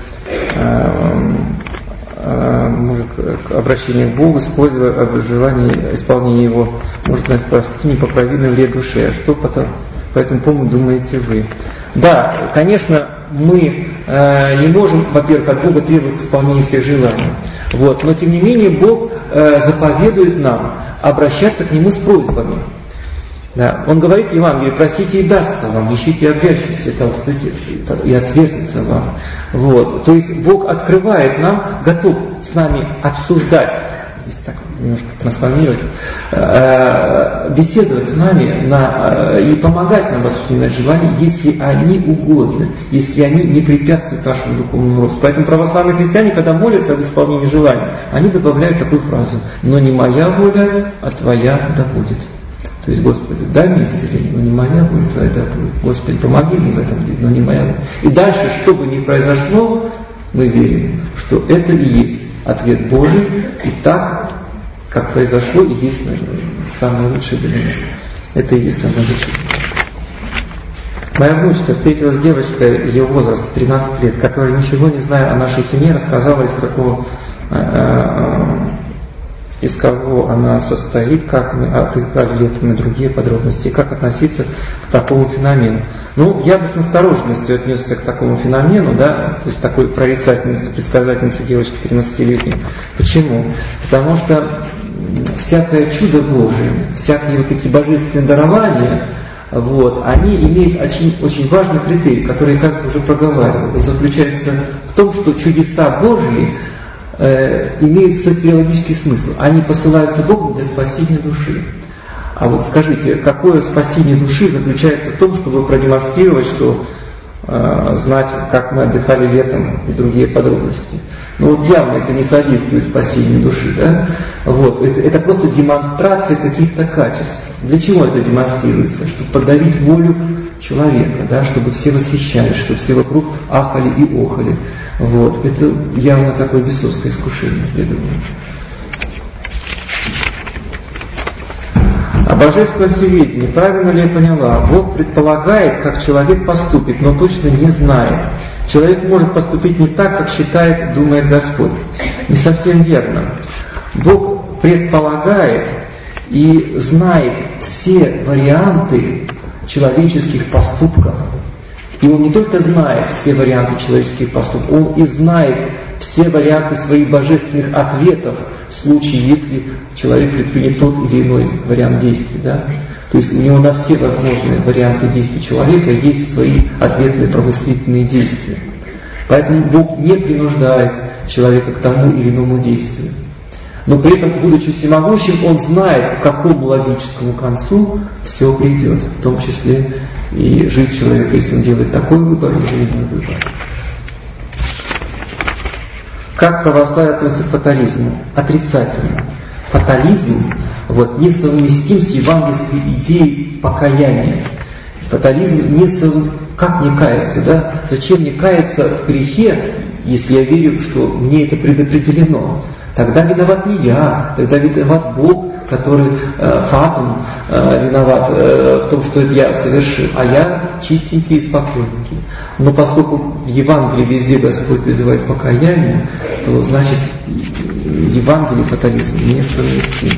Speaker 1: может, обращение к Богу, используя желание исполнения его, может нанести непоправимый вред душе. Что по этому поводу думаете вы? Да, конечно, мы не можем, во-первых, от Бога требовать исполнения всех желаний. Вот, но тем не менее Бог заповедует нам обращаться к Нему с просьбами. Да, Он говорит в Евангелии: просите и дастся вам, ищите и обрящите, и отверзится вам. Вот. То есть Бог открывает нам, готов с нами обсуждать если так немножко трансформировать, беседовать с нами и помогать нам в осуществлении желаний, если они угодны, если они не препятствуют нашему духовному росту. Поэтому православные христиане, когда молятся об исполнении желаний, они добавляют такую фразу: «Но не моя воля, а твоя да будет». То есть, Господи, дай мне исцеление, но не моя воля, твоя да будет. Господи, помоги мне в этом деле, но не моя воля. И дальше, что бы ни произошло, мы верим, что это и есть ответ Божий, и так, как произошло, и есть, наверное, самое лучшее для меня. Это и есть самое лучшее. Моя внучка встретилась с девочкой ее возраста 13 лет, которая, ничего не зная о нашей семье, рассказала, из кого она состоит, как мы отдыхали летом и другие подробности, как относиться к такому феномену. Ну, я бы с настороженностью отнесся к такому феномену, да, то есть такой прорицательницы, предсказательницы девочки 13-летней. Почему? Потому что всякое чудо Божие, всякие вот такие божественные дарования, вот, они имеют очень важный критерий, который, кажется, уже проговаривал. Он заключается в том, что чудеса Божьи имеют социологический смысл. Они посылаются Богом для спасения души. А вот скажите, какое спасение души заключается в том, чтобы продемонстрировать, что знать, как мы отдыхали летом и другие подробности? Ну вот явно это не содействует спасению души, да? Вот. Это просто демонстрация каких-то качеств. Для чего это демонстрируется? Чтобы подавить волю человека, да? Чтобы все восхищались, чтобы все вокруг ахали и охали. Вот. Это явно такое бесовское искушение, я думаю. А божественное всеведение, правильно ли я поняла? Бог предполагает, как человек поступит, но точно не знает. Человек может поступить не так, как считает, думает Господь. Не совсем верно. Бог предполагает и знает все варианты человеческих поступков. И Он не только знает все варианты человеческих поступков, Он и знает все варианты своих божественных ответов в случае, если человек предпримет тот или иной вариант действий. Да? То есть у него на все возможные варианты действий человека есть свои ответные промыслительные действия. Поэтому Бог не принуждает человека к тому или иному действию. Но при этом, будучи всемогущим, Он знает, к какому логическому концу все придет, в том числе и жизнь человека, если он делает такой выбор или иной выбор. Как православие относится к фатализму? Отрицательно. Фатализм несовместим с евангельской идеей покаяния. Фатализм как не каяться, да? Зачем мне каяться в грехе, если я верю, что мне это предопределено? Тогда виноват не я, тогда виноват Бог, который фатум виноват в том, что это я совершил, а я чистенький и спокойненький. Но поскольку в Евангелии везде Господь призывает покаяние, то значит Евангелие и фатализм несовместимы.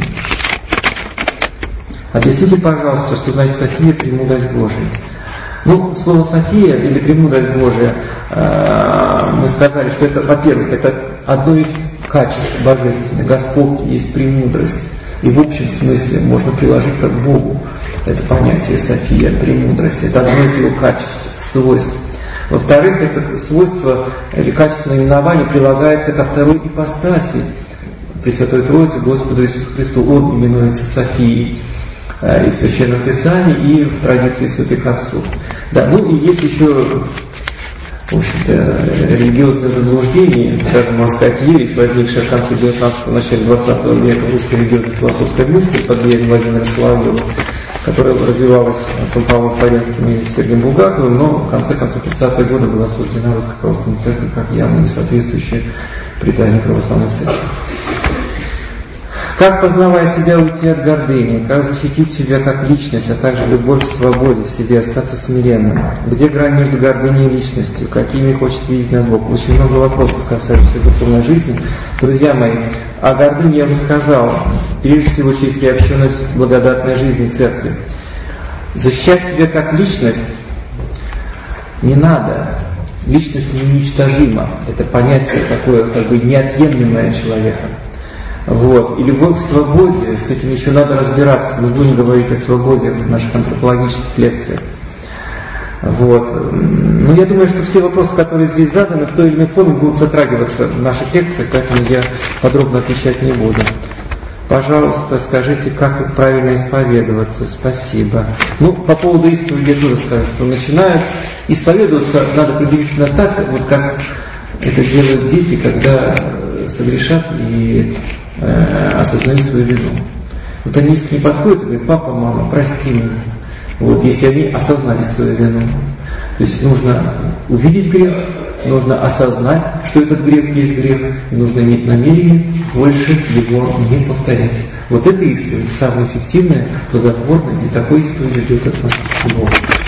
Speaker 1: Объясните, пожалуйста, что значит София, премудрость Божия. Ну, слово София или премудрость Божия, мы сказали, что это, во-первых, это одно из качеств божественных. Господь есть премудрость. И в общем смысле можно приложить как Богу это понятие София, премудрость. Это одно из его качеств, свойств. Во-вторых, это свойство или качественное именование прилагается ко второй ипостаси Пресвятой Троицы, Господу Иисусу Христу. Он именуется Софией и в Священном Писании, и в традиции святых отцов. Да, ну и есть еще, в общем-то, религиозное заблуждение, даже, можно сказать, ересь, возникшая в конце 19-го, начале 20 века в русской религиозно-философской мысли под влиянием Владимира Соловьева, которая развивалась отцом Павлом Флоренским и Сергеем Булгаковым, но в конце концов 30-е годы была осуждена Русской Православной Церковью как явно не соответствующая преданию православной церкви. Как, познавая себя, уйти от гордыни? Как защитить себя как личность, а также любовь к свободе в себе, остаться смиренным? Где грань между гордыней и личностью? Какими хочет видеть нас Бог? Очень много вопросов касающихся духовной жизни. Друзья мои, о гордыне я уже сказал. Прежде всего, через приобщенность к благодатной жизни Церкви. Защищать себя как личность не надо. Личность неуничтожима. Это понятие такое, как бы неотъемлемое человека. Вот. И любовь к свободе, с этим еще надо разбираться. Мы будем говорить о свободе в наших антропологических лекциях. Вот. Но я думаю, что все вопросы, которые здесь заданы, в той или иной форме будут затрагиваться в наших лекциях, поэтому я подробно отвечать не буду. Пожалуйста, скажите, как правильно исповедоваться. Спасибо. По поводу исповеди я тоже скажу, что начинают исповедоваться надо приблизительно так, вот как это делают дети, когда согрешат и осознают свою вину. Вот они искренне подходят и говорят: папа, мама, прости меня. Вот, если они осознали свою вину. То есть нужно увидеть грех, нужно осознать, что этот грех есть грех, и нужно иметь намерение больше его не повторять. Вот эта исповедь самая эффективная, плодотворная, и такой исповедь ждет от нас Бог.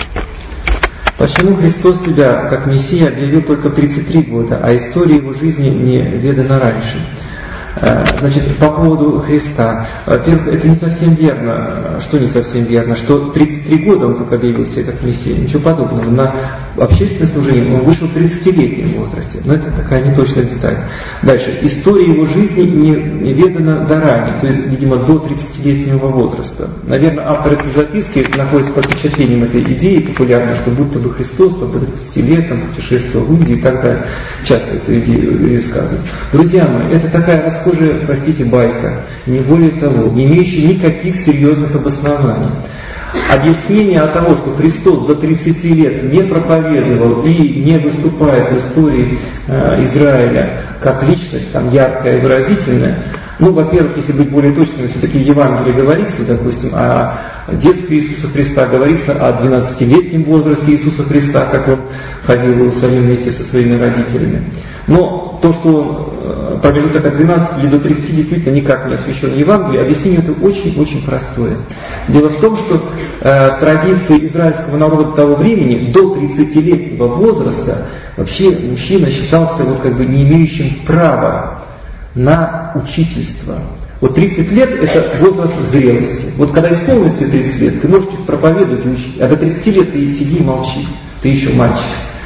Speaker 1: Почему Христос себя как Мессия объявил только в 33 года, а история его жизни не ведана раньше? Значит, по поводу Христа. Во-первых, это не совсем верно. Что не совсем верно? Что 33 года он только объявил себя как Мессия. Ничего подобного. На общественное служение он вышел в 30-летнем возрасте. Но это такая неточная деталь. Дальше. История его жизни не ведана до ранее, то есть, видимо, до 30-летнего возраста. Наверное, автор этой записки находится под впечатлением этой идеи популярной, что будто бы Христос до 30 лет путешествовал в Индию и так далее. Часто эту идею сказывают. Друзья мои, это такая расхожая, простите, байка, не более того, не имеющая никаких серьезных обоснований. Объяснение от того, что Христос до 30 лет не проповедовал и не выступает в истории Израиля как личность там яркая и выразительная, во-первых, если быть более точным, все-таки в Евангелии говорится, допустим, о детстве Иисуса Христа, говорится о 12-летнем возрасте Иисуса Христа, как он ходил в Иерусалим вместе со своими родителями. Но то, что он промежуток от 12 или до 30 действительно никак не освящен в Евангелии, объяснение это очень-очень простое. Дело в том, что в традиции израильского народа того времени до 30-летнего возраста вообще мужчина считался не имеющим права на учительство. 30 лет это возраст зрелости. Когда исполнилось 30 лет, ты можешь проповедовать и учить, а до 30 лет ты сиди и молчи, ты еще мальчик.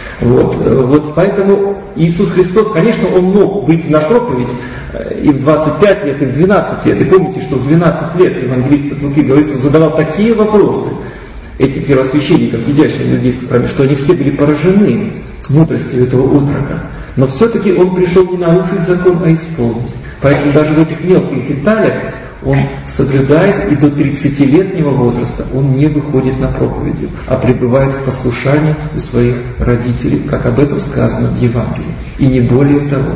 Speaker 1: Поэтому Иисус Христос, конечно, он мог выйти на проповедь и в 25 лет, и в 12 лет. И помните, что в 12 лет евангелист от Луки говорит, он задавал такие вопросы этим первосвященникам, сидящим в иудейском храме, что они все были поражены мудростью этого отрока. Но все-таки он пришел не нарушить закон, а исполнить. Поэтому даже в этих мелких деталях он соблюдает, и до 30-летнего возраста он не выходит на проповеди, а пребывает в послушании у своих родителей, как об этом сказано в Евангелии. И не более того.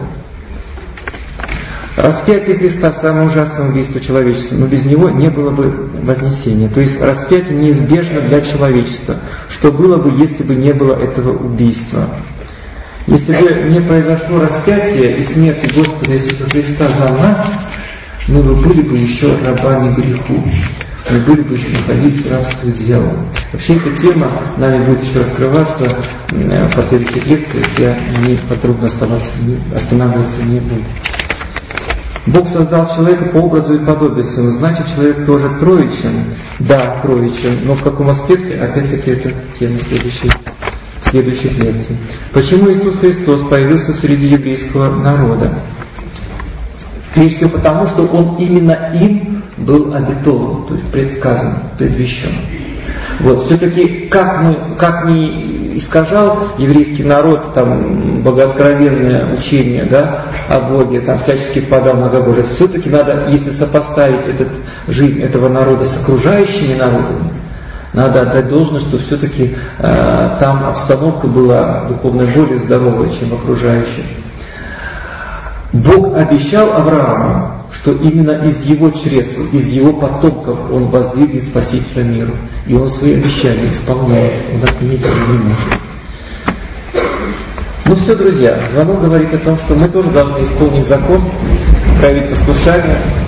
Speaker 1: Распятие Христа – самое ужасное убийство человечества, но без него не было бы вознесения. То есть распятие неизбежно для человечества. Что было бы, если бы не было этого убийства? Если бы не произошло распятие и смерти Господа Иисуса Христа за нас, мы бы были бы еще рабами греху. Мы были бы еще находились в рабстве дьявола. Вообще эта тема нами будет еще раскрываться в последующих лекциях. Я на ней подробно останавливаться не буду. Бог создал человека по образу и подобию своему. Значит, человек тоже троичен. Да, троичен. Но в каком аспекте? Опять-таки это тема следующих лекций. Почему Иисус Христос появился среди еврейского народа? Прежде всего потому, что Он именно им был обетован, то есть предсказан, предвещен. Все-таки как ни искажал еврейский народ богооткровенное учение о Боге, всячески впадал в многобожие, все-таки надо, если сопоставить жизнь этого народа с окружающими народами, надо отдать должность, что все-таки там обстановка была духовно более здоровая, чем окружающая. Бог обещал Аврааму, что именно из его чресл, из его потомков он воздвигнет Спасителя миру. И он свои обещания исполняет, он отменить его не может. Все, друзья, звонок говорит о том, что мы тоже должны исполнить закон, проявить послушание,